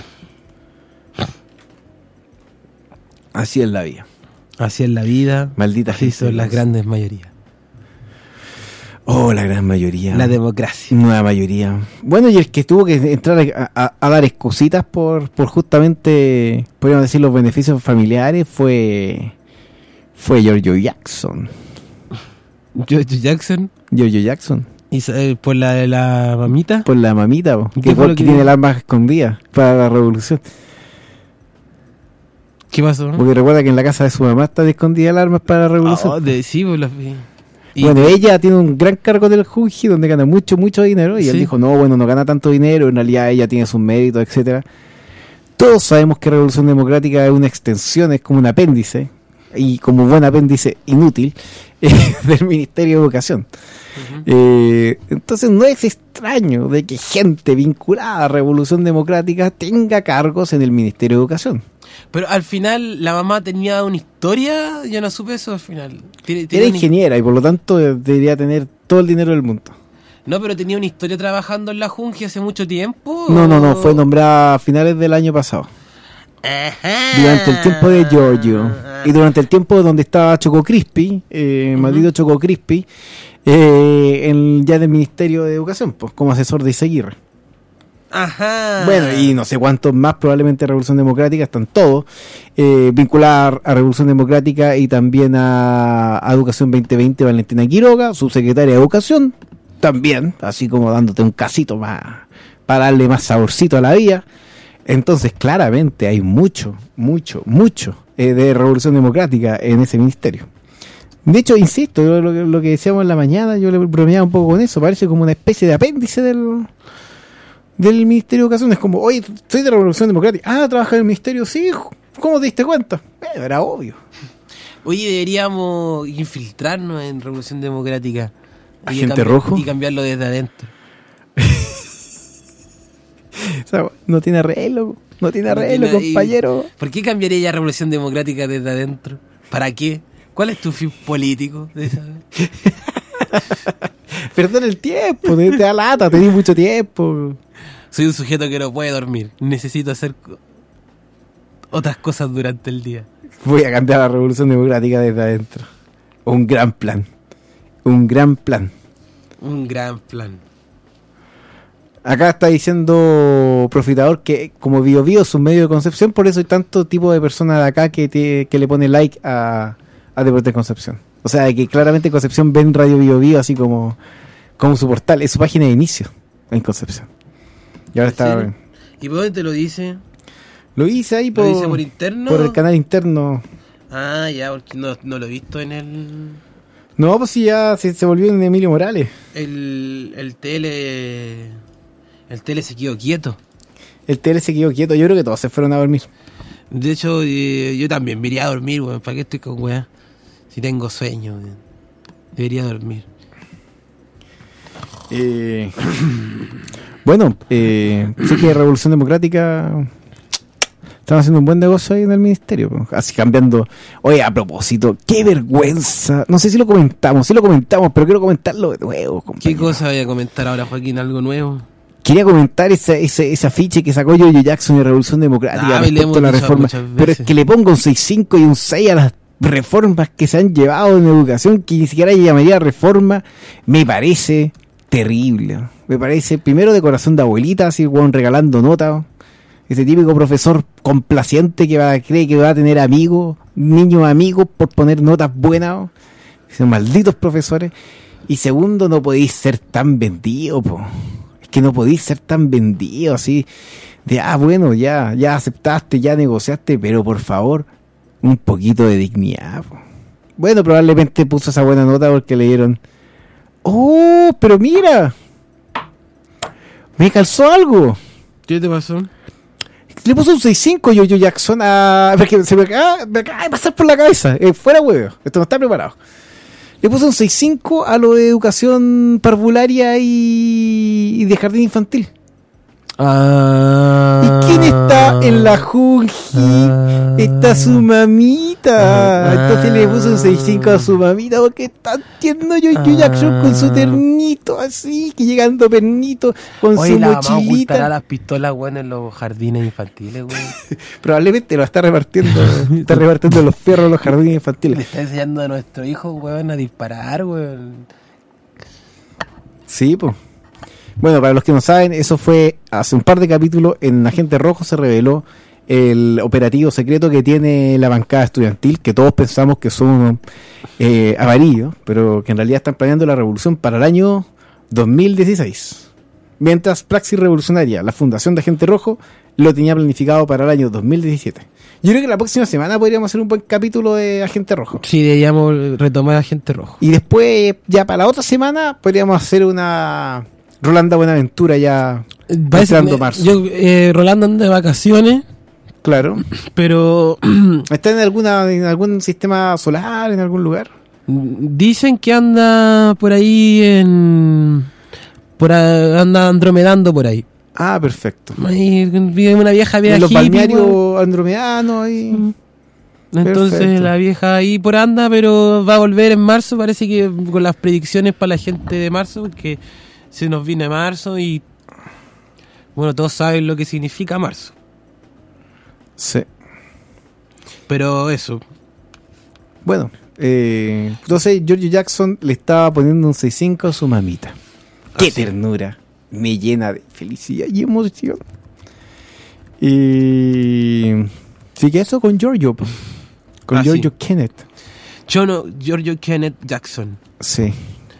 Así es la vida. Así es la vida. Maldita Así gente son de las Conce. grandes mayorías. Oh, la gran mayoría. La democracia. Nueva mayoría. Bueno, y el que tuvo que entrar a, a- a dar excusitas por, por justamente, podríamos decir, los beneficios familiares fue fue Giorgio Jackson. George Jackson. Giorgio Jackson. Y eh, por la de la mamita. Por la mamita, po, ¿Y que, qué fue lo que que tiene dijo? el arma escondida para la revolución. ¿Qué pasó? Porque recuerda que en la casa de su mamá está escondida el arma para la revolución. Oh, de, sí, pues, las vi. Y- Bueno, ella tiene un gran cargo del Junji donde gana mucho, mucho dinero. Y él Sí. dijo, no, bueno, no gana tanto dinero. En realidad ella tiene sus méritos, etcétera. Todos sabemos que Revolución Democrática es una extensión, es como un apéndice. Y como buen apéndice inútil eh, del Ministerio de Educación. Eh, entonces no es extraño de que gente vinculada a Revolución Democrática tenga cargos en el Ministerio de Educación. Pero al final la mamá tenía una historia, yo no supe eso al final. Tiene- Era tenía una- ingeniera y por lo tanto eh, debería tener todo el dinero del mundo. No, pero tenía una historia trabajando en la Junji hace mucho tiempo. No, no, no, ¿o? fue nombrada a finales del año pasado. Durante el tiempo de Giorgio y durante el tiempo donde estaba Choco Crispy, eh, maldito Choco Crispy, eh, en, ya del Ministerio de Educación, pues como asesor de Izaguirre. Ajá. Bueno, y no sé cuántos más, probablemente Revolución Democrática, están todos eh, vinculados a Revolución Democrática y también a, a Educación veinte veinte, Valentina Quiroga, subsecretaria de Educación, también, así como dándote un casito más para darle más saborcito a la vida. Entonces, claramente hay mucho, mucho, mucho eh, de Revolución Democrática en ese ministerio. De hecho, insisto, yo lo, que- lo que decíamos en la mañana, yo le bromeaba un poco con eso, parece como una especie de apéndice del, del Ministerio de Educación. Es como, oye, soy de Revolución Democrática. Ah, trabaja en el ministerio, sí, ¿cómo te diste cuenta? Bueno, era obvio. Oye, deberíamos infiltrarnos en Revolución Democrática. Y ¿Agente cambi- rojo? Y cambiarlo desde adentro. O sea, no tiene arreglo, no tiene No arreglo, tiene- y- compañero. ¿Por qué cambiaría ya Revolución Democrática desde adentro? ¿Para qué? ¿Cuál es tu fin político de esa? Perdón el tiempo, te, te da lata, tenés mucho tiempo. Soy un sujeto que no puede dormir. Necesito hacer co- otras cosas durante el día. Voy a cambiar la Revolución Democrática desde adentro. Un gran plan. Un gran plan. Un gran plan. Acá está diciendo Profitador que como Bio Bio es un medio de Concepción, por eso hay tanto tipo de personas de acá que, te, que le pone like a, a Deportes Concepción. O sea, que claramente Concepción ven Radio Bio Bio así como, como su portal, es su página de inicio en Concepción. Y ahora está... ¿Sí? ¿Y por dónde te lo dice? Lo hice ahí ¿Lo por, dice por interno? por el canal interno. Ah, ya, porque no, no lo he visto en el... No, pues sí, ya se, se volvió en Emilio Morales. El, el tele... El tele se quedó quieto. El tele se quedó quieto. Yo creo que todos se fueron a dormir. De hecho, eh, yo también me iría a dormir, weón. ¿Para qué estoy con weá? Si tengo sueño, weón. Debería dormir. Eh, bueno, eh, sé que Revolución Democrática están haciendo un buen negocio ahí en el ministerio, pues. Así cambiando. Oye, a propósito, qué vergüenza. No sé si lo comentamos, sí lo comentamos, pero quiero comentarlo de nuevo, compañero. ¿Qué cosa voy a comentar ahora, Joaquín? ¿Algo nuevo? Quería comentar ese, ese, ese afiche que sacó Giorgio Jackson de Revolución Democrática Ah, respecto a la dicho reforma. muchas Pero es veces. que le pongo un seis cinco y un seis a las reformas que se han llevado en educación, que ni siquiera llamaría reforma, me parece terrible. Me parece, primero, de corazón de abuelita, así, weón, regalando notas. Ese típico profesor complaciente que va, cree que va a tener amigos, niños amigos, por poner notas buenas. Esos malditos profesores. Y segundo, no podéis ser tan vendido, po. Que no podéis ser tan vendido así de, ah, bueno, ya ya aceptaste, ya negociaste, pero por favor, un poquito de dignidad, po. Bueno, probablemente puso esa buena nota porque le dieron, oh, pero mira, me calzó algo. ¿Qué te pasó? Le puso un seis cinco Giorgio Jackson a... Porque se me acaba, me acaba de pasar por la cabeza, eh, fuera huevo, esto no está preparado. Le puso un seis cinco a lo de educación parvularia y, y de jardín infantil. Ah, ¿Y quién está en la Junji? Ah, Está su mamita. Ah, Entonces le puso un seis cinco a su mamita porque está tierno Giorgio Jackson con su ternito así, que llegando pernito con Oye, su la mamá ocultará mochilita. las pistolas, weón, en los jardines infantiles, weón. Probablemente lo está repartiendo, está repartiendo los fierros en los jardines Le infantiles. está enseñando a nuestro hijo, weón, a disparar, weón. Sí, pues. Bueno, para los que no saben, eso fue hace un par de capítulos. En Agente Rojo se reveló el operativo secreto que tiene la bancada estudiantil, que todos pensamos que son unos eh, amarillos, pero que en realidad están planeando la revolución para el año dos mil dieciséis. Mientras Praxis Revolucionaria, la fundación de Agente Rojo, lo tenía planificado para el año dos mil diecisiete. Yo creo que la próxima semana podríamos hacer un buen capítulo de Agente Rojo. Sí, deberíamos retomar a Agente Rojo. Y después, ya para la otra semana, podríamos hacer una Rolanda Buenaventura ya entrando marzo. Yo, eh, Rolando anda de vacaciones, Claro. pero ¿Está en alguna en algún sistema solar, en algún lugar? dicen que anda por ahí en... Por a- anda andromedando por ahí. Ah, perfecto. Ahí vive una vieja vida En los hippie, balnearios weón. andromedanos ahí. Entonces Perfecto. la vieja ahí por anda, pero va a volver en marzo. Parece que con las predicciones para la gente de marzo, porque se nos viene marzo y bueno, todos saben lo que significa marzo. Sí. Pero eso, Bueno, eh, entonces Giorgio Jackson le estaba poniendo un seis cinco a su mamita. ¡Qué Así. ternura! Me llena de felicidad y emoción. Y sí, que eso con Giorgio, po. Con Ah, Giorgio sí. Kenneth. yo no, Giorgio Kenneth Jackson. Sí.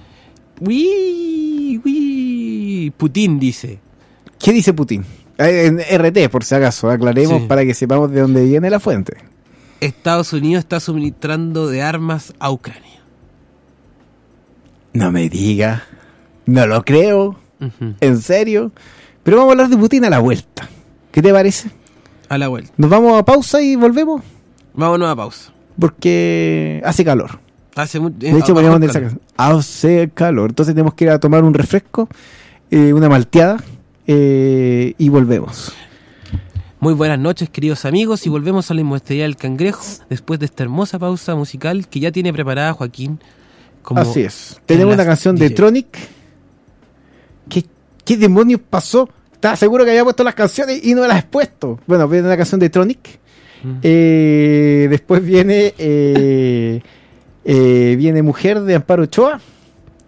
Uy, uy, Putin dice. ¿Qué dice Putin? Eh, En R T, por si acaso, aclaremos Sí. para que sepamos de dónde viene la fuente. Estados Unidos está suministrando de armas a Ucrania. No me diga. No lo creo. Ujú. ¿En serio? Pero vamos a hablar de Putin a la vuelta. ¿Qué te parece? A la vuelta. ¿Nos vamos a pausa y volvemos? Vámonos a pausa. Porque hace calor. Hace mu- De eh, hecho, bajo podríamos el poner esa calor. canción. Hace calor. Entonces tenemos que ir a tomar un refresco, eh, una malteada, eh, y volvemos. Muy buenas noches, queridos amigos, y volvemos a la Inmobiliaria del Cangrejo después de esta hermosa pausa musical que ya tiene preparada Joaquín. Como Así es. Tenemos en una las canción D de J. Tronic. ¿Qué, ¿Qué demonios pasó? Estaba seguro que había puesto las canciones y no las he puesto. Bueno, viene una canción de Tronic. Mm. Eh, después viene eh, eh, viene Mujer de Amparo Ochoa.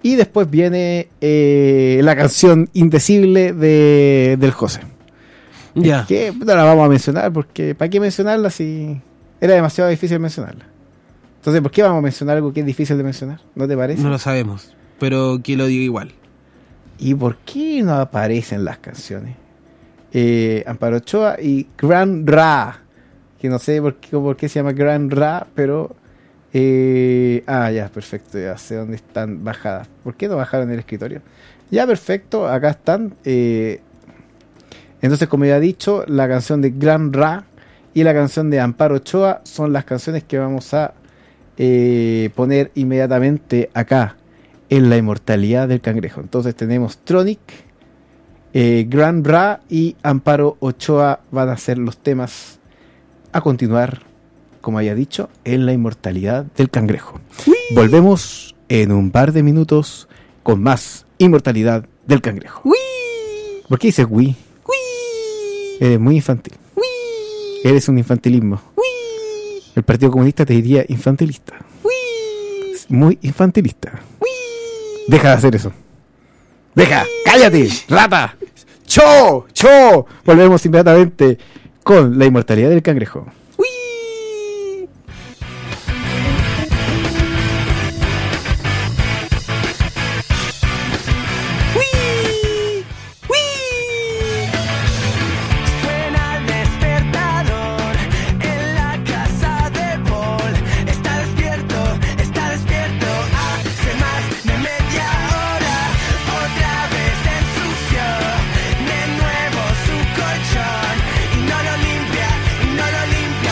Y después viene eh, la canción Indecible de, del José. Ya. Que no la vamos a mencionar porque ¿para qué mencionarla si era demasiado difícil mencionarla? Entonces, ¿por qué vamos a mencionar algo que es difícil de mencionar? ¿No te parece? No lo sabemos, pero que lo diga igual. ¿Y por qué no aparecen las canciones? Eh, Amparo Ochoa y Gran Ra, que no sé por qué, por qué se llama Gran Ra, pero eh, ah, ya, perfecto, ya sé dónde están bajadas. ¿Por qué no bajaron en el escritorio? Ya, perfecto, acá están. Eh, entonces, como ya he dicho, la canción de Gran Ra y la canción de Amparo Ochoa son las canciones que vamos a eh, poner inmediatamente acá en la inmortalidad del cangrejo. Entonces tenemos Tronic, eh, Gran Ra y Amparo Ochoa van a ser los temas a continuar, como haya dicho, en la inmortalidad del cangrejo. ¡Uy! Volvemos en un par de minutos con más inmortalidad del cangrejo. ¡Uy! ¿Por qué dices Wii? ¡Uy! Eres muy infantil. ¡Uy! Eres un infantilismo. ¡Uy! El Partido Comunista te diría infantilista. ¡Uy! Muy infantilista. ¡Uy! Deja de hacer eso. Deja, cállate, rata. ¡Cho! ¡Cho! Volvemos inmediatamente con la inmortalidad del cangrejo. ¡Uy! ¡Uy! ¡Uy! Suena el despertador en la casa de Paul. Está despierto, está despierto. Hace más de media hora. Otra vez ensució de nuevo su colchón. Y no lo limpia, y no lo limpia.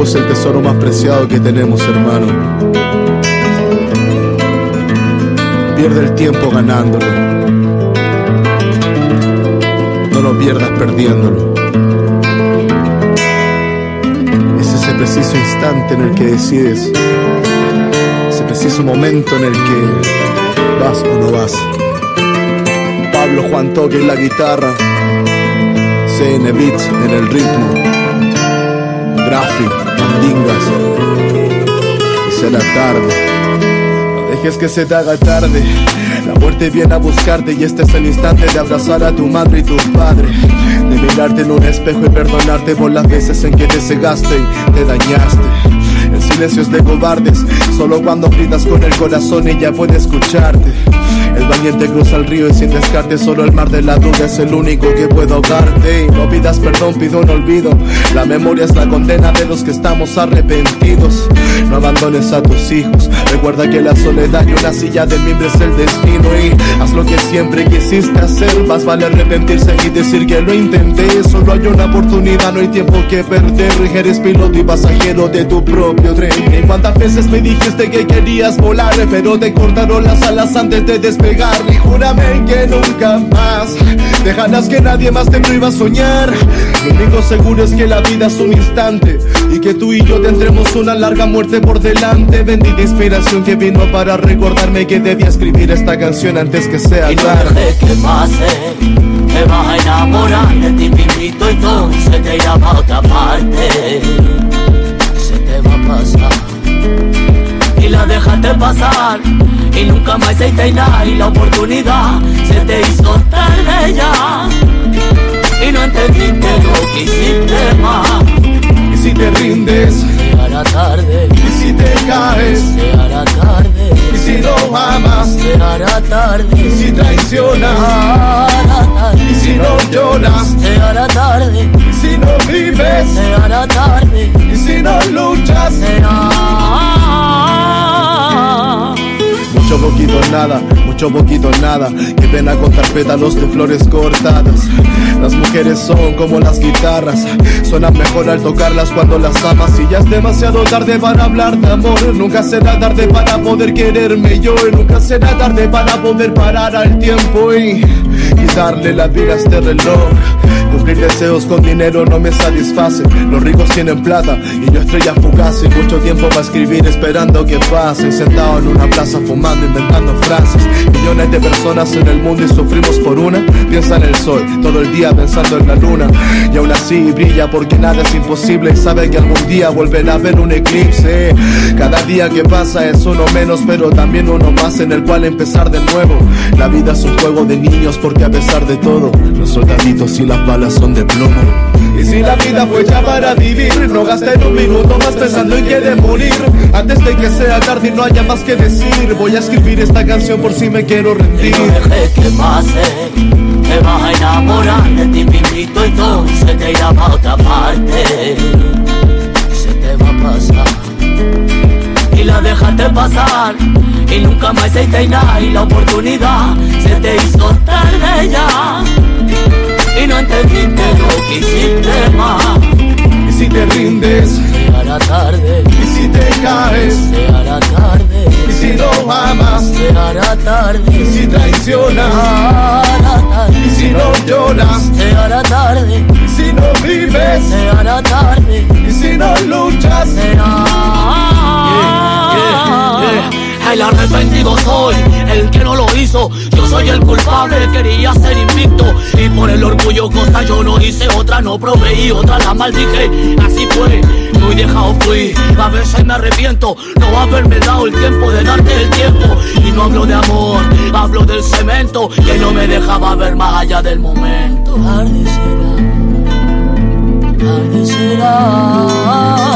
tiempo es el tesoro más preciado que tenemos, hermano. Pierde el tiempo ganándolo. No lo pierdas perdiéndolo. Es ese preciso instante en el que decides, ese preciso momento en el que vas o no vas. Pablo Juan Toque en la guitarra, C N Beats en el ritmo, Grafi, Mandingas. Y será tarde, no dejes que se te haga tarde. La muerte viene a buscarte y este es el instante de abrazar a tu madre y tu padre, de mirarte en un espejo y perdonarte por las veces en que te cegaste y te dañaste. El silencio es de cobardes, solo cuando gritas con el corazón ella puede escucharte. El valiente cruza el río y sin descarte, solo el mar de la duda es el único que puede ahogarte. Y no pidas perdón, pido un olvido. La memoria es la condena de los que estamos arrepentidos. No abandones a tus hijos, recuerda que la soledad y una silla de mimbre es el destino. Y haz lo que siempre quisiste hacer, más vale arrepentirse y decir que lo intenté. Solo hay una oportunidad, no hay tiempo que perder. Eres piloto y pasajero de tu propio tren. Y cuántas veces me dijiste que querías volar, pero te cortaron las alas antes de despegar. Y júrame que nunca más dejarás que nadie más te prohíba soñar. Lo único seguro es que la vida es un instante y que tú y yo tendremos una larga muerte por delante. Bendita inspiración que vino para recordarme que debía escribir esta canción antes que sea tarde. Y no dejes que pase, te vas a enamorar de ti mismito y entonces te irá a otra parte. Se te va a pasar y la dejaste pasar y nunca más hiciste nada y la oportunidad se te hizo tarde ya y no entendiste lo que hiciste más. Y si te rindes, se hará tarde. Y si te caes, se hará tarde. Y si no amas, se hará tarde. Y si traicionas, se hará tarde. Y si no lloras, se hará tarde. Y si no vives, se hará tarde. Y si no luchas, será. Mucho poquito nada, mucho poquito nada. Qué pena contar pétalos de flores cortadas. Las mujeres son como las guitarras, suenan mejor al tocarlas cuando las amas. Y ya es demasiado tarde para hablar de amor. Nunca será tarde para poder quererme yo. Y nunca será tarde para poder parar al tiempo y quitarle la vida a este reloj. Cumplir deseos con dinero no me satisface. Los ricos tienen plata y yo estrella fugaz. Y mucho tiempo para escribir esperando que pase. Sentado en una plaza fumando, inventando frases. Millones de personas en el mundo y sufrimos por una. Piensa en el sol, todo el día pensando en la luna. Y aún así brilla porque nada es imposible. Y sabe que algún día volverá a haber un eclipse. Cada día que pasa es uno menos, pero también uno más en el cual empezar de nuevo. La vida es un juego de niños porque a pesar de todo, los soldaditos y las balas son de plomo. Y si la vida fue ya para vivir, no gasten un minuto más pensando en querer morir. Antes de que sea tarde y no haya más que decir, voy a escribir esta canción por si me quiero rendir. Y no dejes que pase, te vas a enamorar de ti mismito y entonces te irá a otra parte. Se te va a pasar y la dejaste pasar y nunca más hiciste nada y la oportunidad se te hizo tarde ya y no entendiste lo que hiciste más. Y si te rindes, se hará tarde. Y si te caes, se hará tarde. Y si no amas, se hará tarde. Y si traicionas, se hará tarde. Y si no lloras, se hará tarde. Y si no vives, se hará tarde. Y si no luchas, será. Yeah, yeah, yeah. El arrepentido soy, el que no lo hizo. Yo soy el culpable, quería ser invicto. Y por el orgullo cosa yo no hice. Otra no proveí, otra la maldije. Así fue, muy dejado fui. A veces me arrepiento, no haberme dado el tiempo de darte el tiempo. Y no hablo de amor, hablo del cemento que no me dejaba ver más allá del momento. Tarde será, tarde será.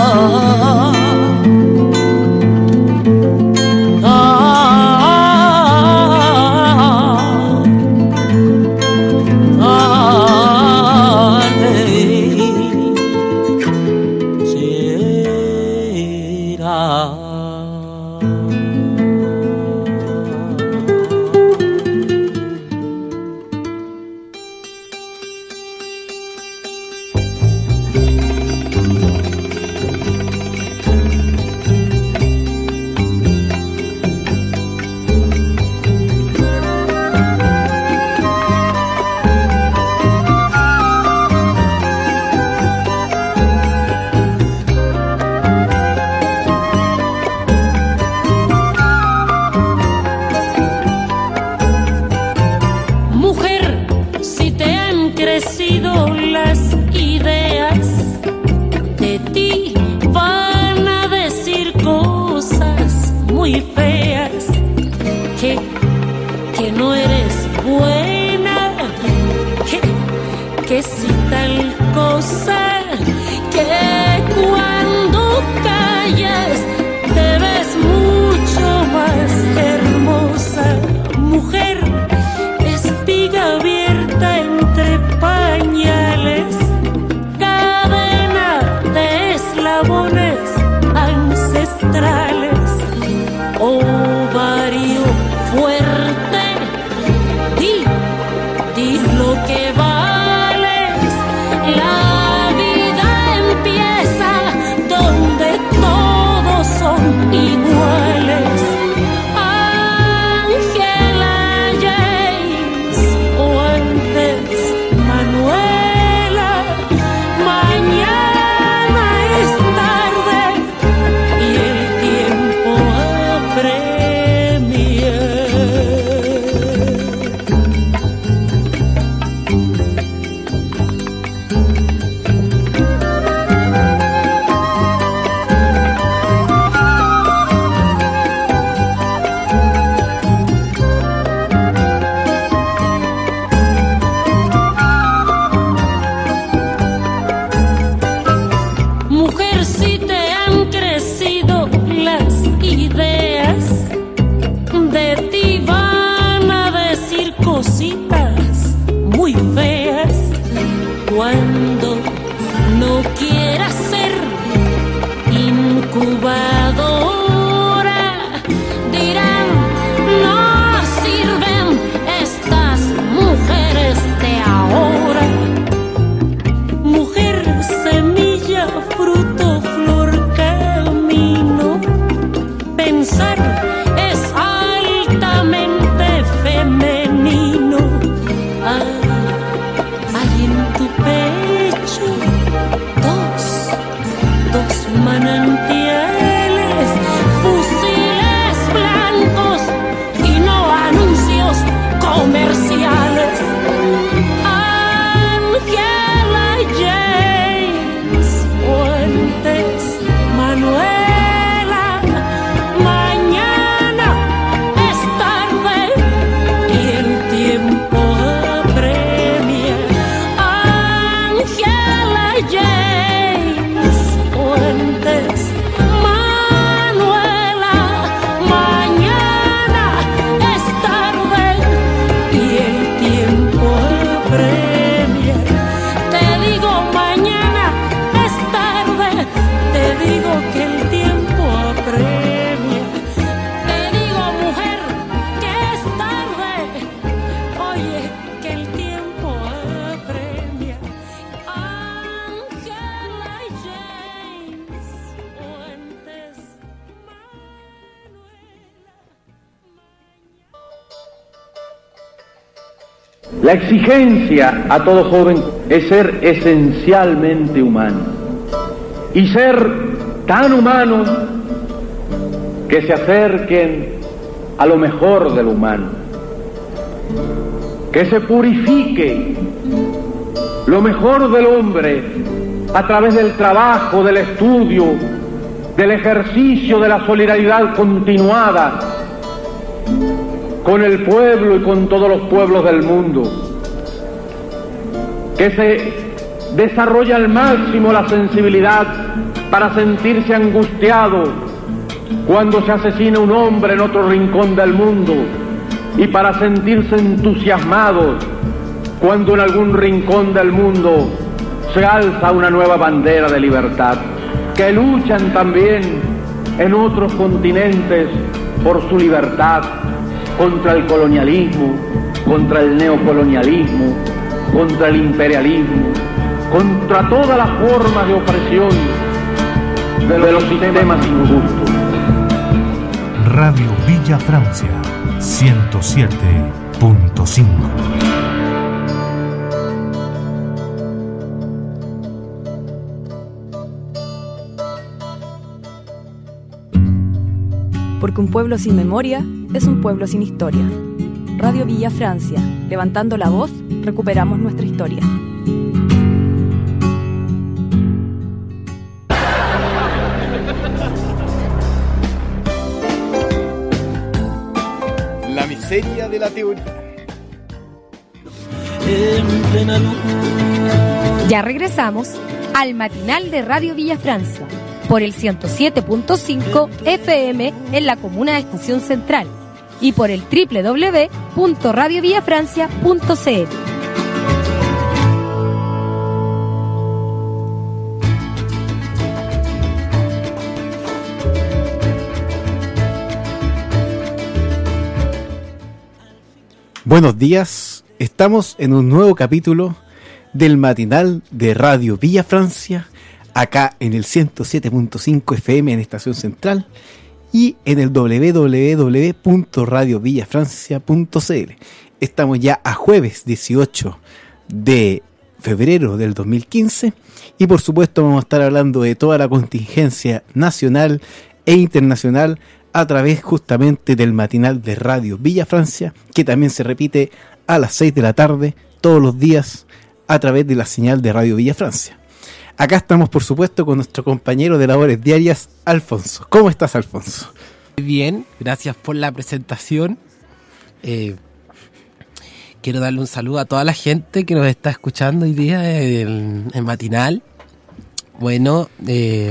fuerte, di, di lo que vales. La vida empieza donde todos son iguales. Ángela James o antes Manuela, mañana es tarde y el tiempo apremia. Mujer, si te han crecido las ideas, de ti van a decir cositas muy feas. Cuando no quieras ser incubadora, dirán, no sirven estas mujeres de ahora. Mujer, semilla, fruto, flor, camino. Pensar es altamente femenino. Ah, hay en tu pecho dos, dos manantiales, fusiles blancos y no anuncios comerciales. Ángela James Fuentes, Manuela, mañana es tarde y el tiempo apremia. Ángela James Fuentes, Manuela, mañana es tarde y el tiempo apremia. Te digo mañana es tarde, te digo que el tiempo apremia. Te digo mujer que es tarde, oye que el tiempo apremia. Ángela James Fuentes, La exigencia a todo joven es ser esencialmente humano y ser tan humano que se acerquen a lo mejor del humano, que se purifique lo mejor del hombre a través del trabajo, del estudio, del ejercicio de la solidaridad continuada con el pueblo y con todos los pueblos del mundo, que se desarrolla al máximo la sensibilidad para sentirse angustiado cuando se asesina un hombre en otro rincón del mundo y para sentirse entusiasmados cuando en algún rincón del mundo se alza una nueva bandera de libertad, que luchan también en otros continentes por su libertad, contra el colonialismo, contra el neocolonialismo, contra el imperialismo, contra todas las formas de opresión de los, de los sistemas injustos. Radio Villa Francia, ciento siete punto cinco. Porque un pueblo sin memoria es un pueblo sin historia. Radio Villa Francia, levantando la voz, recuperamos nuestra historia. La miseria de la teoría. Ya regresamos al matinal de Radio Villa Francia por el ciento siete punto cinco F M en la comuna de Estación Central y por el doble u doble u doble u punto radio villa francia punto c l. Buenos días, estamos en un nuevo capítulo del matinal de Radio Villa Francia, acá en el ciento siete punto cinco F M en Estación Central y en el doble u doble u doble u punto radio villa francia punto c l. Estamos ya a jueves dieciocho de febrero del dos mil quince y por supuesto vamos a estar hablando de toda la contingencia nacional e internacional a través justamente del matinal de Radio Villa Francia, que también se repite a las seis de la tarde todos los días a través de la señal de Radio Villa Francia. Acá estamos por supuesto con nuestro compañero de labores diarias, Alfonso. ¿Cómo estás, Alfonso? Bien, gracias por la presentación. Eh, quiero darle un saludo a toda la gente que nos está escuchando hoy día en el matinal. Bueno, eh,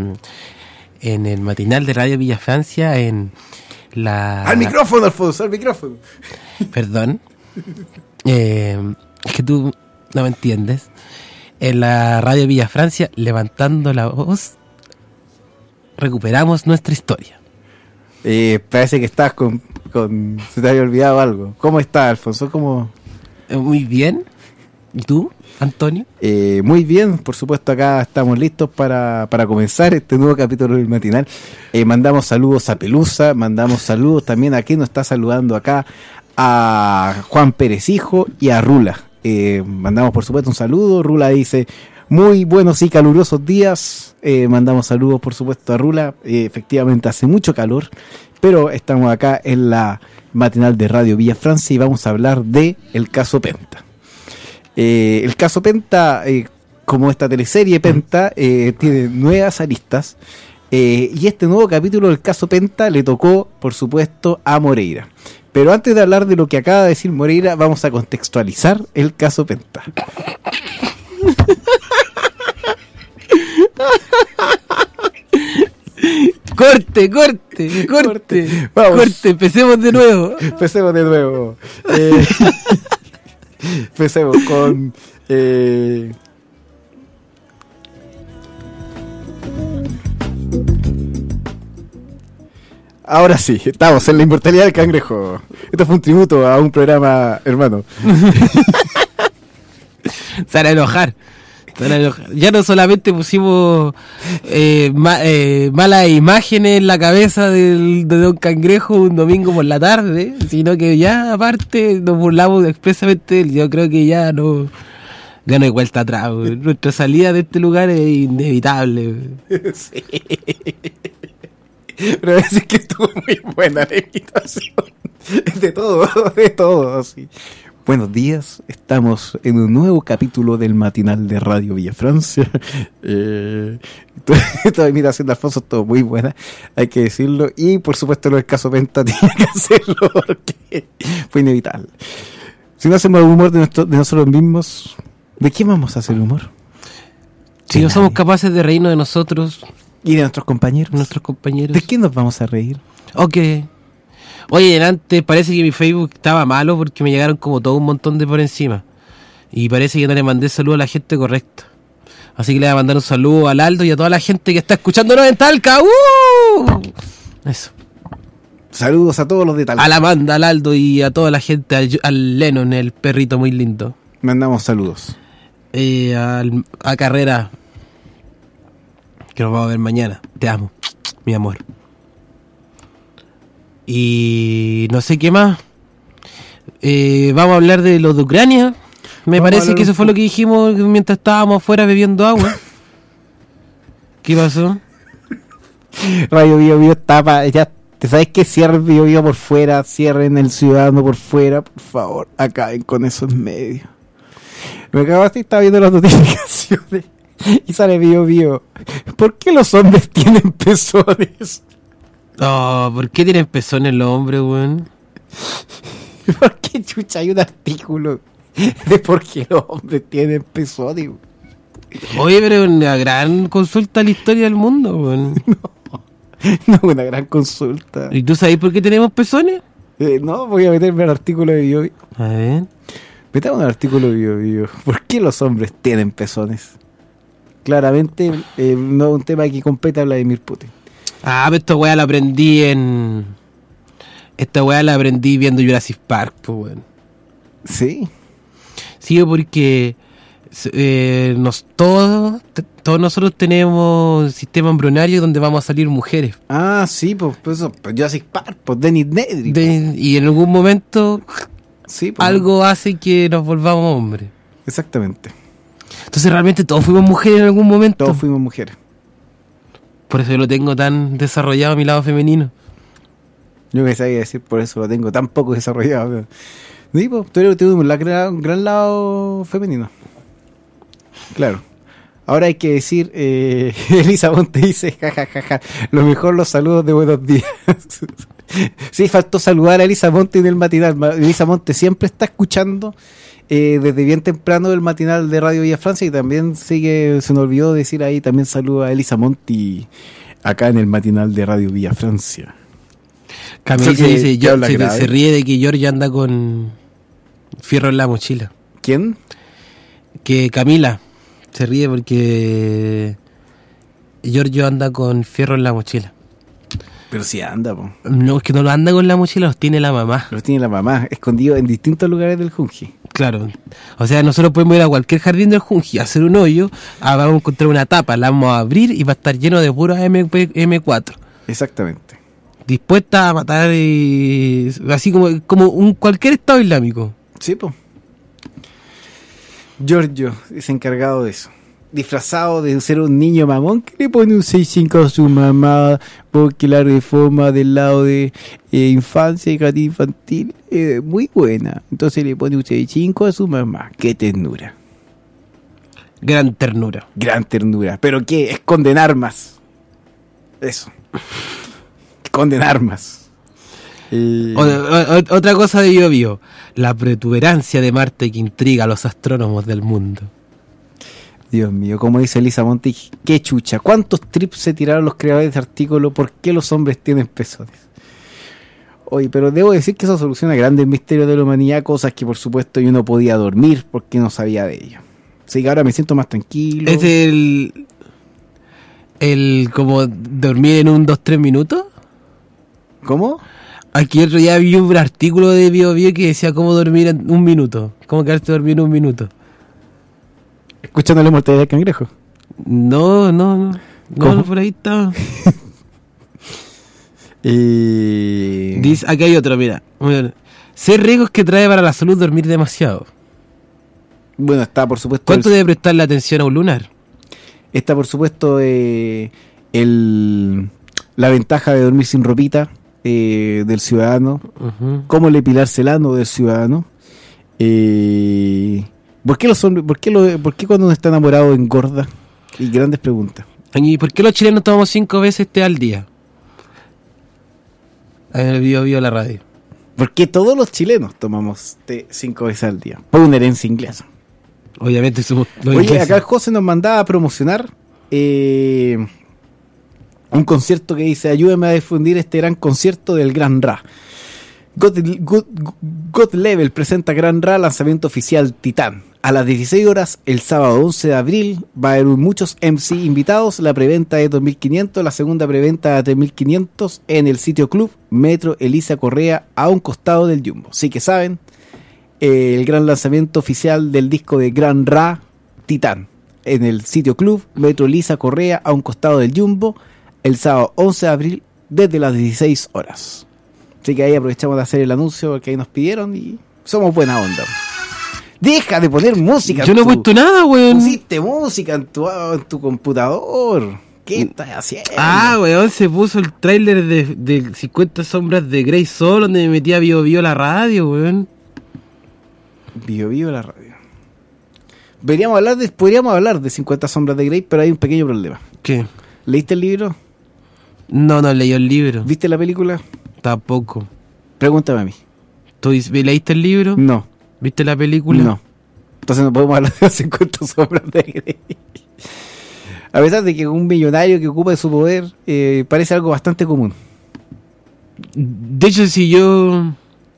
en el matinal de Radio Villa Francia, en la... ¡Al micrófono, Alfonso! ¡Al micrófono! Perdón. Eh, es que tú no me entiendes. En la Radio Villa Francia, levantando la voz, recuperamos nuestra historia. Eh, parece que estás con, con... Se te había olvidado algo. ¿Cómo estás, Alfonso? ¿Cómo...? Eh, muy bien. ¿Y tú, Antonio? Eh, muy bien, por supuesto acá estamos listos para, para comenzar este nuevo capítulo del matinal. Eh, mandamos saludos a Pelusa, mandamos saludos también a quien nos está saludando acá, a Juan Pérez Hijo y a Rula. Eh, mandamos por supuesto un saludo. Rula dice, muy buenos y calurosos días. Eh, mandamos saludos por supuesto a Rula. Eh, efectivamente hace mucho calor, pero estamos acá en la matinal de Radio Villa Francia y vamos a hablar de el caso Penta. Eh, el caso Penta, eh, como esta teleserie Penta, eh, tiene nuevas aristas, eh, y este nuevo capítulo del caso Penta le tocó, por supuesto, a Moreira. Pero antes de hablar de lo que acaba de decir Moreira, vamos a contextualizar el caso Penta. Corte, corte, corte, vamos. Corte, empecemos de nuevo. Empecemos de nuevo. Eh, empecemos con... Eh, ahora sí, estamos en la inmortalidad del cangrejo. Esto fue un tributo a un programa hermano. Se van a enojar. Se van a enojar. Ya no solamente pusimos eh, ma, eh, malas imágenes en la cabeza del, de Don Cangrejo un domingo por la tarde, sino que ya aparte nos burlamos expresamente de él. Yo creo que ya no, ya no hay vuelta atrás. Güey. Nuestra salida de este lugar es inevitable. Güey. Sí. Pero es que estuvo muy buena la invitación. De todo, de todo, sí. Buenos días, estamos en un nuevo capítulo del matinal de Radio Villa Francia. Eh, toda la invitación de Alfonso estuvo muy buena, hay que decirlo. Y por supuesto, lo del caso Penta tenía que hacerlo porque fue inevitable. Si no hacemos humor de, nuestro, de nosotros mismos, ¿de quién vamos a hacer humor? Si de no nadie. Somos capaces de reírnos de nosotros... ¿Y de nuestros compañeros? Nuestros compañeros. ¿De quién nos vamos a reír? Ok. Oye, antes parece que mi Facebook estaba malo porque me llegaron como todo un montón de por encima. Y parece que no le mandé saludo a la gente correcta. Así que le voy a mandar un saludo al Aldo y a toda la gente que está escuchándonos en Talca. ¡Uh! Eso. Saludos a todos los de Talca. A la Amanda, al Aldo y a toda la gente, al, al Lennon, el perrito muy lindo. Mandamos saludos. Eh, al, a Carrera. Que nos vamos a ver mañana. Te amo, mi amor. Y no sé qué más. Eh, vamos a hablar de los de Ucrania. Me vamos parece que eso fue lo que dijimos mientras estábamos afuera bebiendo agua. ¿Qué pasó? Radio Bio Bio está ya. ¿Te sabes que cierren Bio Bio por fuera? Cierren el Ciudadano por fuera, por favor. Acaben con esos medios. Me acabaste y estaba viendo las notificaciones. Y sale Bio Bio. ¿Por qué los hombres tienen pezones? Oh, ¿por qué tienen pezones los hombres, weón? ¿Por qué, chucha, hay un artículo de por qué los hombres tienen pezones? Oye, pero una gran consulta a la historia del mundo, weón. No, no, una gran consulta. ¿Y tú sabes por qué tenemos pezones? Eh, no, voy a meterme al artículo de Bio Bio. A ver. Metamos en el artículo de Bio Bio. ¿Por qué los hombres tienen pezones? Claramente, eh, no es un tema que compete a Vladimir Putin. Ah, pero esta weá la aprendí en... Esta weá la aprendí viendo Jurassic Park, pues, weón. Sí. Sí, porque eh, nos, todos, t- todos nosotros tenemos un sistema embrionario donde vamos a salir mujeres. Ah, sí, pues, pues, eso, pues Jurassic Park, pues Dennis Nedry. De- y en algún momento Sí, pues, algo hace que nos volvamos hombres. exactamente. Entonces realmente todos fuimos mujeres en algún momento. Todos fuimos mujeres. Por eso yo lo tengo tan desarrollado a mi lado femenino. Yo me sabía decir, por eso lo tengo tan poco desarrollado. Pero... Sí, pues, tú eres- tuvimos la gran- un gran lado femenino. Claro. Ahora hay que decir, eh, Elisa Monte dice, jajajaja, ja, ja, lo mejor los saludos de buenos días. Sí, faltó saludar a Elisa Monte en el matinal. Ma- Elisa Monte siempre está escuchando eh, desde bien temprano el matinal de Radio Villa Francia y también sigue, se nos olvidó decir ahí, también saluda a Elisa Monte acá en el matinal de Radio Villa Francia. Camila Eso que- dice, que yo, habla se, grave. se ríe de que George anda con fierro en la mochila. ¿Quién? Que Camila se ríe porque Giorgio anda con fierro en la mochila. Pero si anda, po. No, es que no lo anda con la mochila, los tiene la mamá. Los tiene la mamá, escondido en distintos lugares del Junji. Claro. O sea, nosotros podemos ir a cualquier jardín del Junji, hacer un hoyo, ah, vamos a encontrar una tapa, la vamos a abrir y va a estar lleno de puros eme cuatro. Exactamente. Dispuesta a matar, eh, así como, como un cualquier estado islámico. Sí, po. Giorgio es encargado de eso. Disfrazado de ser un niño mamón que le pone un seis cinco a su mamá porque la reforma del lado de eh, infancia y jardín infantil es muy buena. Entonces le pone un seis cinco a su mamá. ¡Qué ternura! Gran ternura. Gran ternura. ¿Pero qué? Esconden armas. Eso. Esconden armas. Eh, O- o- otra cosa de Bio Bio, la protuberancia de Marte que intriga a los astrónomos del mundo. Dios mío, como dice Elisa Monti, qué chucha. ¿Cuántos trips se tiraron los creadores de artículo? ¿Por qué los hombres tienen pezones? Oye, pero debo decir que eso soluciona grandes misterios de la humanidad, cosas que por supuesto yo no podía dormir porque no sabía de ello. Así que ahora me siento más tranquilo. ¿Es el. el. como dormir en un dos tres minutos? ¿Cómo? Aquí otro día vi un artículo de Bio Bio que decía cómo dormir en un minuto. Cómo quedarte dormido en un minuto. ¿Escuchando la mortalidad del cangrejo? No, no, no. ¿Cómo? No, por ahí está. Eh... Dice, aquí hay otro, mira. Mira. Ser riesgos que trae para la salud dormir demasiado. Bueno, está por supuesto... ¿Cuánto el- debe prestarle atención a un lunar? Está por supuesto eh, el, la ventaja de dormir sin ropita eh, del ciudadano. Ujú. Cómo el epilarse el ano del ciudadano. Eh, ¿Por qué los hombres, por qué, lo- por qué cuando uno está enamorado engorda? Y grandes preguntas. ¿Y por qué los chilenos tomamos cinco veces té al día? En el Bio Bio la radio. ¿Por qué todos los chilenos tomamos té cinco veces al día? Por una herencia inglesa. Obviamente somos los Oye, ingleses. acá el José nos mandaba a promocionar eh, un concierto que dice: ayúdame a difundir este gran concierto del Gran Ra. God, God, God Level presenta Gran Ra, lanzamiento oficial Titán. A las dieciséis horas, el sábado once de abril, va a haber muchos M C invitados. La preventa es dos mil quinientos, la segunda preventa a tres mil quinientos en el sitio Club Metro Elisa Correa, a un costado del Jumbo. Así que saben, eh, el gran lanzamiento oficial del disco de Gran Ra, Titán, en el sitio Club Metro Elisa Correa, a un costado del Jumbo, el sábado once de abril, desde las dieciséis horas. Así que ahí aprovechamos de hacer el anuncio porque ahí nos pidieron y somos buena onda. Deja de poner música. Yo en no he tu- puesto nada, weón. Pusiste música en tu, en tu computador. ¿Qué estás haciendo? Ah, weón, se puso el tráiler de, de cincuenta sombras de Grey Sol, donde me metía Bio Bio la radio, weón. Bio Bio la radio. Podríamos hablar de, podríamos hablar de cincuenta sombras de Grey, pero hay un pequeño problema. ¿Qué? ¿Leíste el libro? No, no leí el libro. ¿Viste la película? Tampoco. Pregúntame a mí. ¿Tú dices- leíste el libro? No. ¿Viste la película? No. Entonces no podemos hablar de las cincuenta sombras de Grey. A pesar de que un millonario que ocupa de su poder eh, parece algo bastante común. De hecho, si yo...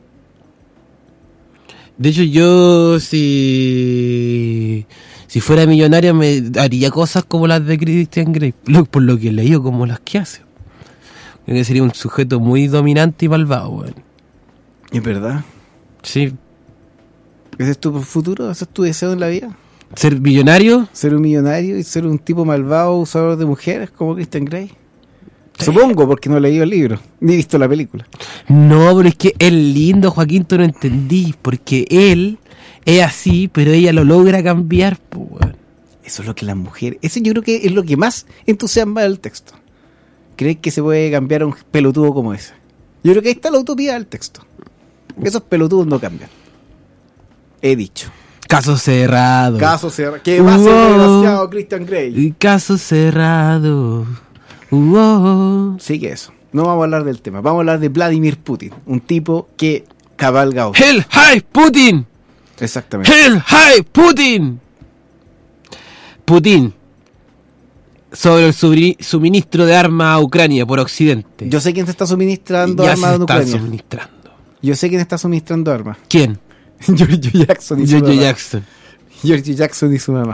De hecho, yo si... Si fuera millonario me haría cosas como las de Christian Grey. Lo- Por lo que he leído, como las que hace. Creo que sería un sujeto muy dominante y malvado, weón. ¿Es verdad? Sí. ¿Ese es tu futuro? ¿Ese es tu deseo en la vida? ¿Ser millonario? ¿Ser un millonario y ser un tipo malvado, usador de mujeres como Christian Grey? Supongo, porque no he leído el libro, ni he visto la película. No, pero es que es lindo, Joaquín, tú no entendís, porque él es así, pero ella lo logra cambiar, pues, weón. Eso es lo que las mujeres... Eso yo creo que es lo que más entusiasma del texto. ¿Crees que se puede cambiar a un pelotudo como ese? Yo creo que ahí está la utopía del texto. Esos pelotudos no cambian. He dicho. Caso cerrado. Caso cerrado. ¿Qué va a ser desgraciado Christian Grey? Caso cerrado. Uh-oh. Sí que eso. No vamos a hablar del tema. Vamos a hablar de Vladimir Putin. Un tipo que cabalga autos. ¡Hell High Putin! Exactamente. ¡Hell High Putin! Putin. Sobre el subri- suministro de armas a Ucrania por Occidente. Yo sé quién se está suministrando Ya armas se en está Ucrania. suministrando. Yo sé quién está suministrando armas. ¿Quién? Giorgio Jackson y su Giorgio mamá. Jackson. Giorgio Jackson y su mamá.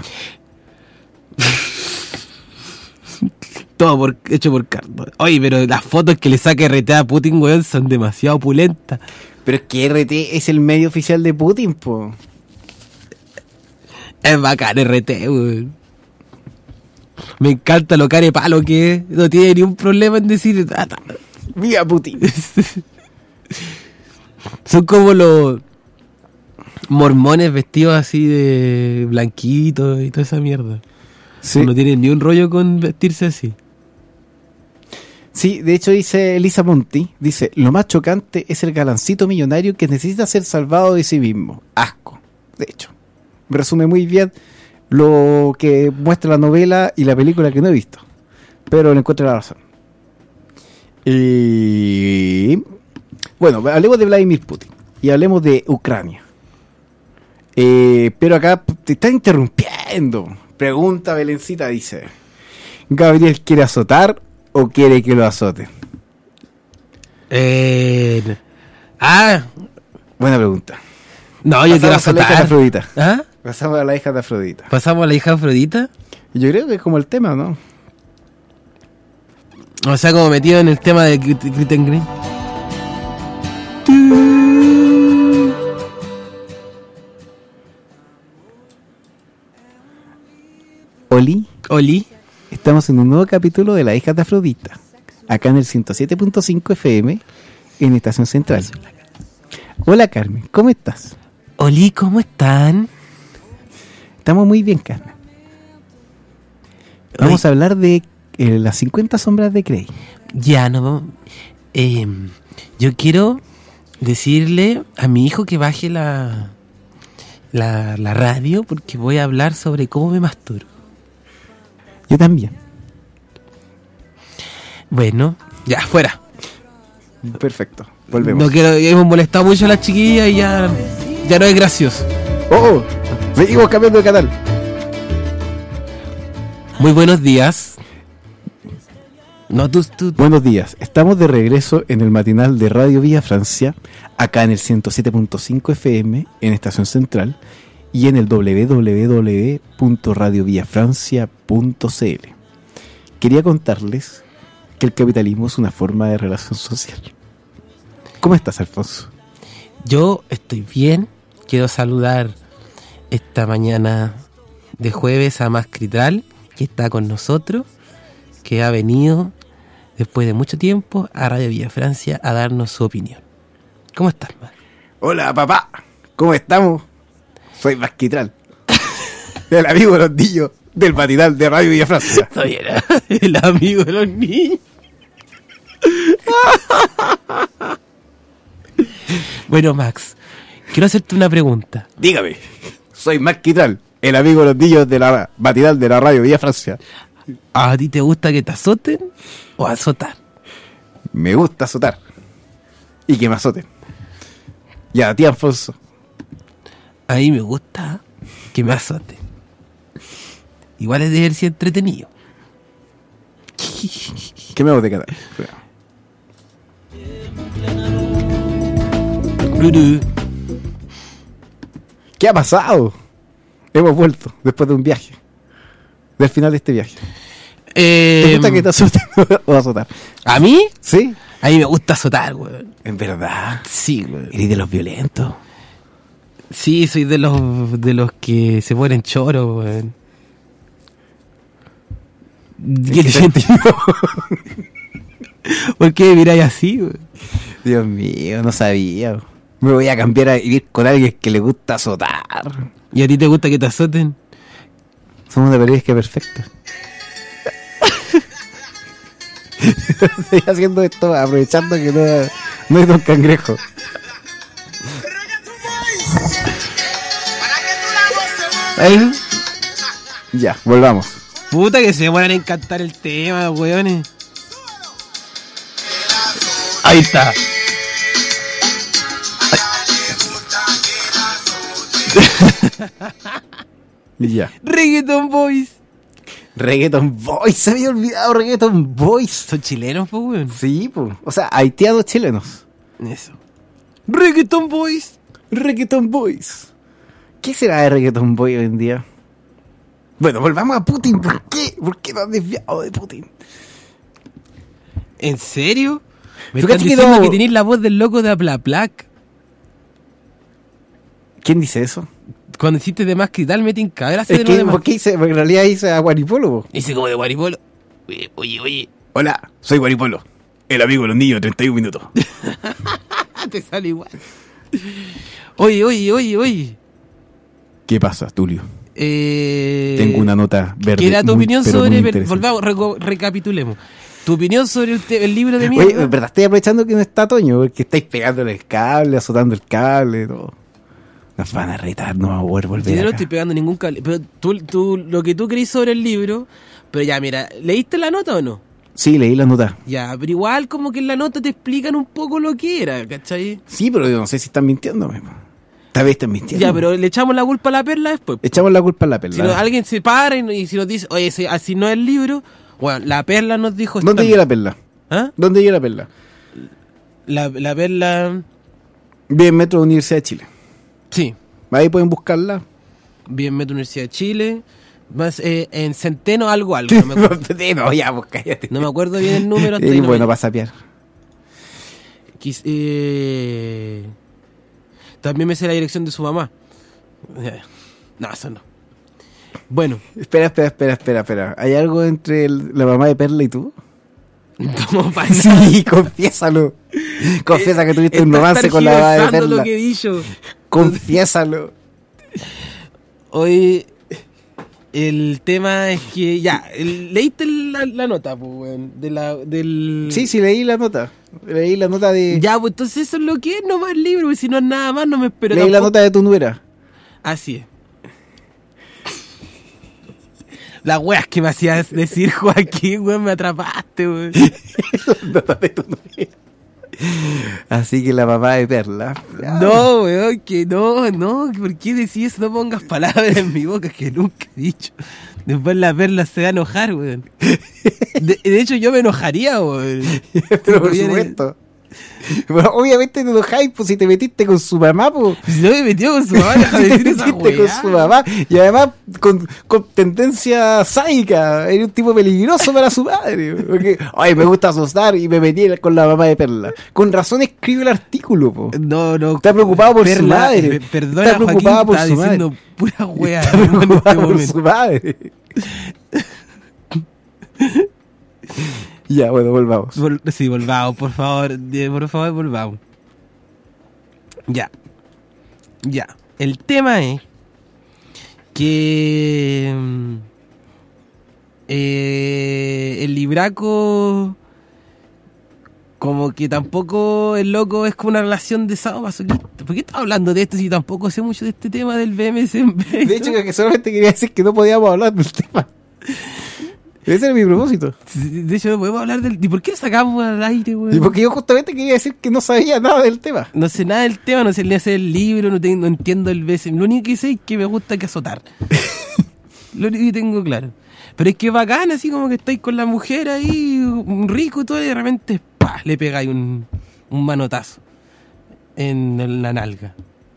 Todo por, hecho por Carlos. Oye, pero las fotos que le saca R T a Putin, weón, son demasiado opulentas. Pero es que R T es el medio oficial de Putin, po. Es bacán R T, weón. Me encanta lo care palo que es. No tiene ni un problema en decir... Ah, ta- ¡Viva Putin! Son como los mormones vestidos así de blanquitos y toda esa mierda. Sí. No tienen ni un rollo con vestirse así. Sí, de hecho dice Elisa Monti, dice, lo más chocante es el galancito millonario que necesita ser salvado de sí mismo. Asco. De hecho, resume muy bien lo que muestra la novela y la película que no he visto. Pero le encuentro la razón. Y... Bueno, hablemos de Vladimir Putin y hablemos de Ucrania. Eh, pero acá te están interrumpiendo. Pregunta Belencita, dice, ¿Gabriel quiere azotar o quiere que lo azoten? Eh... Ah, Buena pregunta. no, yo quiero Pasamos a la hija de azotar. Afrodita. ¿Ah? Pasamos a la hija de Afrodita. ¿Pasamos a la hija de Afrodita? Yo creo que es como el tema, ¿no? O sea, como metido en el tema de Crit- Christian Grey. Oli, Oli. estamos en un nuevo capítulo de La hija de Afrodita, acá en el ciento siete punto cinco F M, en Estación Central. Hola Carmen, ¿cómo estás? Oli, ¿cómo están? Estamos muy bien, Carmen. Vamos a hablar de eh, las cincuenta sombras de Grey. Ya, no vamos. Eh, yo quiero decirle a mi hijo que baje la, la, la radio porque voy a hablar sobre cómo me masturbo. Yo también. Bueno, ya, fuera. Perfecto, volvemos. No quiero, hemos molestado mucho a las chiquillas y ya, ya no es gracioso. ¡Oh! Seguimos cambiando de canal. Muy buenos días. No, tú, tú, Buenos días, estamos de regreso en el matinal de Radio Villa Francia, acá en el ciento siete punto cinco F M, en Estación Central, y en el doble u doble u doble u punto radio villa francia punto c l. Quería contarles que el capitalismo es una forma de relación social. ¿Cómo estás, Alfonso? Yo estoy bien. Quiero saludar esta mañana de jueves a Mascritral, que está con nosotros, que ha venido después de mucho tiempo a Radio Villa Francia a darnos su opinión. ¿Cómo estás, Mar? Hola, papá. ¿Cómo estamos? Soy Masquitral, el amigo de los niños del matinal de Radio Villa Francia. Soy el, el amigo de los niños. Bueno, Max, quiero hacerte una pregunta. Dígame, soy Masquitral, el amigo de los niños de la matinal de la Radio Villa Francia. ¿A ti te gusta que te azoten o azotar? Me gusta azotar y que me azoten. Y a ti, Alfonso. A mí me gusta que me azoten. Igual es de ver si entretenido. ¿Qué me hago de canal? ¿Qué ha pasado? Hemos vuelto después de un viaje. Del final de este viaje. Eh, ¿Te gusta que te azoten o azotar? ¿A mí? ¿Sí? A mí me gusta azotar, weón. En verdad. Sí, weón. Eres de los violentos. Sí, soy de los de los que se ponen choros, weón. ¿Qué te sentí? ¿Por qué miráis así, weón? Dios mío, no sabía. Me voy a cambiar a vivir con alguien que le gusta azotar. ¿Y a ti te gusta que te azoten? Somos una pareja perfecta. Estoy haciendo esto aprovechando que no, no hay Don Cangrejo. ¿Eh? Ya, volvamos. Puta que se demoran en cantar el tema, weones. Ahí está. Ya. Reggaeton Boys. Reggaeton Boys, se había olvidado Reggaeton Boys. ¿Son chilenos, pues, weón? Sí, pues. O sea, haitianos chilenos. Eso. Reggaeton Boys. Reggaeton Boys. ¿Qué será de Reggaeton Boy hoy en día? Bueno, volvamos a Putin. ¿Por qué? ¿Por qué no has desviado de Putin? ¿En serio? Me Fíjate están que diciendo no- que tenéis la voz del loco de Aplaplac. ¿Quién dice eso? Cuando hiciste de más Crital, me tinca. Ahora Es hace de que, nuevo de ¿por qué hice? Porque en realidad hice a Guaripolo. po. Hice como de Guaripolo. Oye, oye, oye. Hola, soy Guaripolo, el amigo de los niños de treinta y un minutos. Te sale igual. Oye, oye, oye, oye. ¿Qué pasa, Tulio? Eh, Tengo una nota verde. ¿Qué era tu muy, opinión pero muy sobre... interesante. Volvamos, reco- recapitulemos. Tu opinión sobre el, te- el libro de Oye, mierda. en verdad estoy aprovechando que no está Toño, porque estáis pegándole el cable, azotando el cable, todo. Nos van a retar, no vamos a poder volver Yo no acá. estoy pegando ningún cable. Pero tú, tú, lo que tú creís sobre el libro... Pero ya, mira, ¿leíste la nota o no? Sí, leí la nota. Ya, pero igual como que en la nota te explican un poco lo que era, ¿cachai? Sí, pero yo no sé si están mintiendo. Tal vez están mintiendo. Ya, pero le echamos la culpa a la perla después. Echamos la culpa a la perla. Si no- alguien se para y, no- y si nos dice, oye, si, así no es el libro, bueno, la perla nos dijo... ¿Dónde esta- llega la perla? ¿Ah? ¿Dónde llega la perla? La, la perla... Bien, Metro Universidad de Chile. Sí. Ahí pueden buscarla. Bien, Metro Universidad de Chile. Más eh, en Centeno algo, algo. No me acuerdo, no, ya, pues cállate. no me acuerdo bien el número. hasta Y ahí no bueno, me- para sapear. Quis- eh, También me sé la dirección de su mamá. Eh, No, eso no. Bueno, Espera, espera, espera, espera, espera. ¿Hay algo entre el- la mamá de Perla y tú? ¿cómo pasa? Sí, confiésalo. Confiesa que tuviste un romance con la mamá de tergiversando Perla. lo que he dicho. Confiésalo. Hoy el tema es que ya, el- leíste la, la nota, pues, weón, de la, del... Sí, sí, leí la nota. Leí la nota de... Ya, pues entonces eso es lo que es nomás el libro, y si no es nada más no me espero leí la tampoco. nota de tu nuera. Así es. Las weas que me hacías decir, Joaquín, weón, me atrapaste, weón. La nota de tu nuera. Así que la mamá de Perla. No, weón, que no, no, ¿por qué decís eso? No pongas palabras en mi boca que nunca he dicho. Después la perla se va a enojar, weón. De, de hecho, yo me enojaría, weón. Pero por Viene- supuesto. Bueno, obviamente te enojáis, pues si te metiste con su mamá, pues. Si no me metió con su mamá, deja de Si te decir esa metiste con weá. su mamá. Y además con, con tendencia sádica. Era un tipo peligroso para su madre. Porque, ay, me gusta asustar y me metí con la mamá de Perla. Con razón escribe el artículo, po. No, no. Está preocupado por su Perla, madre. pe- Perdona, Está preocupado Joaquín, por está su madre. diciendo pura wea. Está en este preocupado por momento. su madre. Ya, bueno, volvamos. Vol- sí, volvamos, por favor. de- Por favor, volvamos. Ya. Ya. El tema es que mm, eh, el libraco como que tampoco el loco es como una relación de sadomasoquista. ¿Por qué estás hablando de esto si tampoco sé mucho de este tema del B M S M? De hecho, que solamente quería decir que no podíamos hablar del tema. Ese era mi propósito. De hecho, no podemos hablar del... ¿Y por qué lo sacamos al aire, güey? Y porque yo justamente quería decir que no sabía nada del tema. No sé nada del tema, no sé ni hacer el libro, no, tengo, no entiendo el B S M. Lo único que sé es que me gusta que azotar. Lo único que tengo claro. Pero es que bacán, así como que estáis con la mujer ahí, un rico y todo, y de repente, ¡pah!, le pegáis un, un manotazo en el- la nalga.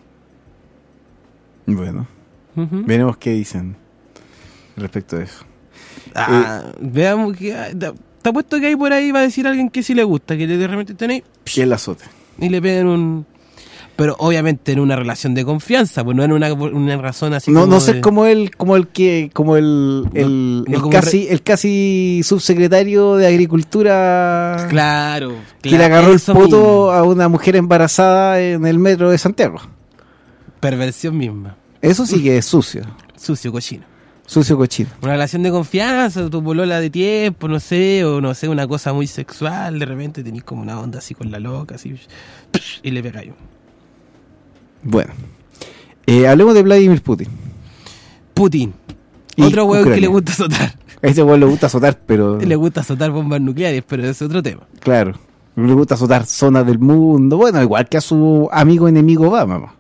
Bueno, Ujú. veremos qué dicen respecto de eso. Ah, veamos que... ah, Te te apuesto que hay por ahí va a decir alguien que sí le gusta, que de repente tenéis Y el azote. y le pegan un... Pero obviamente en una relación de confianza, pues no en una, una razón así No, como no sé de- como el, como el que, como el, el, no el como casi, el casi subsecretario de Agricultura Claro, que claro, le agarró el eso poto mismo. a una mujer embarazada en el metro de Santiago. Perversión misma. Eso sí que es sucio, Sucio, cochino. sucio cochino. Una relación de confianza, tu polola de tiempo, no sé, o no sé, una cosa muy sexual, de repente tenés como una onda así con la loca, así, y le pegáis. Bueno, eh, hablemos de Vladimir Putin. Putin. Y Otro huevo que Ucrania. le gusta azotar. A ese weón le gusta azotar, pero Le gusta azotar bombas nucleares, pero es otro tema. claro, le gusta azotar zonas del mundo. Bueno, igual que a su amigo enemigo Obama.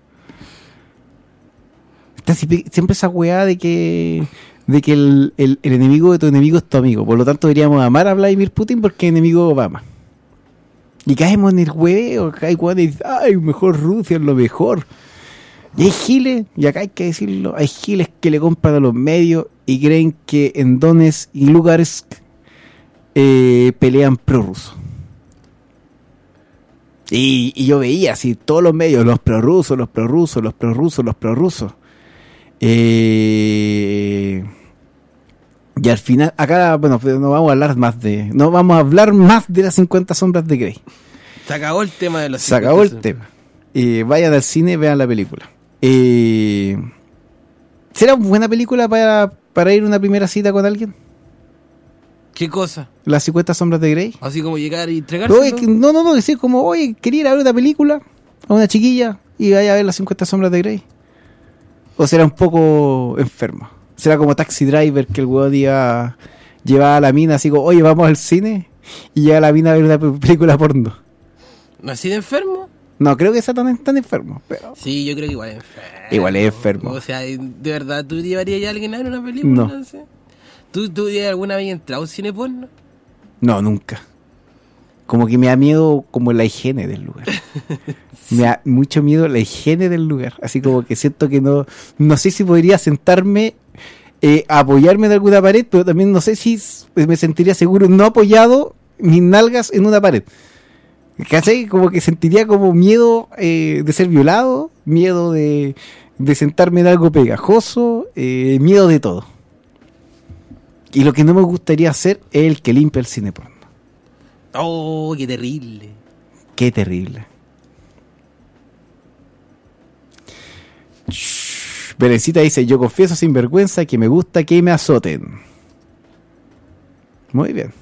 Está siempre, siempre esa weá de que de que el, el, el enemigo de tu enemigo es tu amigo. Por lo tanto, deberíamos amar a Vladimir Putin porque es enemigo de Obama. Y caemos en el hueveo, acá hay weones y dicen, ay, mejor Rusia es lo mejor. Y hay giles, y acá hay que decirlo, hay giles que le compran a los medios y creen que en Donetsk y Lugansk eh, pelean prorrusos. Y, y yo veía así todos los medios, los prorrusos, los prorrusos, los prorrusos, los prorrusos. Eh, y al final, acá, bueno, no vamos a hablar más de, no vamos a hablar más de las cincuenta sombras de Grey. Se acabó el tema de los Se acabó el tema. Eh, vayan al cine, vean la película. Eh, ¿Será una buena película para, para ir a una primera cita con alguien? ¿Qué cosa? Las cincuenta sombras de Grey. Así como llegar y entregarse. Oye, que- no, no, no, decir como, oye, quería ir a ver una película a una chiquilla y vaya a ver las cincuenta sombras de Grey. ¿O será un poco enfermo? ¿Será como Taxi Driver que el weón iba, llevaba a la mina así como, oye, vamos al cine? Y llega la mina a ver una pe- película porno. ¿No así de enfermo? No, creo que sea tan, tan enfermo, pero Sí, yo creo que igual es enfermo. igual es enfermo. O sea, de verdad, ¿tú llevarías a alguien a ver una película? No. No sé. ¿Tú, ¿Tú alguna vez entrado a un cine porno? No, nunca. Como que me da miedo como la higiene del lugar. Me da mucho miedo la higiene del lugar. Así como que siento que no... No sé si podría sentarme, eh, apoyarme en alguna pared, pero también no sé si s- me sentiría seguro no apoyado mis nalgas en una pared. ¿Cachai? Como que sentiría como miedo eh, de ser violado, miedo de, de sentarme en algo pegajoso, eh, miedo de todo. Y lo que no me gustaría hacer es el que limpia el cine porno. Oh, qué terrible. Qué terrible. Shh, Berencita dice, yo confieso sin vergüenza que me gusta que me azoten. Muy bien.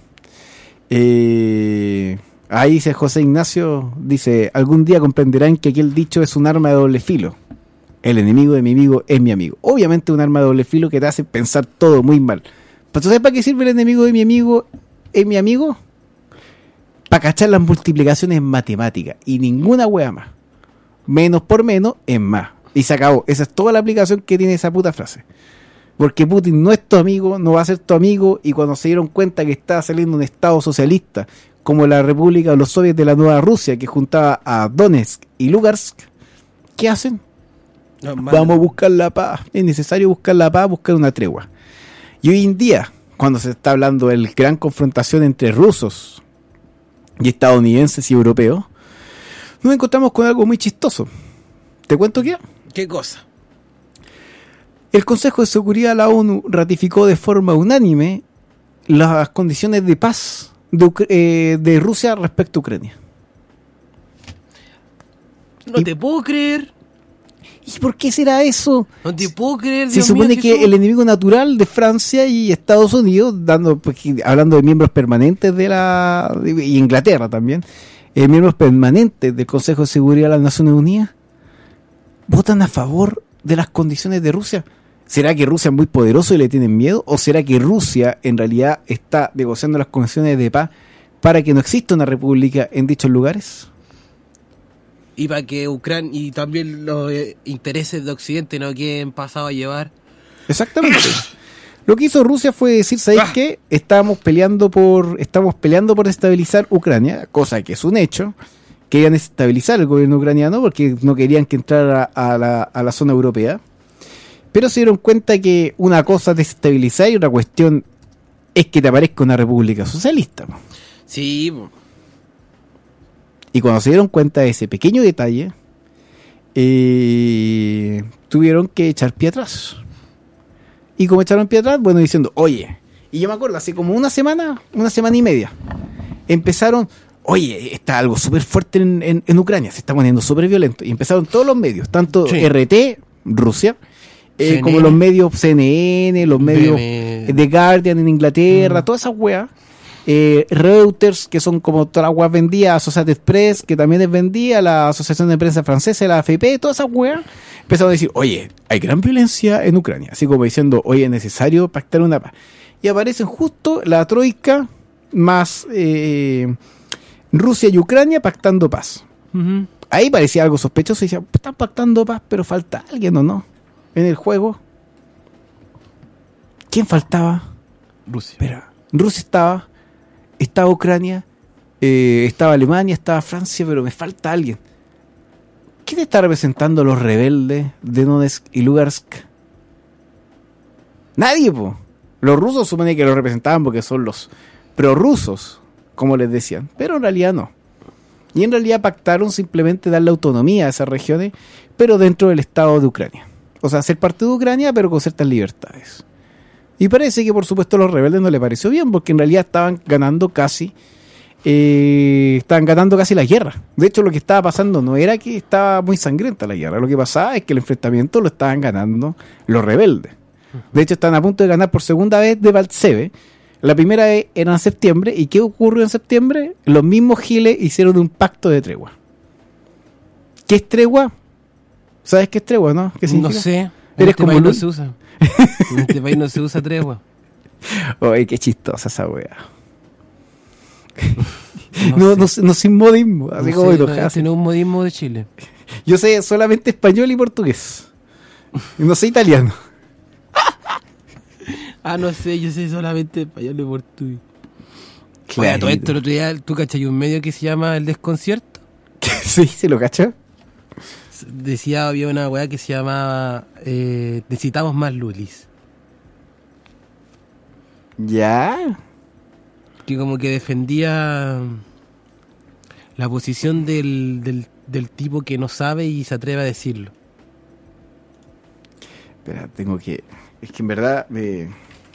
Eh, ahí dice José Ignacio, dice, algún día comprenderán que aquel dicho es un arma de doble filo. El enemigo de mi amigo es mi amigo. Obviamente un arma de doble filo que te hace pensar todo muy mal. Pero ¿tú sabes para qué sirve el enemigo de mi amigo es mi amigo? Para cachar las multiplicaciones matemáticas y ninguna wea más. Menos por menos es más. Y se acabó. Esa es toda la aplicación que tiene esa puta frase. Porque Putin no es tu amigo, no va a ser tu amigo, y cuando se dieron cuenta que estaba saliendo un estado socialista como la República o los soviets de la Nueva Rusia, que juntaba a Donetsk y Lugansk, ¿qué hacen? No, Vamos a buscar la paz. Es necesario buscar la paz, buscar una tregua. Y hoy en día, cuando se está hablando de la gran confrontación entre rusos y estadounidenses y europeos, nos encontramos con algo muy chistoso. ¿Te cuento qué? ¿Qué cosa? El Consejo de Seguridad de la ONU ratificó de forma unánime las condiciones de paz de, Ucr- eh, de Rusia respecto a Ucrania. No Y- te puedo creer. ¿Y por qué será eso? No te puedo creer. Se Dios supone mío, que Jesús. el enemigo natural de Francia y Estados Unidos, dando pues, que- hablando de miembros permanentes de la de- y Inglaterra también, eh, miembros permanentes del Consejo de Seguridad de las Naciones Unidas, votan a favor de las condiciones de Rusia. ¿Será que Rusia es muy poderoso y le tienen miedo? ¿O será que Rusia en realidad está negociando las condiciones de paz para que no exista una república en dichos lugares? Y para que Ucrania y también los eh, intereses de Occidente no queden pasados a llevar. Exactamente. Lo que hizo Rusia fue decir, ¿sabéis Ah. qué? Estamos peleando por estamos peleando por estabilizar Ucrania, cosa que es un hecho. Querían estabilizar el gobierno ucraniano porque no querían que entrara a, a la, a la zona europea. Pero se dieron cuenta que una cosa es desestabilizar y otra cuestión es que te aparezca una república socialista. po. Sí, po. Y cuando se dieron cuenta de ese pequeño detalle, eh, tuvieron que echar pie atrás. Y como echaron pie atrás, bueno, diciendo, oye, y yo me acuerdo, hace como una semana, una semana y media, empezaron, oye, está algo súper fuerte en, en, en Ucrania, se está poniendo súper violento. Y empezaron todos los medios, tanto Sí. R T, Rusia, eh, C N N, como los medios C N N, los medios B M. The Guardian en Inglaterra, Mm. todas esas weas. Eh, Reuters, que son como todas las weas vendidas, Associated Press, que también es vendida, la Asociación de Prensa Francesa, la A F P, todas esas weas, empezaron a decir, oye, hay gran violencia en Ucrania, así como diciendo, oye, es necesario pactar una paz. Y aparecen justo la troika más eh, Rusia y Ucrania pactando paz. Ujú. Ahí parecía algo sospechoso y decía, están pactando paz, pero falta alguien o no en el juego. ¿Quién faltaba? Rusia. Espera, Rusia estaba, estaba Ucrania, eh, estaba Alemania, estaba Francia, pero me falta alguien. ¿Quién está representando a los rebeldes de Donetsk y Lugansk? Nadie, po. Los rusos suponen que los representaban porque son los prorrusos, como les decían, pero en realidad no. Y en realidad pactaron simplemente darle autonomía a esas regiones, pero dentro del Estado de Ucrania. O sea, ser parte de Ucrania, pero con ciertas libertades. Y parece que, por supuesto, a los rebeldes no les pareció bien, porque en realidad estaban ganando casi, eh, estaban ganando casi la guerra. De hecho, lo que estaba pasando no era que estaba muy sangrienta la guerra, lo que pasaba es que el enfrentamiento lo estaban ganando los rebeldes. De hecho, están a punto de ganar por segunda vez de Valseve. La primera vez era en septiembre. ¿Y qué ocurrió en septiembre? Los mismos giles hicieron un pacto de tregua. ¿Qué es tregua? ¿Sabes qué es tregua, no? ¿Qué No significa? sé. En Eres este como país no Luis. se usa. En este país no se usa tregua. Oye, qué chistosa esa wea. No No, sé. no, no sin modismo, así No como sé, enojada. no, ese no es un modismo de Chile. Yo sé solamente español y portugués. Y no sé italiano. Ah, no sé, yo sé solamente español y portugués. Oye, todo esto el otro día, ¿tú cachai un medio que se llama El Desconcierto? Sí, ¿se lo cacha? Decía, había una weá que se llamaba eh, Necesitamos más Lulis. Ya. Que como que defendía la posición del, del, del tipo que no sabe y se atreve a decirlo. Espera, tengo que... Es que en verdad me...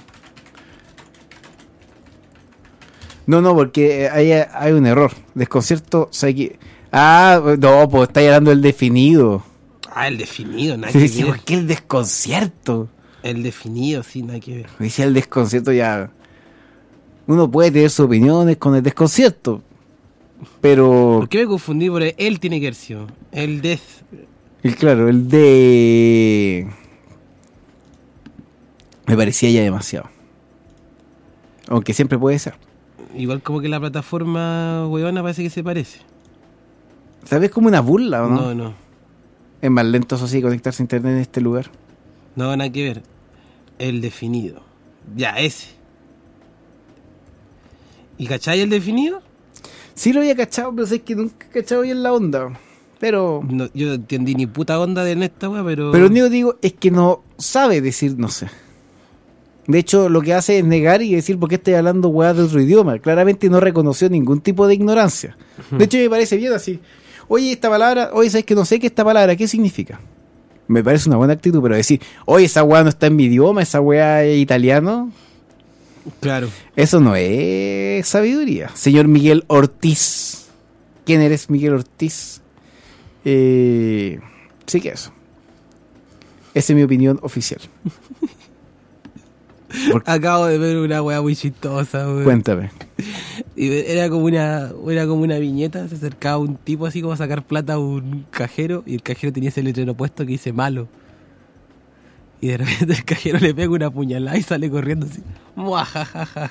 No, no, porque hay, hay un error. Desconcierto, o sea, que... Ah, no, pues está hablando del definido. Ah, el definido, nada Sí, que sí, ver. ¿por qué el desconcierto? El definido, sí, nada que ver. Me decía el desconcierto ya... Uno puede tener sus opiniones con el desconcierto, pero... ¿Por qué me confundí? Porque él tiene que haber sido. El des... el, claro, el de... Me parecía ya demasiado. Aunque siempre puede ser. Igual como que la plataforma weona parece que se parece. ¿Sabes como una burla o no? No, no. Es más lento, eso sí, conectarse a internet en este lugar. No, nada que ver. El definido. Ya, ese. ¿Y cachai el definido? Sí lo había cachado, pero sé que nunca he cachado bien la onda. Pero... No, yo no entendí ni puta onda de esta wea, pero... Pero lo único que digo es que no sabe decir no sé. De hecho, lo que hace es negar y decir por qué estoy hablando weá de otro idioma. Claramente no reconoció ningún tipo de ignorancia. De hecho, me parece bien así. Oye, esta palabra, oye, ¿sabes que no sé qué esta palabra? ¿Qué significa? Me parece una buena actitud, pero decir, oye, esa weá no está en mi idioma, esa weá es italiano... Claro. Eso no es sabiduría. Señor Miguel Ortiz. ¿Quién eres, Miguel Ortiz? Eh, sí que eso. Esa es mi opinión oficial. Por- Acabo de ver una weá muy chistosa, weón. Cuéntame. Y era como una era como una viñeta, se acercaba un tipo así como a sacar plata a un cajero y el cajero tenía ese letrero puesto que dice malo. Y de repente el cajero le pega una puñalada y sale corriendo así. Muajajajaja.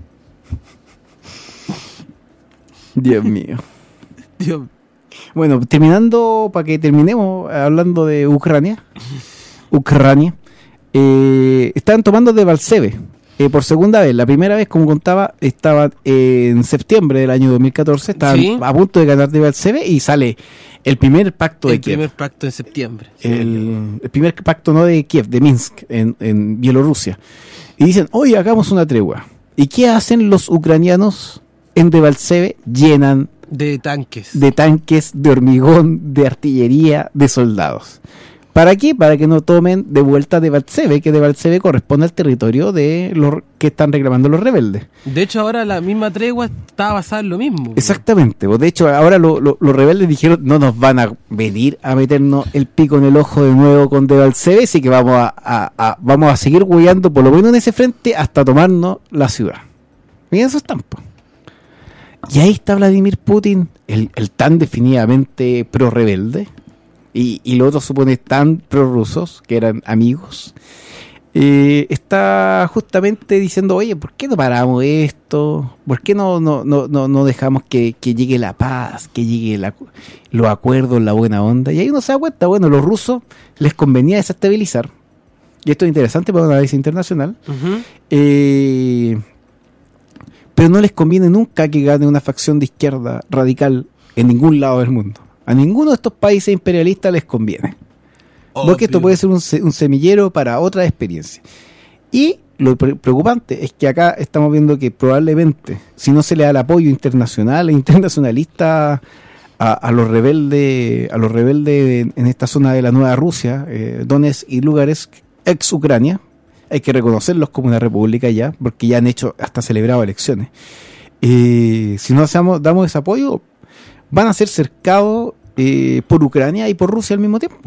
Dios mío. Dios. Bueno, terminando, para que terminemos hablando de Ucrania. Ucrania. Eh, estaban tomando de Valseve. Eh, por segunda vez, la primera vez, como contaba, estaba eh, en septiembre del año dos mil catorce, estaban Sí. a punto de ganar de Valseve y sale el primer pacto de El Kiev. primer pacto en septiembre. El, el primer pacto no de Kiev, de Minsk, en, en Bielorrusia. Y dicen, oye, hagamos una tregua. ¿Y qué hacen los ucranianos en Debaltseve? Llenan De tanques. de tanques, de hormigón, de artillería, de soldados. ¿Para qué? Para que no tomen de vuelta de Balseve, que de Balseve corresponde al territorio de los que están reclamando los rebeldes. De hecho, ahora la misma tregua está basada en lo mismo. Exactamente. Pues de hecho, ahora lo- lo- los rebeldes dijeron, no nos van a venir a meternos el pico en el ojo de nuevo con de Balseve, así que vamos a, a- a- vamos a seguir hueando por lo menos en ese frente hasta tomarnos la ciudad. Y en eso están, po. Y ahí está Vladimir Putin, el, el tan definidamente pro-rebelde, y, y los otros supone tan pro-rusos, que eran amigos. Eh, está justamente diciendo, oye, ¿por qué no paramos esto? ¿Por qué no, no, no, no, no dejamos que, que llegue la paz, que llegue la, los acuerdos, la buena onda? Y ahí uno se da cuenta, bueno, los rusos les convenía desestabilizar, y esto es interesante para una análisis internacional, Ujú. eh, pero no les conviene nunca que gane una facción de izquierda radical en ningún lado del mundo. A ninguno de estos países imperialistas les conviene. Porque esto Obvio. puede ser un, se- un semillero para otra experiencia. Y lo pre- preocupante es que acá estamos viendo que probablemente, si no se le da el apoyo internacional e internacionalista a, a los rebeldes, a los rebeldes en, en esta zona de la Nueva Rusia, eh, Donetsk y Lugansk, ex Ucrania, hay que reconocerlos como una república ya, porque ya han hecho, hasta celebrado elecciones. Eh, si no hacemos, damos ese apoyo, van a ser cercados eh, por Ucrania y por Rusia al mismo tiempo.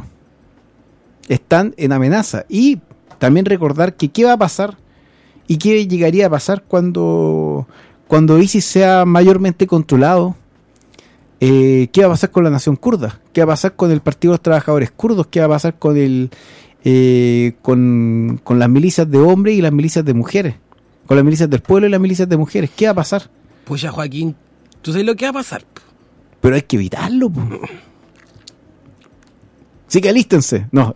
Están en amenaza. Y también recordar que qué va a pasar y qué llegaría a pasar cuando, cuando ISIS sea mayormente controlado. Eh, ¿Qué va a pasar con la nación kurda? ¿Qué va a pasar con el Partido de los Trabajadores Kurdos? ¿Qué va a pasar con el eh, con, con las milicias de hombres y las milicias de mujeres? Con las milicias del pueblo y las milicias de mujeres. ¿Qué va a pasar? Pues ya, Joaquín, ¿tú sabes lo que va a pasar? Pero hay que evitarlo, po. Sí que alístense. No.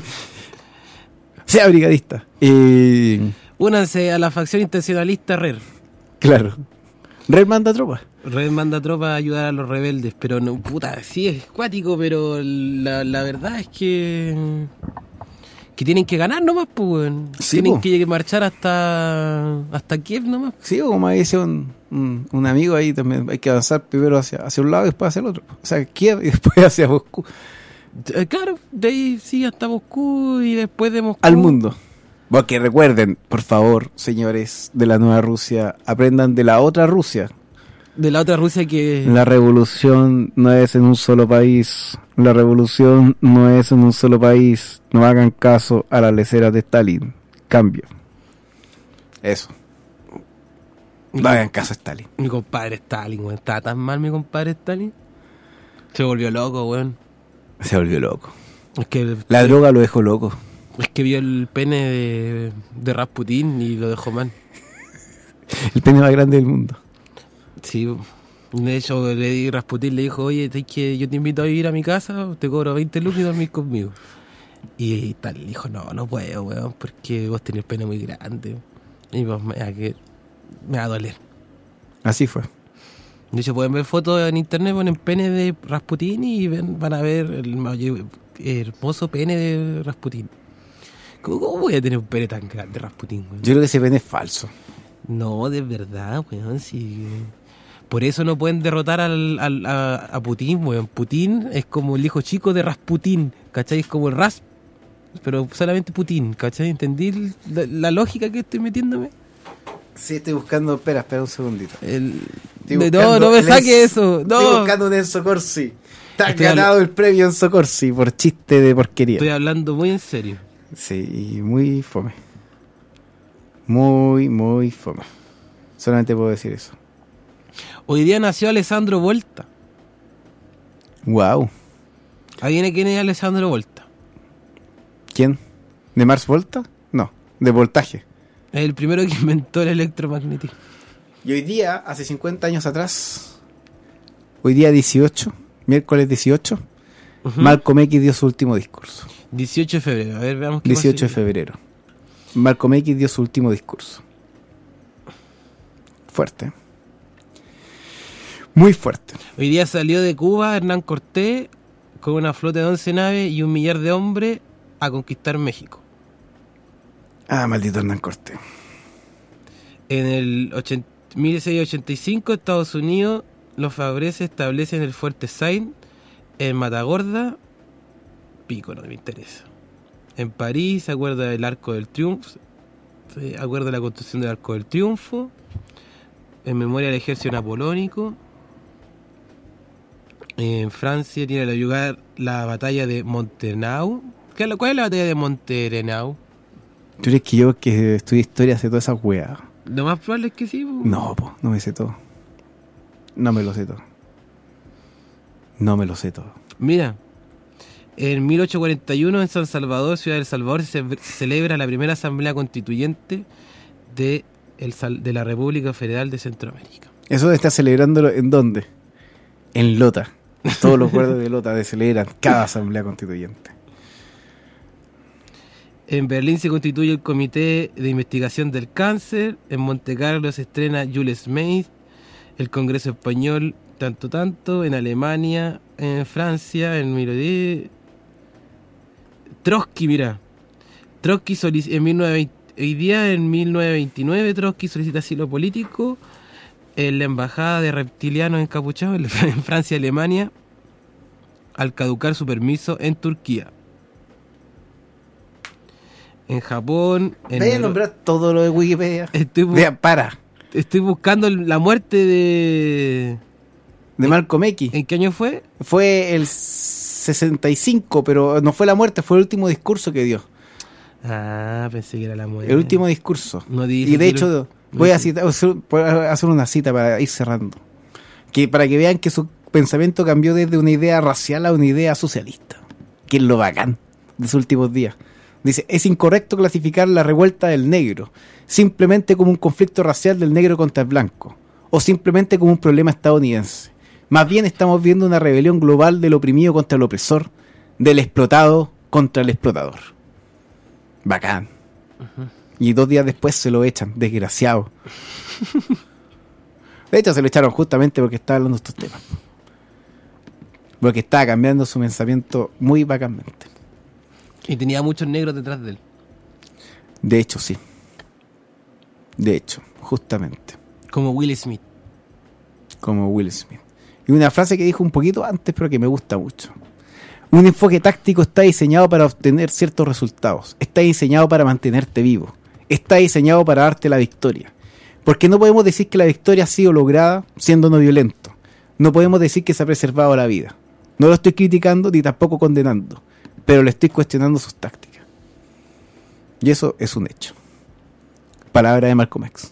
Sea brigadista. Eh, Únanse a la facción intencionalista R E R. claro. Red manda tropas. R E R manda tropas a ayudar a los rebeldes, pero no, puta, sí es cuático, pero la, la verdad es que que tienen que ganar nomás, pues, weón. Sí, Tienen po. que marchar hasta hasta Kiev nomás. Sí, o como dice un, un, un amigo ahí también, hay que avanzar primero hacia, hacia un lado y después hacia el otro. O sea, Kiev y después hacia Moscú. Eh, Claro, de ahí sí hasta Moscú y después de Moscú. Al mundo. Porque recuerden, por favor, señores de la Nueva Rusia, aprendan de la otra Rusia. De la otra Rusia que... La revolución no es en un solo país. La revolución no es en un solo país. No hagan caso a las leceras de Stalin. Cambio. Eso. No hagan caso a Stalin. Mi compadre Stalin, weón. Estaba tan mal mi compadre Stalin. Se volvió loco, weón. Se volvió loco. Es que, La droga lo dejó loco. es que vio el pene de, de Rasputín y lo dejó mal. El pene más grande del mundo. Sí, de hecho le di, Rasputín le dijo, oye, ¿sabes que yo te invito a vivir a mi casa, te cobro veinte lucas y dormir conmigo? Y tal, le dijo, no, no puedo, weón, porque vos tenés el pene muy grande. Y pues me va, que, me va a doler. Así fue. De hecho, pueden ver fotos en internet, ponen pene de Rasputín y ven, van a ver el mayor- hermoso pene de Rasputín. ¿Cómo, cómo voy a tener un pene tan grande, Rasputín, weón? Yo creo que ese pene es falso. No, de verdad, weón, sí. Por eso no pueden derrotar al, al- a, a Putin, weón. Putin es como el hijo chico de Rasputín, ¿cachai? Es como el Ras, pero solamente Putin, ¿cachai? ¿Entendí la, la lógica que estoy metiéndome? Sí, estoy buscando... Espera, espera un segundito. El, Estoy no, buscando no me el saque Enzo- eso, no. Estoy buscando un Enzo Corsi. Te has Estoy ganado el premio Enzo Corsi por chiste de porquería. Estoy hablando muy en serio. Sí, y muy fome. Muy, muy fome. Solamente puedo decir eso. Hoy día nació Alessandro Volta. Wow. Ahí viene quién es Alessandro Volta. ¿Quién? ¿De Mars Volta? No, de voltaje. Es el primero que inventó el electromagnetismo. Y hoy día, hace cincuenta años atrás, hoy día dieciocho, miércoles dieciocho, Ujú. Malcolm X dio su último discurso. dieciocho de febrero, a ver, veamos qué dieciocho de pasa. febrero. Malcolm X dio su último discurso. Fuerte. Muy fuerte. Hoy día salió de Cuba Hernán Cortés con una flota de once naves y un millar de hombres a conquistar México. Ah, maldito Hernán Cortés. En el ochenta mil seiscientos ochenta y cinco Estados Unidos los fabreses establecen el fuerte Saint en Matagorda. Pico, no me interesa. En París se acuerda del Arco del Triunfo. Se acuerda de la construcción del Arco del Triunfo. En memoria del ejército napoleónico. En Francia tiene lugar la batalla de Montenau. ¿Qué es la- ¿Cuál es la batalla de Montenau? ¿Tú crees que yo que estudié historia sé todas esas weas? Lo más probable es que sí. po. No, po, no me sé todo. No me lo sé todo. No me lo sé todo. Mira, en mil ochocientos cuarenta y uno en San Salvador, ciudad de El Salvador, se, ce- se celebra la primera asamblea constituyente de, el, Sal- de la República Federal de Centroamérica. ¿Eso está celebrándolo en dónde? En Lota. Todos los guardias de Lota de celebran cada asamblea constituyente. En Berlín se constituye el Comité de Investigación del Cáncer. En Monte Carlo se estrena Jules May, el Congreso Español, tanto tanto. En Alemania, en Francia, en mil novecientos diez. Trotsky, mira. Trotsky solic- en mil novecientos veinte, hoy día en mil novecientos veintinueve Trotsky solicita asilo político en la embajada de reptilianos encapuchados en Francia y Alemania al caducar su permiso en Turquía. En Japón, en Vaya a el- nombrar todo lo de Wikipedia. Estoy, bu- Vea, para. estoy buscando el- la muerte de... De Malcolm X. ¿En qué año fue? Fue el sesenta y cinco, pero no fue la muerte, fue el último discurso que dio. Ah, pensé que era la muerte. El último discurso. No dice Y de que hecho, lo- voy a dice. citar, voy a hacer una cita para ir cerrando. Que para que vean que su pensamiento cambió desde una idea racial a una idea socialista. Que es lo bacán de sus últimos días. Dice, es incorrecto clasificar la revuelta del negro simplemente como un conflicto racial del negro contra el blanco, o simplemente como un problema estadounidense. Más bien estamos viendo una rebelión global del oprimido contra el opresor, del explotado contra el explotador. Bacán. Y dos días después se lo echan, desgraciado. De hecho se lo echaron justamente porque estaba hablando de estos temas. Porque estaba cambiando su pensamiento muy bacánmente. Y tenía muchos negros detrás de él. De hecho, sí. De hecho, justamente. Como Will Smith. Como Will Smith. Y una frase que dijo un poquito antes, pero que me gusta mucho. Un enfoque táctico está diseñado para obtener ciertos resultados. Está diseñado para mantenerte vivo. Está diseñado para darte la victoria. Porque no podemos decir que la victoria ha sido lograda siendo no violento. No podemos decir que se ha preservado la vida. No lo estoy criticando ni tampoco condenando, pero le estoy cuestionando sus tácticas. Y eso es un hecho. Palabra de Malcolm X.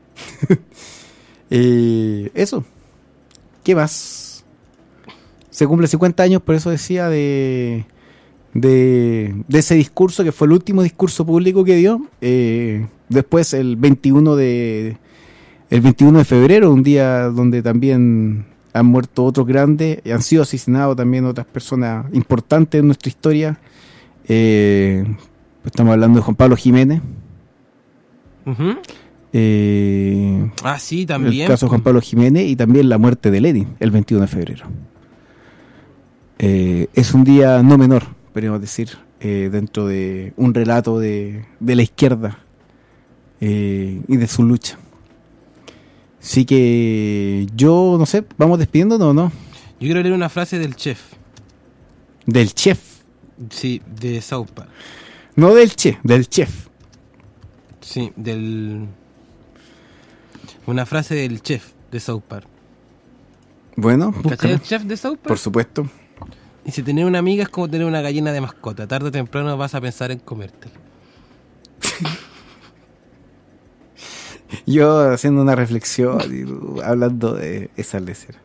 eh, eso. ¿Qué más? Se cumple cincuenta años, por eso decía de, de, de ese discurso, que fue el último discurso público que dio. Eh, después, el veintiuno de el veintiuno de febrero, un día donde también han muerto otros grandes, y han sido asesinados también otras personas importantes en nuestra historia. Eh, estamos hablando de Juan Pablo Jiménez. Ujú. Eh, Ah, sí, también. el caso de Juan Pablo Jiménez, y también la muerte de Lenin el veintiuno de febrero. Eh, es un día no menor, podríamos decir, eh, dentro de un relato de, de la izquierda eh, y de su lucha. Así que yo, no sé, ¿vamos despidiéndonos o no? Yo quiero leer una frase del chef. Del chef, Sí, de South Park. no del che, del chef. Sí, del... Una frase del chef de South Park. Bueno, ¿Cachai búscalo. el chef de South Park? Por supuesto. Y si tener una amiga es como tener una gallina de mascota. Tarde o temprano vas a pensar en comértela. Yo haciendo una reflexión y uh, hablando de esa lecera.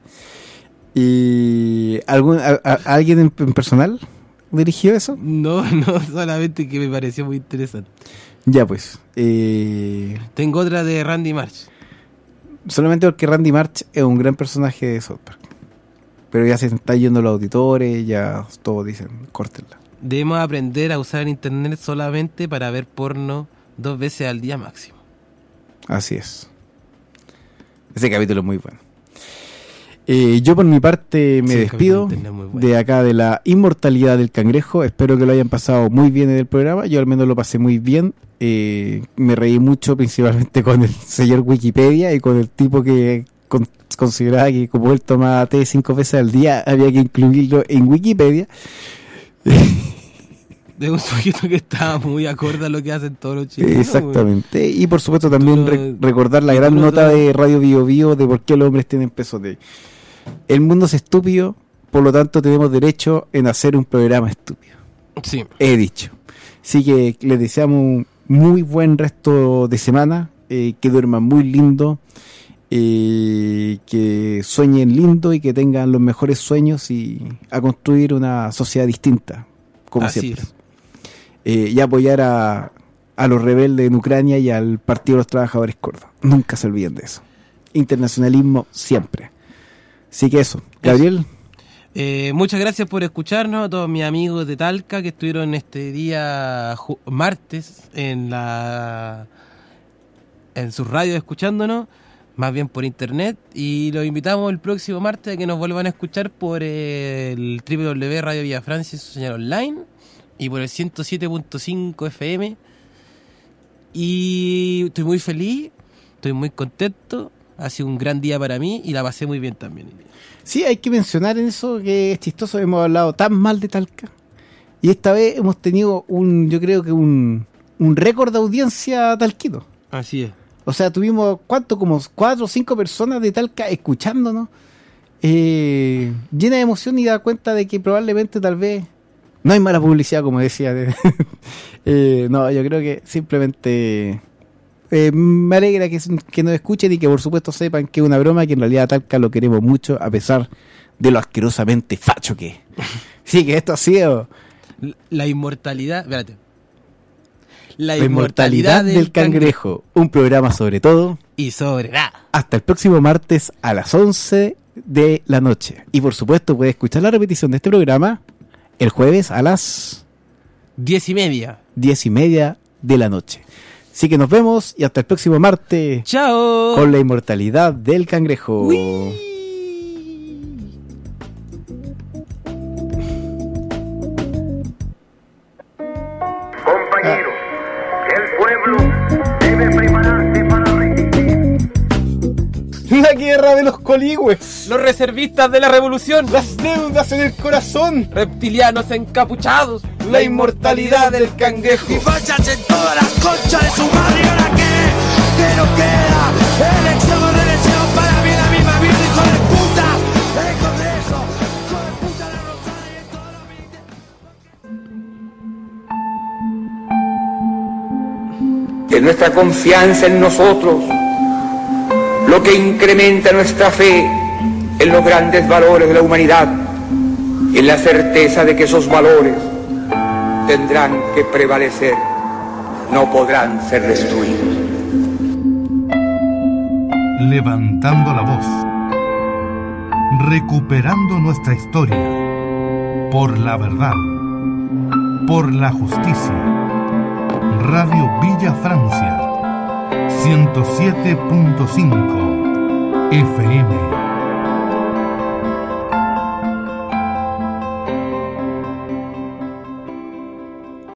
¿Y algún, a- a- alguien en, en personal dirigió eso? No, no, solamente que me pareció muy interesante. Ya pues. Eh, Tengo otra de Randy Marsh. solamente porque Randy Marsh es un gran personaje de South Park. Pero ya se están yendo los auditores, ya todos dicen, córtenla. Debemos aprender a usar el internet solamente para ver porno dos veces al día máximo. Así es. Ese capítulo es muy bueno. Eh, yo por mi parte me Sí, el despido capítulo internet es muy bueno. de acá de la inmortalidad del cangrejo. Espero que lo hayan pasado muy bien en el programa. Yo al menos lo pasé muy bien. Eh, me reí mucho, principalmente con el señor Wikipedia y con el tipo que con- consideraba que como él tomaba té cinco veces al día, había que incluirlo en Wikipedia. De un sujeto que estaba muy acorde a lo que hacen todos los chilenos. Exactamente. Y por supuesto también Tú no- re- recordar la tú gran no- nota de Radio Bio Bio de por qué los hombres tienen peso de... El mundo es estúpido, por lo tanto tenemos derecho en hacer un programa estúpido. Sí. He dicho. Así que les deseamos un muy buen resto de semana, eh, que duerman muy lindo, eh, que sueñen lindo y que tengan los mejores sueños y a construir una sociedad distinta, como Así siempre. es. Eh, y apoyar a, a los rebeldes en Ucrania y al Partido de los Trabajadores Kurdos. Nunca se olviden de eso. Internacionalismo siempre. Así que eso. Gabriel, Eh, muchas gracias por escucharnos a todos mis amigos de Talca que estuvieron este día ju- martes en la en sus radios escuchándonos, más bien por internet, y los invitamos el próximo martes a que nos vuelvan a escuchar por el doble u doble u doble u punto radio villa francia y su señal online, y por el ciento siete punto cinco F M. Y estoy muy feliz, estoy muy contento, ha sido un gran día para mí y la pasé muy bien también. sí, hay que mencionar en eso que es chistoso, hemos hablado tan mal de Talca y esta vez hemos tenido un, yo creo que un, un récord de audiencia talquino. Así es. O sea, tuvimos, ¿cuánto? Como cuatro o cinco personas de Talca escuchándonos, eh, llena de emoción y da cuenta de que probablemente tal vez no hay mala publicidad, como decía. eh, no, yo creo que simplemente eh, me alegra que, que nos escuchen y que por supuesto sepan que es una broma, que en realidad a Talca lo queremos mucho a pesar de lo asquerosamente facho que es. Sí, que esto ha sido La, la inmortalidad, espérate. La, La Inmortalidad del Cangrejo, un programa sobre todo y sobre nada. hasta el próximo martes a las once de la noche. Y por supuesto puede escuchar la repetición de este programa el jueves a las Diez y media. diez y media de la noche. Así que nos vemos y hasta el próximo martes. ¡Chao! Con la Inmortalidad del Cangrejo. ¡Uy! Compañeros, el pueblo debe prepararse para resistir. La guerra de los coligües. Los reservistas de la revolución. Las deudas en el corazón. Reptilianos encapuchados. La inmortalidad del cangrejo. Y fachas en todas las conchas de su madre. ¿Y ahora qué? ¿Qué nos queda? Elección o reelección, para mí la misma vida, hijo de puta. El Congreso, hijo de puta, la Rosada y en todos los ministerios. Que nuestra confianza en nosotros, lo que incrementa nuestra fe en los grandes valores de la humanidad, en la certeza de que esos valores tendrán que prevalecer, no podrán ser destruidos. Levantando la voz, recuperando nuestra historia, por la verdad, por la justicia. Radio Villa Francia, ciento siete punto cinco F M.